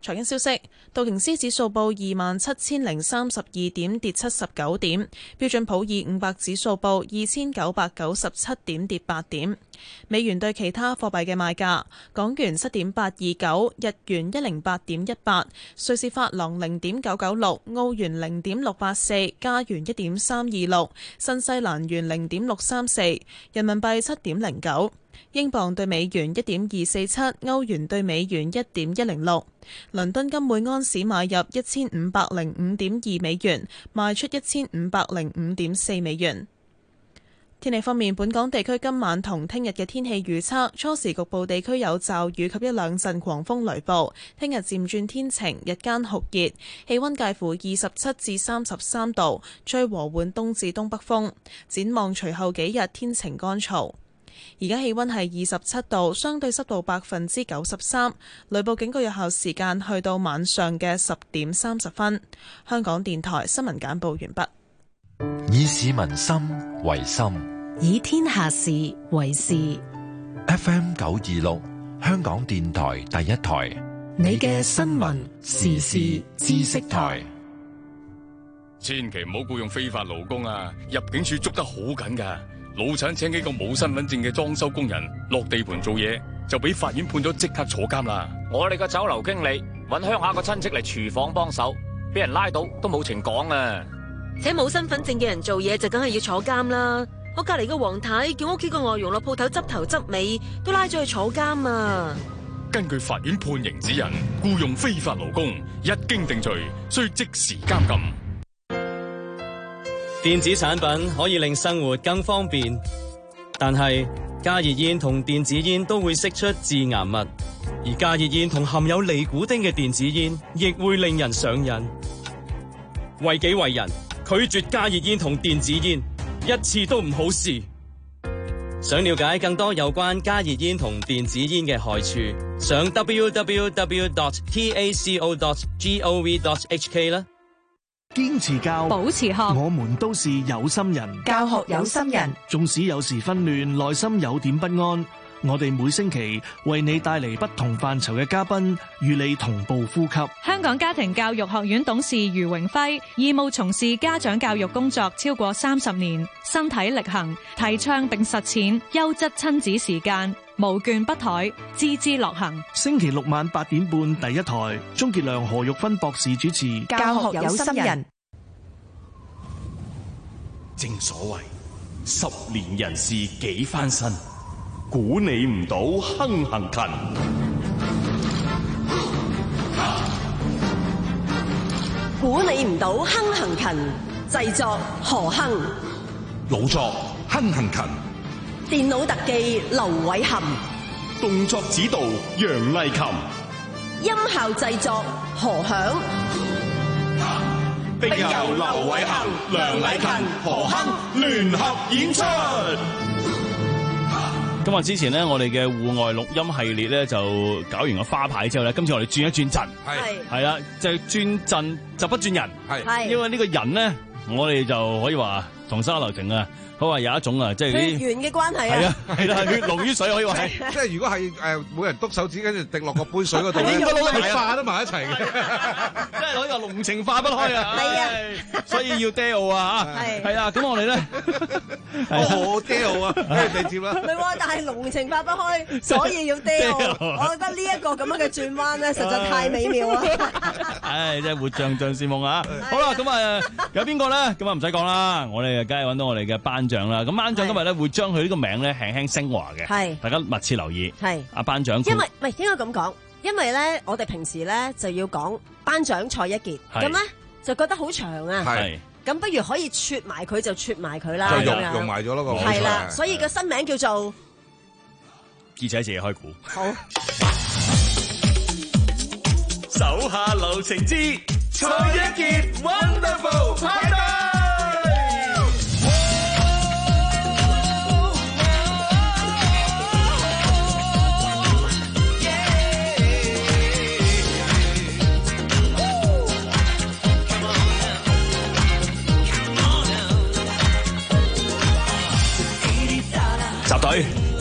Speaker 15: 財經消息，道瓊斯指數報二萬七千零三十二點，跌七十九點；標準普爾五百指數報二千九百九十七點，跌八點。美元對其他貨幣嘅賣價：港元七點八二九，日元一零八點一八，瑞士法郎零點九九六，澳元零點六八四，加元一點三二六，新西蘭元零點六三四，人民幣七點零九。英鎊對美元一點二四七，歐元對美元一點一零六，倫敦金每安士買入一千五百零五點二美元，賣出一千五百零五點四美元。天氣方面，本港地區今晚同聽日嘅天氣預測，初時局部地區有驟雨及一兩陣狂風雷暴，聽日漸轉天晴，日間酷熱，氣溫介乎二十七至三十三度，吹和緩東至東北風。展望隨後幾日天晴乾燥。而家氣溫係二十七度，相對濕度百分之九十三，雷暴警告有效時間去到晚上嘅十點三十分。香港電台新聞簡報完畢。
Speaker 16: 以市民心為心，
Speaker 17: 以天下事為事。
Speaker 16: F M 九二六，香港電台第一台，
Speaker 17: 你嘅新聞時事知識台。
Speaker 20: 千祈唔好僱用非法勞工啊！入境處捉得好緊㗎。老闆請幾個冇身份證嘅裝修工人落地盤做嘢，就俾法院判咗即刻坐監啦。
Speaker 22: 我哋個酒樓經理搵鄉下個親戚嚟廚房幫手，俾人拉到都冇情講啊！
Speaker 26: 請冇身份證嘅人做嘢就梗係要坐監啦。我隔籬個黃太叫屋企個外傭落鋪頭執頭執尾，都拉咗去坐監啊！
Speaker 20: 根據法院判刑指引，僱用非法勞工一經定罪，需即時監禁。
Speaker 27: 電子產品可以令生活更方便，但係加熱煙同電子煙都會釋出致癌物，而加熱煙同含有尼古丁嘅電子煙亦會令人上癮。為己為人，拒絕加熱煙同電子煙，一次都唔好試。想了解更多有關加熱煙同電子煙嘅害處，上 w w w dot t a c o dot gov dot h k 啦。
Speaker 28: 堅持教，
Speaker 29: 保持學，
Speaker 28: 我們都是有心人。
Speaker 29: 教學有心人，
Speaker 28: 縱使有時紛亂，內心有點不安，我哋每星期為你帶嚟不同範疇嘅嘉賓，與你同步呼吸。
Speaker 29: 香港家庭教育學院董事余榮輝，義務從事家長教育工作超過三十年，身體力行，提倡並實踐優質親子時間，無倦不怠，枝枝樂行。
Speaker 28: 星期六晚八點半，第一台，鍾傑良、何玉芬博士主持。
Speaker 29: 教學有心人。
Speaker 30: 正所謂十年人事幾番新，估你唔到亨行勤。
Speaker 21: 估你唔到亨行勤，製作何亨，
Speaker 30: 老作亨行勤，
Speaker 21: 電腦特技劉偉涵，
Speaker 30: 動作指導楊麗琴，
Speaker 21: 音效製作何響。
Speaker 30: 並由劉偉涵、梁禮勤、何亨聯合演出。
Speaker 9: 今日之前呢，我哋嘅戶外錄音系列咧就搞完個花牌之後咧，今次我哋轉一轉陣，係係啦，就係轉陣就不轉人，係因為呢個人咧，我哋就可以話同沙流情啊。佢話有一種啊，即係啲
Speaker 10: 血緣嘅關係啊，
Speaker 9: 係啦，血濃於水可以話係。
Speaker 11: 即係如果係誒每人篤手指跟住滴落個杯水嗰度咧，應該攞嚟化得埋一齊嘅，
Speaker 9: 即係攞個濃情化不開啊！係啊，所以要 deal 啊嚇，係係啊，咁我哋咧，
Speaker 11: 我 deal 啊，跟住接啦。
Speaker 10: 唔係喎，但係濃情化不開，所以要 deal。我覺得呢一個咁樣嘅轉彎咧，實在太美妙啦！
Speaker 9: 唉，真係活像像是夢啊！好啦，咁啊有邊個咧？咁啊唔使講啦，我哋梗係揾到我哋嘅班長啦。咁班長今日咧會將佢呢個名咧輕輕升華嘅，係大家密切留意。係阿班長，
Speaker 10: 因為唔係應該咁講，因為咧我哋平時咧就要講班長蔡一傑，咁咧就覺得好長啊。係咁，不如可以撮埋佢就撮埋佢啦，
Speaker 11: 就用用埋咗咯個。
Speaker 10: 係啦，所以個新名叫做
Speaker 9: 記者自己開估。
Speaker 10: 好，
Speaker 30: 手下留情之蔡一傑 Wonderful 派對。
Speaker 9: 集隊，
Speaker 10: 集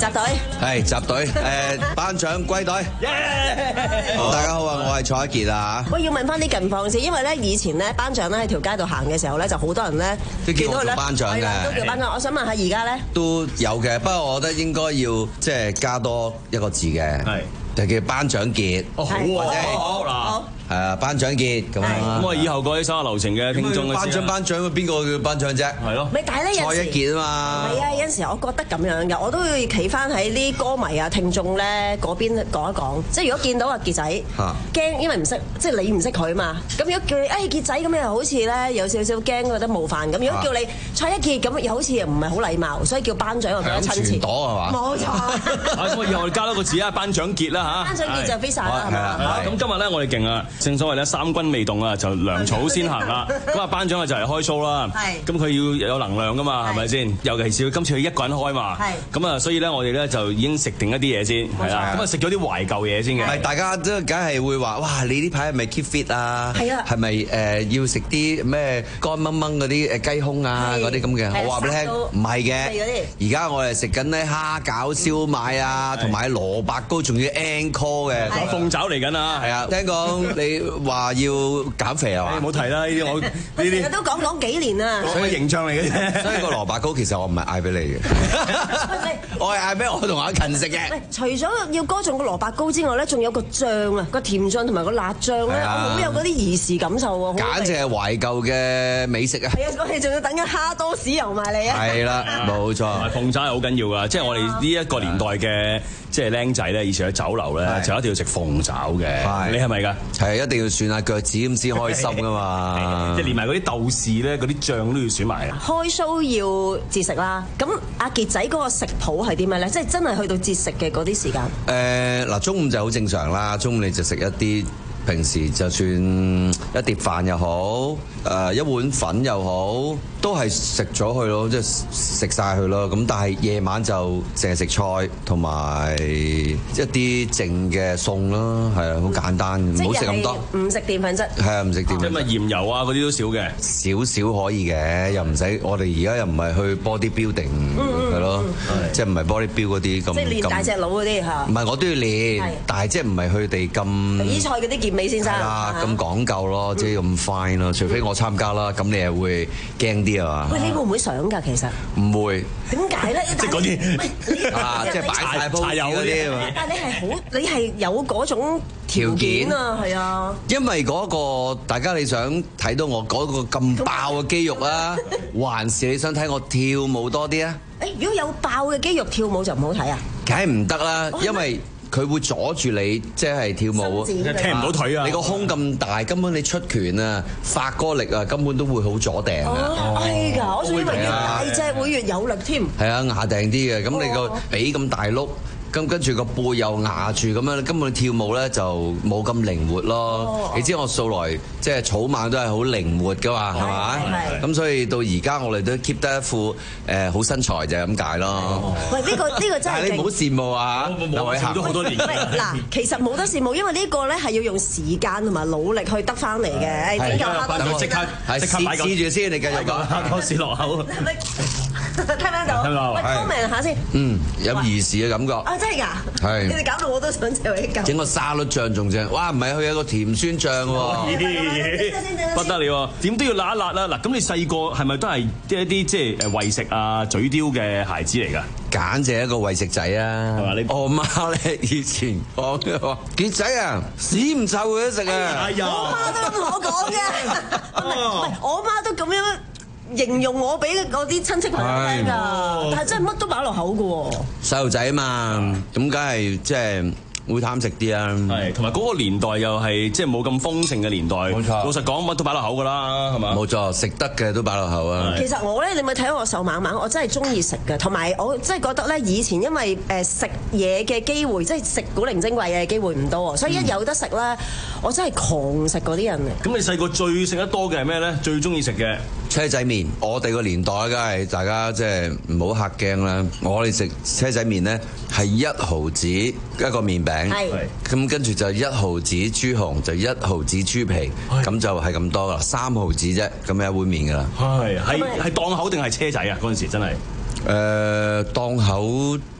Speaker 10: 隊，
Speaker 1: 係集隊，誒頒獎歸隊。大家好啊，我係蔡一傑啊嚇。
Speaker 10: 我要問翻啲近況先，因為咧以前咧頒獎咧喺條街度行嘅時候咧，就好多人咧
Speaker 1: 都叫我做頒獎嘅，
Speaker 10: 都叫頒獎。我想問下而家咧
Speaker 1: 都有嘅，不過我覺得應該要即係加多一個字嘅，係就叫頒獎傑。
Speaker 9: 哦好啊，好嗱。
Speaker 1: 係啊，頒獎傑咁啊！
Speaker 9: 咁啊，以後各位手下留情嘅聽眾嘅
Speaker 1: 頒獎頒獎，邊個叫頒獎啫？
Speaker 9: 係咯。
Speaker 10: 咪但係咧有時
Speaker 1: 蔡一傑啊嘛。
Speaker 10: 係啊，有陣時我覺得咁樣嘅，我都會企翻喺啲歌迷啊、聽眾咧嗰邊講一講。即係如果見到阿傑仔驚，因為唔識，即係你唔識佢嘛。咁如果叫你誒傑仔咁，又好似咧有少少驚，覺得冒犯咁。如果叫你蔡一傑咁，又好似唔係好禮貌，所以叫頒獎又比較親切。
Speaker 1: 朵係嘛？
Speaker 10: 冇錯。
Speaker 9: 咁我以後我哋加多個字啊，頒獎傑啦嚇。
Speaker 10: 頒獎傑就飛曬啦，係嘛？
Speaker 9: 咁今日咧我哋勁啊！正所謂咧三軍未動啊，就糧草先行啦。咁啊頒獎啊就嚟開 show 啦。咁佢要有能量噶嘛，係咪先？尤其是佢今次佢一個人開嘛。咁啊，所以咧我哋咧就已經食定一啲嘢先，係啦。咁啊食咗啲懷舊嘢先嘅。
Speaker 1: 唔係大家都梗係會話，哇！你呢排係咪 keep fit 啊？
Speaker 10: 係啊。
Speaker 1: 係咪誒要食啲咩乾掹掹嗰啲誒雞胸啊嗰啲咁嘅？我話俾你聽，唔係嘅。而家我哋食緊咧蝦餃燒賣啊，同埋蘿蔔糕，仲要 encore 嘅。
Speaker 9: 鳳爪嚟緊啊！
Speaker 1: 係啊，聽講你話要減肥係嘛？
Speaker 9: 你唔好提啦，呢啲我呢
Speaker 10: 啲成日都講講幾年啦。
Speaker 1: 所以
Speaker 9: 形象嚟嘅啫。
Speaker 1: 所以個蘿蔔糕其實我唔係嗌俾你嘅，我係嗌俾我同阿勤食嘅。
Speaker 10: 除咗要歌頌個蘿蔔糕之外咧，仲有個醬啊，個甜醬同埋個辣醬咧，我好有嗰啲兒時感受喎。
Speaker 1: 簡直係懷舊嘅美食啊！
Speaker 10: 係啊，我哋仲要等緊蝦多士油埋嚟啊！
Speaker 1: 係啦，冇錯。
Speaker 9: 鳳爪係好緊要㗎，即係我哋呢一個年代嘅即係僆仔咧，以前去酒樓咧就一定要食鳳爪嘅。你係咪㗎？
Speaker 1: 係一定要選下腳趾咁先開心㗎嘛！
Speaker 9: 即係連埋嗰啲豆豉咧，嗰啲醬都要選埋。
Speaker 10: 開 show 要節食啦，咁阿傑仔嗰個食譜係啲咩咧？即係真係去到節食嘅嗰啲時間。
Speaker 1: 誒嗱，中午就好正常啦，中午你就食一啲。平時就算一碟飯又好，誒一碗粉又好，都係食咗佢咯，即係食晒佢咯。咁但係夜晚就淨係食菜同埋一啲剩嘅餸咯，係啊，好簡單，唔好食咁多。
Speaker 10: 唔食澱粉質。係
Speaker 1: 啊，唔食澱粉質。
Speaker 9: 咁啊鹽油啊嗰啲都少嘅，
Speaker 1: 少少可以嘅，又唔使。我哋而家又唔係去 body building 係咯，即係唔係 body build 嗰啲咁。
Speaker 10: 即係練大隻佬嗰啲嚇。
Speaker 1: 唔係我都要練，但係即係唔係佢哋咁。
Speaker 10: 比賽嗰啲健美先生。
Speaker 1: 係啦，咁講究咯，即係咁 fine 咯。除非我參加啦，咁你係會驚啲啊嘛？
Speaker 10: 喂，你會唔會想㗎？其實
Speaker 1: 唔會。
Speaker 10: 點解咧？
Speaker 1: 即係嗰啲啊，即係擺晒鋪油嗰啲啊嘛。
Speaker 10: 但係你係好，你係有嗰種條件啊，係啊。
Speaker 1: 因為嗰個大家你想睇到我嗰個咁爆嘅肌肉啊，還是你想睇我跳舞多啲啊？
Speaker 10: 誒，如果有爆嘅肌肉跳舞就唔好睇啊？
Speaker 1: 梗係唔得啦，因為佢會阻住你，即係跳舞，
Speaker 9: 踢唔到腿啊！
Speaker 1: 你個胸咁大，根本你出拳啊、發歌力啊，根本都會好阻掟啊！
Speaker 10: 係㗎，我仲以為越大隻會越有力添。
Speaker 1: 係啊，壓掟啲嘅，咁你個髀咁大碌。咁跟住個背又壓住咁樣，根本跳舞咧就冇咁靈活咯。哦、你知我素來即係草蜢都係好靈活噶嘛，係咪？咁所以到而家我哋都 keep 得一副誒好身材就係咁解咯。
Speaker 10: 哦、喂，呢、呢個呢、呢個真係
Speaker 1: 你唔好羨慕啊！
Speaker 9: 我羨慕咗好多年。
Speaker 10: 嗱，其實冇得羨慕，因為呢個咧係要用時間同埋努力去得翻嚟嘅。
Speaker 1: 係，
Speaker 10: 等我
Speaker 1: 即刻即刻擺試住先，你繼續講。
Speaker 9: 多士落口。
Speaker 10: 聽唔聽到？
Speaker 1: 聽到。
Speaker 10: 喂 comment 下先。
Speaker 1: 嗯，有兒時嘅感覺。
Speaker 10: 啊，真係㗎！
Speaker 1: 係。
Speaker 10: 你哋搞到我都想借你嚿。
Speaker 1: 整個沙律醬仲正，哇！唔係佢有個甜酸醬喎。
Speaker 9: 不得了，點都要辣一辣啦！嗱，咁你細個係咪都係即係一啲即係誒為食啊、嘴刁嘅孩子嚟㗎？
Speaker 1: 簡直係一個為食仔啊！係嘛？你我媽咧以前講嘅話，傑仔啊，屎唔臭佢都食啊！
Speaker 10: 哎呀，我媽都咁同我講嘅，唔係我媽都咁樣。形容我俾嗰啲親戚朋友聽㗎，但係真係乜都擺落口㗎喎。
Speaker 1: 細路仔啊嘛，咁梗係即係會貪食啲啊。
Speaker 9: 係，同埋嗰個年代又係即係冇咁豐盛嘅年代。冇錯，老實講乜都擺落口㗎啦，係嘛？
Speaker 1: 冇錯，食得嘅都擺落口啊。
Speaker 10: 其實我咧，你咪睇我瘦蜢蜢，我真係中意食嘅，同埋我真係覺得咧，以前因為誒食嘢嘅機會，即係食古靈精怪嘅機會唔多，所以一有得食咧，嗯、我真係狂食嗰啲人嚟。
Speaker 9: 咁你細個最食得多嘅係咩咧？最中意食嘅？
Speaker 1: 車仔麵，我哋個年代梗係大家即係唔好嚇驚啦。我哋食車仔麵咧係一毫子一個麵餅，咁跟住就一毫子豬紅，就一毫子豬皮，咁就係咁多啦，三毫子啫，咁一碗麵噶啦。係
Speaker 9: 係係檔口定係車仔啊？嗰陣時真係
Speaker 1: 誒檔口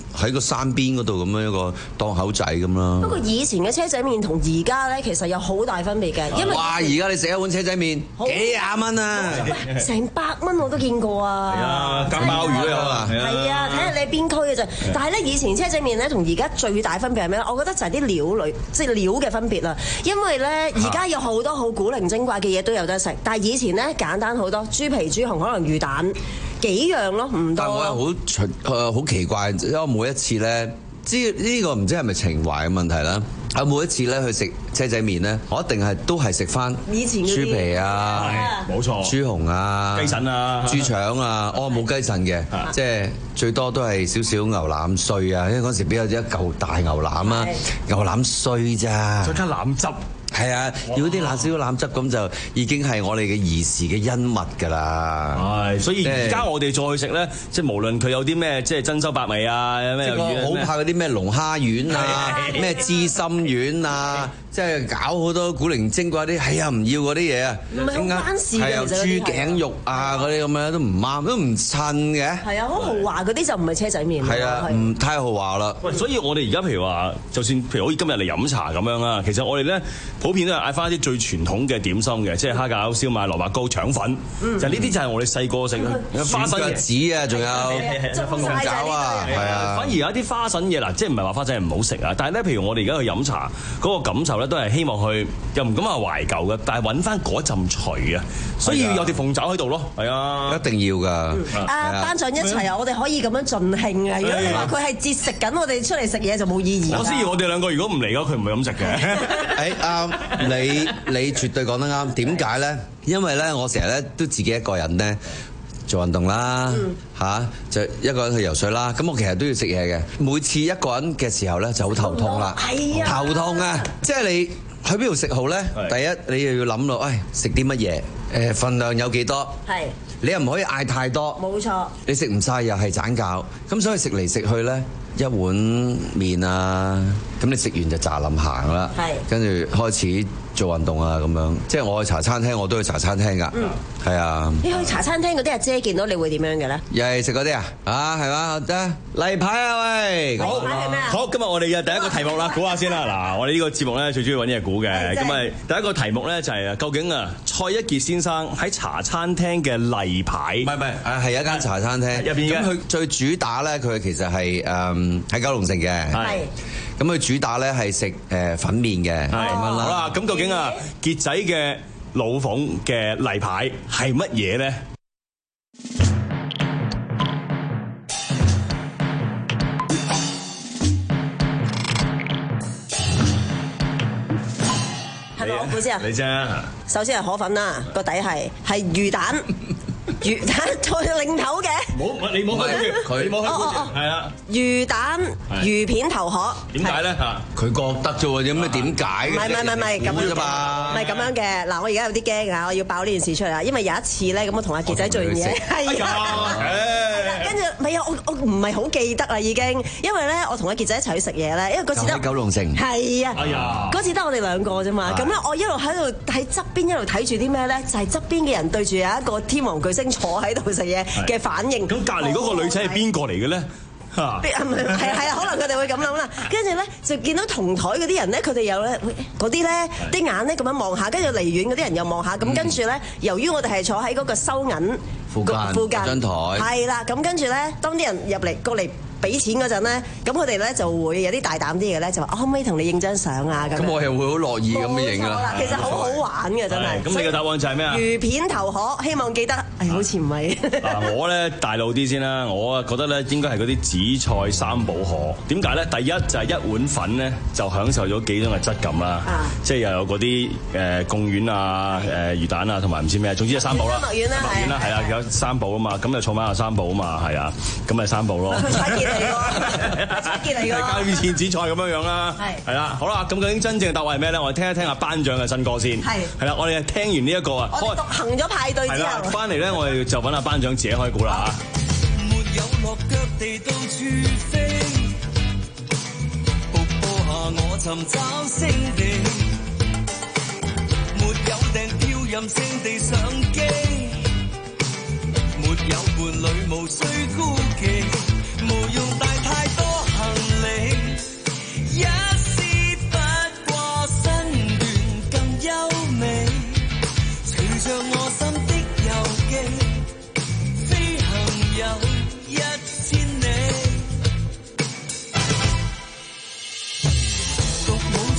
Speaker 1: 喺個山邊嗰度咁樣一個檔口仔咁啦。
Speaker 10: 不過以前嘅車仔麵同而家咧，其實有好大分別嘅，因為
Speaker 1: 哇！而家你食一碗車仔麵幾廿蚊啊，
Speaker 10: 成百蚊我都見過啊。
Speaker 9: 係啊，加鮑魚都有啊。
Speaker 10: 係啊，睇下你喺邊區嘅啫。但係咧，以前車仔麵咧同而家最大分別係咩咧？我覺得就係啲料類，即係料嘅分別啦。因為咧，而家有好多好古靈精怪嘅嘢都有得食，但係以前咧簡單好多，豬皮、豬紅，可能魚蛋幾樣咯，唔多。
Speaker 1: 但我係好出誒好奇怪，因為每一次咧，知呢個唔知係咪情懷嘅問題啦。我每一次咧去食車仔麵咧，我一定係都係食翻
Speaker 10: 以前
Speaker 1: 豬皮啊，
Speaker 9: 冇錯，
Speaker 1: 豬紅啊，
Speaker 9: 雞腎啊，
Speaker 1: 豬腸啊，哦冇雞腎嘅，即係最多都係少少牛腩碎啊，因為嗰時邊有一嚿大牛腩啊，牛腩碎咋，
Speaker 9: 再加腩汁。
Speaker 1: 係啊，如果啲辣少少腩汁咁就已經係我哋嘅兒時嘅恩物㗎啦。
Speaker 9: 係，所以而家我哋再去食咧，即係無論佢有啲咩，即係珍饈百味啊，咩
Speaker 1: 好怕嗰啲咩龍蝦丸啊，咩芝心丸啊，即係搞好多古靈精怪啲，係啊唔要嗰啲嘢啊。
Speaker 10: 唔係好關事嘅，
Speaker 1: 係啊，豬頸肉啊嗰啲咁樣都唔啱，都唔襯嘅。
Speaker 10: 係啊，好豪華嗰啲就唔係車仔麵。
Speaker 1: 係啊，唔太豪華啦。
Speaker 9: 喂，所以我哋而家譬如話，就算譬如好似今日嚟飲茶咁樣啦，其實我哋咧普遍都係嗌翻一啲最傳統嘅點心嘅，即係蝦餃、燒賣、蘿蔔糕、腸粉，就呢啲就係我哋細個食花生
Speaker 1: 嘅子啊，仲有鳳爪啊，係啊。
Speaker 9: 反而有一啲花生嘢嗱，即係唔係話花生係唔好食啊？但係咧，譬如我哋而家去飲茶嗰個感受咧，都係希望去又唔敢話懷舊嘅，但係揾翻嗰陣除啊，所以要有啲鳳爪喺度咯，係啊，
Speaker 1: 一定要㗎。
Speaker 10: 啊，班長一齊啊，我哋可以咁樣盡興啊！如果你話佢係節食緊，我哋出嚟食嘢就冇意義。
Speaker 9: 我知我哋兩個如果唔嚟嘅，佢唔會咁食嘅。
Speaker 1: 誒啱，你你絕對講得啱。點解咧？因為咧，我成日咧都自己一個人咧做運動啦，嚇、嗯、就一個人去游水啦。咁我其實都要食嘢嘅。每次一個人嘅時候咧，就好頭痛啦，
Speaker 10: 係啊，
Speaker 1: 頭痛啊！即係你去邊度食好咧？第一你又要諗咯，誒食啲乜嘢？誒份量有幾多？係你又唔可以嗌太多。冇錯。你食唔晒又係盞搞。咁所以食嚟食去咧，一碗麵啊，咁你食完就炸冧行啦。係。跟住開始做運動啊，咁樣。即係我去茶餐廳，我都去茶餐廳㗎。嗯。係啊。你去茶餐廳嗰啲阿姐見到你會點樣嘅咧？又係食嗰啲啊？啊係嘛？得例牌啊喂！
Speaker 9: 好。例牌係咩啊？好，今日我哋嘅第一個題目啦，估下先啦。嗱，我哋呢個節目咧最中意揾嘢估嘅。咁啊，第一個題目咧就係啊，究竟啊蔡一傑先生喺茶餐廳嘅例牌？
Speaker 1: 唔係唔係，啊係一間茶餐廳入邊嘅。咁佢最主打咧，佢其實係誒喺九龍城嘅。係。咁佢主打咧係食誒粉麵嘅。係。咁樣啦。
Speaker 9: 好啦，咁究竟啊傑仔嘅老鳳嘅例牌係乜嘢咧？
Speaker 10: 係咪我估先啊？
Speaker 9: 你啫。
Speaker 10: 首先係河粉啦，個底係係魚蛋。魚蛋再另頭嘅，
Speaker 9: 冇你冇開佢，你冇開佢，係啊！
Speaker 10: 魚蛋魚片頭殼，
Speaker 9: 點解咧嚇？
Speaker 1: 佢覺得啫喎，有咩點解？
Speaker 10: 唔係唔係唔係咁樣啫嘛，唔係咁樣嘅。嗱，我而家有啲驚啊，我要爆呢件事出嚟啦。因為有一次咧，咁我同阿傑仔做完嘢，係啊，跟住唔係啊，我我唔係好記得啦已經，因為咧我同阿傑仔一齊去食嘢咧，因為嗰次得
Speaker 1: 九龍城，
Speaker 10: 係啊，嗰次得我哋兩個啫嘛。咁咧我一路喺度喺側邊一路睇住啲咩咧，就係側邊嘅人對住有一個天王巨星坐喺度食嘢嘅反應。
Speaker 9: 咁隔離嗰個女仔係邊個嚟嘅咧？
Speaker 10: 嚇，係係啊，可能佢哋會咁諗啦。跟住咧就見到同台嗰啲人咧，佢哋又咧嗰啲咧啲眼咧咁樣望下，跟住離遠嗰啲人又望下。咁跟住咧，由於我哋係坐喺嗰個收銀
Speaker 1: 附近附近張台，
Speaker 10: 係啦。咁跟住咧，當啲人入嚟過嚟俾錢嗰陣咧，咁佢哋咧就會有啲大膽啲嘅咧，就話：我可唔可以同你影張相啊？咁
Speaker 1: 咁我係會好樂意咁樣影啦。
Speaker 10: 其實好好玩嘅真係。
Speaker 9: 咁你嘅答案就係咩啊？
Speaker 10: 魚片頭殼，希望記得。誒，好似唔係。
Speaker 9: 嗱，我咧大路啲先啦，我啊覺得咧應該係嗰啲紫菜三寶殼。點解咧？第一就係一碗粉咧，就享受咗幾種嘅質感啦。即係又有嗰啲誒貢丸啊、誒魚蛋啊，同埋唔知咩，總之係三寶啦。
Speaker 10: 麥丸啦，
Speaker 9: 麥丸啦，係啊，有三寶啊嘛，咁就儲埋有三寶啊嘛，係啊，咁咪三寶咯。
Speaker 10: 嚟喎，彩傑嚟喎，
Speaker 9: 加啲芡紫菜咁樣樣啦，係係啦，好啦，咁究竟真正嘅答案係咩咧？我哋聽一聽阿班長嘅新歌先，係係啦，我哋聽完呢一個啊，
Speaker 10: 我哋獨行咗派對之後，
Speaker 9: 翻嚟咧，我哋就揾阿班長自己開估啦嚇。
Speaker 3: 沒有落腳地到處飛，瀑布下我尋找勝地，沒有訂票任性地上機，沒有伴侶無需孤寂。無用帶太多，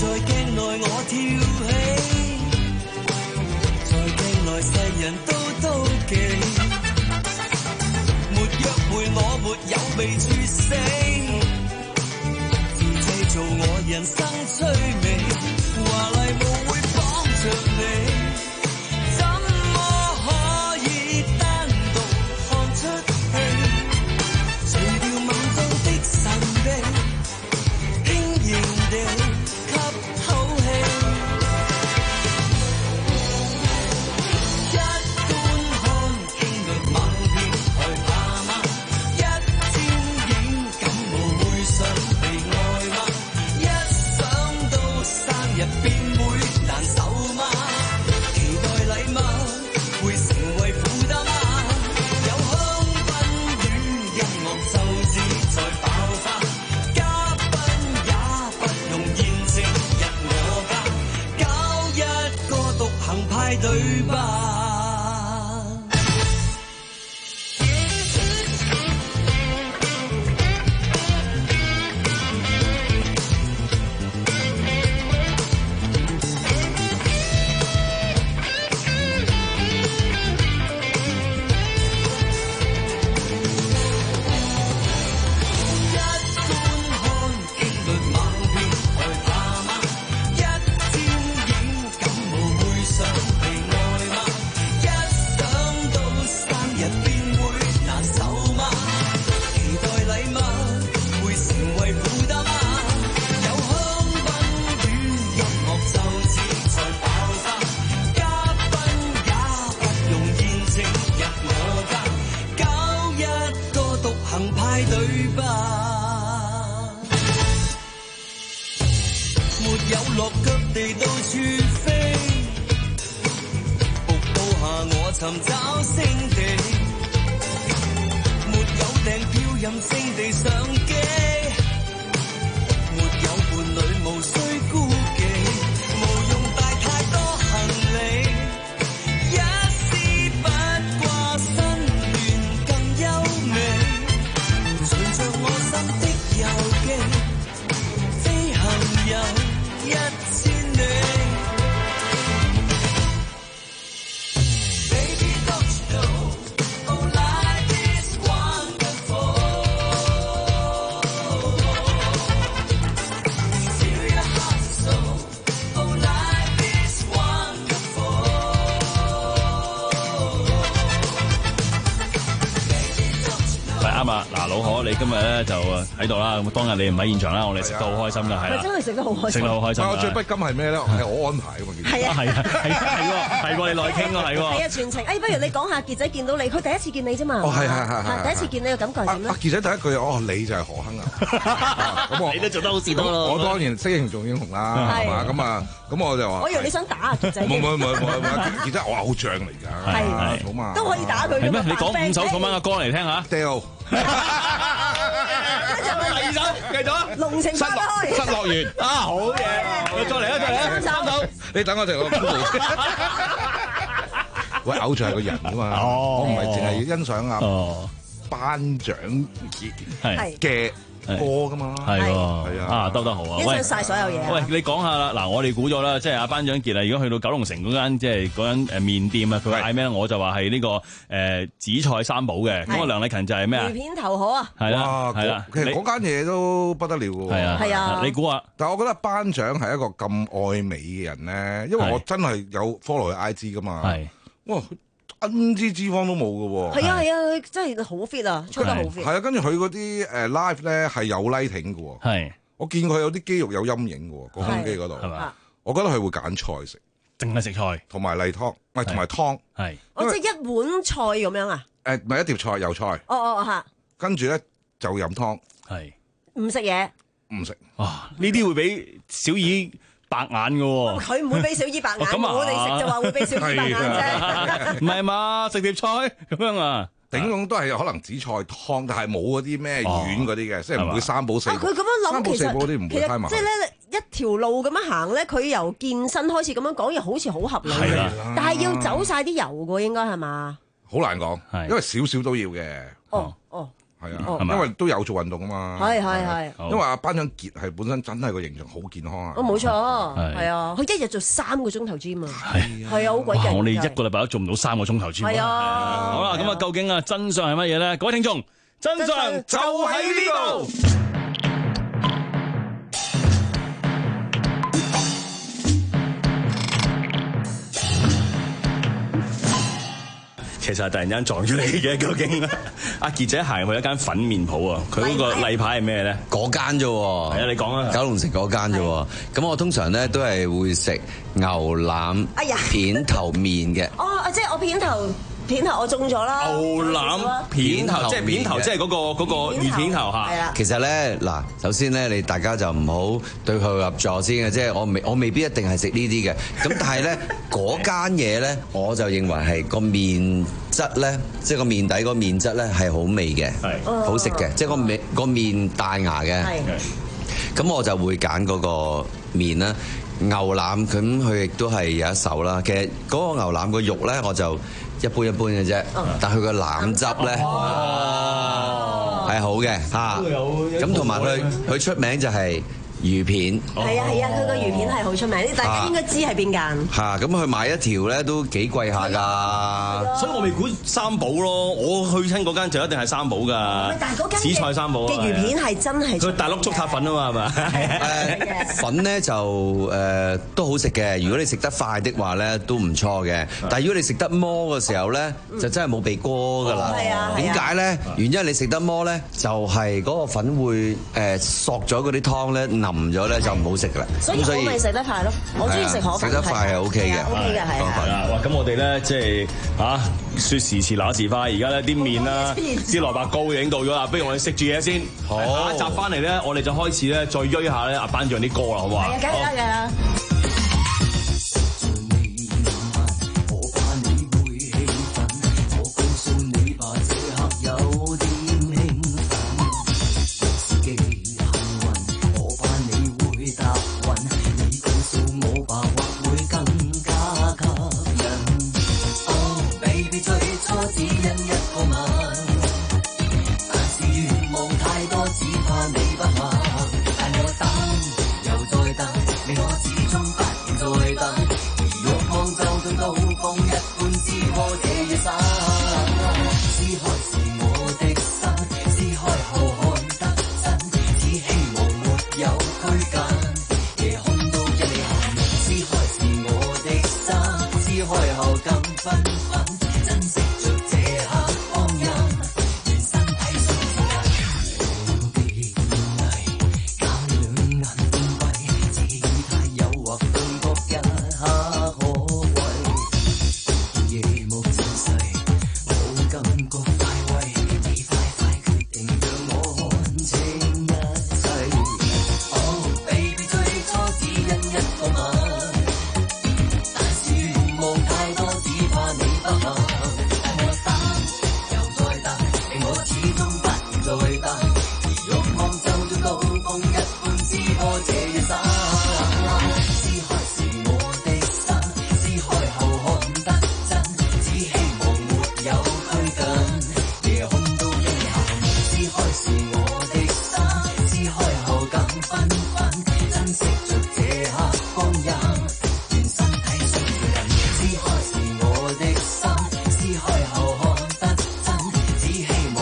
Speaker 3: 在鏡內我跳起，在鏡內世人都妒忌，沒約會我沒有被處死，自製造我人生趣味，華麗舞會綁着你。對吧？尋找勝地，沒有訂票任性地上機，沒有伴侶無需顧忌，無用帶太多行李，一絲不掛心願更優美，隨着我心的遊記，飛行遊一千里。
Speaker 9: 嗱，老可，你今日咧就喺度啦。咁當日你唔喺現場啦，我哋食得好開心㗎，係啦。
Speaker 10: 真係食得好開心，
Speaker 9: 食得好開心。
Speaker 11: 我最不甘係咩咧？係我安排㗎嘛。
Speaker 10: 係啊，
Speaker 9: 係啊，係係係喎，你內傾喎，係喎。
Speaker 10: 係啊，全程。誒，不如你講下傑仔見到你，佢第一次見你啫嘛。
Speaker 11: 哦，係係係係。
Speaker 10: 第一次見你嘅感覺係點咧？
Speaker 11: 阿傑仔第一句，哦，你就係何亨啊。咁我
Speaker 9: 你都做得好事多咯。
Speaker 11: 我當然識英雄英雄啦，係嘛？咁啊，咁我就話。
Speaker 10: 我以為你想打阿傑仔。
Speaker 11: 冇冇冇冇冇，傑仔我偶像嚟㗎。
Speaker 10: 係係。
Speaker 11: 好嘛。
Speaker 10: 都可以打佢。
Speaker 9: 係咩？你講五首咁樣嘅歌嚟聽下。
Speaker 11: 掉。
Speaker 9: 第二首，繼續啊！
Speaker 10: 龍情花開，
Speaker 11: 失樂園
Speaker 9: 啊，好嘢！再嚟啊，再嚟啊！三首，
Speaker 11: 你等我哋個喂，偶像係個人㗎嘛，我唔係淨係要欣賞啊頒獎嘅嘅歌噶嘛，
Speaker 9: 係係啊，啊兜得好啊！
Speaker 10: 欣賞晒所有嘢。
Speaker 9: 喂，你講下啦，嗱，我哋估咗啦，即係阿頒獎傑啊，如果去到九龍城嗰間即係嗰間誒麵店啊，佢嗌咩？我就話係呢個誒紫菜三寶嘅。咁啊，梁麗勤就係咩啊？魚
Speaker 10: 片頭河啊！
Speaker 9: 係啦，係啦，
Speaker 11: 其實嗰間嘢都不得了㗎喎。
Speaker 9: 係啊，
Speaker 10: 係啊，
Speaker 9: 你估下？
Speaker 11: 但係我覺得頒獎係一個咁愛美嘅人咧，因為我真係有 follow 佢 I G 㗎嘛。係，哇！一支脂肪都冇嘅喎，
Speaker 10: 係啊係啊，佢真係好 fit 啊，出得好 fit。
Speaker 11: 係啊，跟住佢嗰啲誒 live 咧係有 lighting 嘅喎，
Speaker 9: 係
Speaker 11: 我見佢有啲肌肉有陰影嘅喎，個胸肌嗰度係嘛？我覺得佢會揀菜食，
Speaker 9: 淨係食菜
Speaker 11: 同埋例湯，唔係同埋湯，
Speaker 9: 係。
Speaker 10: 我即係一碗菜咁樣啊？
Speaker 11: 誒，唔係一碟菜油菜。
Speaker 10: 哦哦嚇。跟
Speaker 11: 住咧就飲湯，
Speaker 9: 係
Speaker 10: 唔食嘢，
Speaker 11: 唔食。
Speaker 9: 啊，呢啲會俾小耳白眼嘅喎，
Speaker 10: 佢唔會俾小姨白眼，我哋食就話會俾小姨白眼啫。
Speaker 9: 唔係嘛，食碟菜咁樣啊，
Speaker 11: 頂籠都係可能紫菜湯，但係冇嗰啲咩丸嗰啲嘅，即係唔會三寶四寶。
Speaker 10: 佢咁樣諗，
Speaker 11: 三寶四寶嗰啲唔會開埋。
Speaker 10: 即係咧一條路咁樣行咧，佢由健身開始咁樣講，又好似好合理。
Speaker 11: 係啦，
Speaker 10: 但係要走晒啲油嘅，應該係嘛？
Speaker 11: 好難講，因為少少都要嘅。
Speaker 10: 哦哦，
Speaker 11: 係啊，因為都有做運動啊嘛。
Speaker 10: 係係係。
Speaker 11: 因為阿班長傑係本身真係個形象好健康啊。
Speaker 10: 哦，冇錯，係啊，佢一日做三個鐘頭 gym 啊。係係啊，好鬼勁。
Speaker 9: 我哋一個禮拜都做唔到三個鐘頭 gym。
Speaker 10: 係啊。
Speaker 9: 好啦，咁啊，究竟啊真相係乜嘢咧？各位聽眾，真相就喺呢度。其實係突然間撞咗你嘅，究竟阿傑仔行去一間粉麵鋪啊？佢嗰個例牌係咩咧？
Speaker 1: 嗰間啫喎。
Speaker 9: 係啊，你講啊。
Speaker 1: 九龍城嗰間啫喎。咁我通常咧都係會食牛腩片頭麵嘅。
Speaker 10: 哦，即係我片頭。片頭我中咗啦，
Speaker 9: 牛腩片頭即係片頭，即係嗰個嗰個魚片頭嚇。係啊，
Speaker 1: 其實咧嗱，首先咧你大家就唔好對號入座先嘅，即係我未我未必一定係食呢啲嘅。咁但係咧嗰間嘢咧，我就認為係個麵質咧，即係個麵底個麵質咧係好味嘅，係好食嘅，即係個麵個麵大牙嘅。係。咁我就會揀嗰個麵啦。牛腩咁佢亦都係有一手啦。其實嗰個牛腩個肉咧，我就一般一般嘅啫，但佢個腩汁咧係好嘅嚇。咁同埋佢佢出名就係魚片。
Speaker 10: 係啊係啊，佢個魚片係好出名，大家應該知係邊間。
Speaker 1: 嚇，咁佢買一條咧都幾貴下㗎。
Speaker 9: 所以我未估三寶咯，我去親嗰間就一定係三寶㗎。
Speaker 10: 但係嗰間
Speaker 9: 紫菜三寶
Speaker 10: 嘅魚片係真係。
Speaker 9: 佢大碌竹塔粉啊嘛，係咪？
Speaker 1: 誒粉咧就誒都好食嘅，如果你食得快的話咧都唔錯嘅。但係如果你食得魔嘅時候咧，就真係冇鼻哥㗎啦。
Speaker 10: 係啊。
Speaker 1: 點解咧？原因你食得魔咧，就係嗰個粉會誒索咗嗰啲湯咧，腍咗咧就唔好食㗎啦。
Speaker 10: 所以我咪食得快咯，我中意食河粉。
Speaker 1: 食得快係 O K 嘅
Speaker 10: ，O K 嘅係啊。
Speaker 9: 係啦，哇！咁我哋咧即係嚇説時遲那時快，而家咧啲麵啦、啲蘿蔔糕已經到咗啦，不如我哋食住嘢先。好，下一集翻嚟咧，我哋就開始咧再約下咧阿班長啲歌啦，好唔好啊？
Speaker 10: 係啊，梗係得㗎。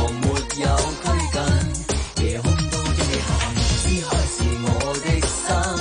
Speaker 3: 夜空都因你行，撕開是我的心。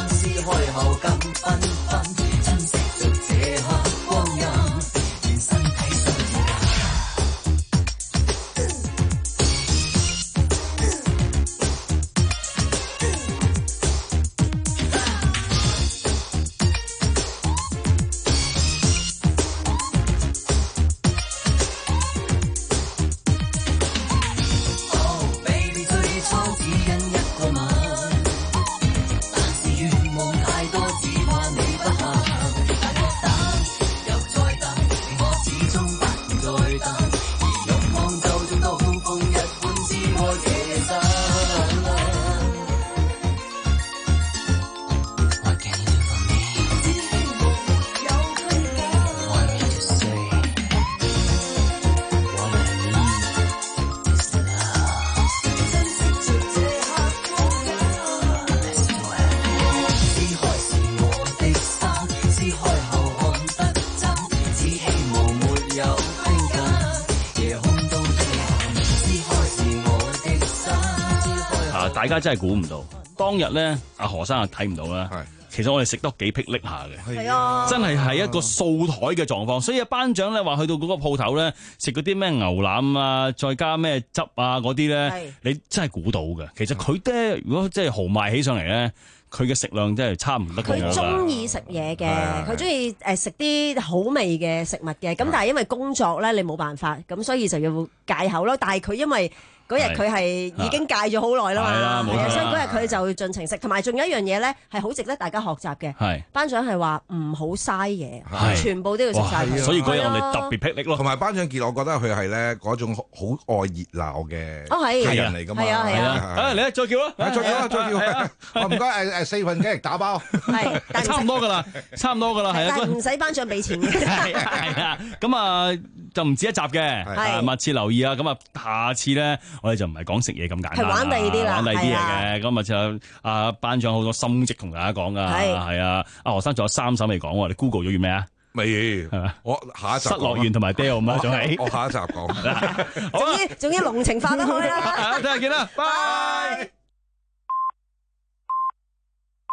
Speaker 9: 家真係估唔到，當日咧阿何生啊睇唔到啦。其實我哋食得幾霹靂下嘅，
Speaker 10: 係啊，
Speaker 9: 真係係一個掃台嘅狀況。所以班長咧話去到嗰個鋪頭咧食嗰啲咩牛腩啊，再加咩汁啊嗰啲咧，你真係估到嘅。其實佢咧如果即係豪邁起上嚟咧，佢嘅食量真係差唔多。
Speaker 10: 佢中意食嘢嘅，佢中意誒食啲好味嘅食物嘅。咁但係因為工作咧，你冇辦法，咁所以就要戒口咯。但係佢因為嗰日佢係已經戒咗好耐啦嘛，係啊，所以嗰日佢就盡情食。同埋仲有一樣嘢咧，係好值得大家學習嘅。係班長係話唔好嘥嘢，全部都要食晒。
Speaker 9: 所以嗰日我哋特別霹靂咯。
Speaker 11: 同埋班長傑，我覺得佢係咧嗰種好愛熱鬧嘅人嚟㗎嘛。
Speaker 10: 係啊係啊，
Speaker 9: 啊你再叫啦，
Speaker 11: 再叫啦，再叫。我唔該誒誒四份雞翼打包。
Speaker 10: 係，
Speaker 9: 差唔多㗎啦，差唔多㗎啦，係啊。
Speaker 10: 但係唔使班長俾錢嘅。
Speaker 9: 係啊係啊，咁啊就唔止一集嘅，密切留意啊。咁啊，下次咧。我哋就唔係講食嘢咁簡單，
Speaker 10: 係玩第二啲啦，
Speaker 9: 玩第二啲嘢嘅。咁啊就阿班長好多心跡同大家講噶，係啊。阿何生仲有三首未講喎，你 Google 咗要咩啊？
Speaker 11: 未係嘛？我下一集
Speaker 9: 失樂園同埋 Dale 嘛，仲係
Speaker 11: 我下一集講。
Speaker 10: 總之總之濃情化得開啦。
Speaker 9: 聽日見啦，拜。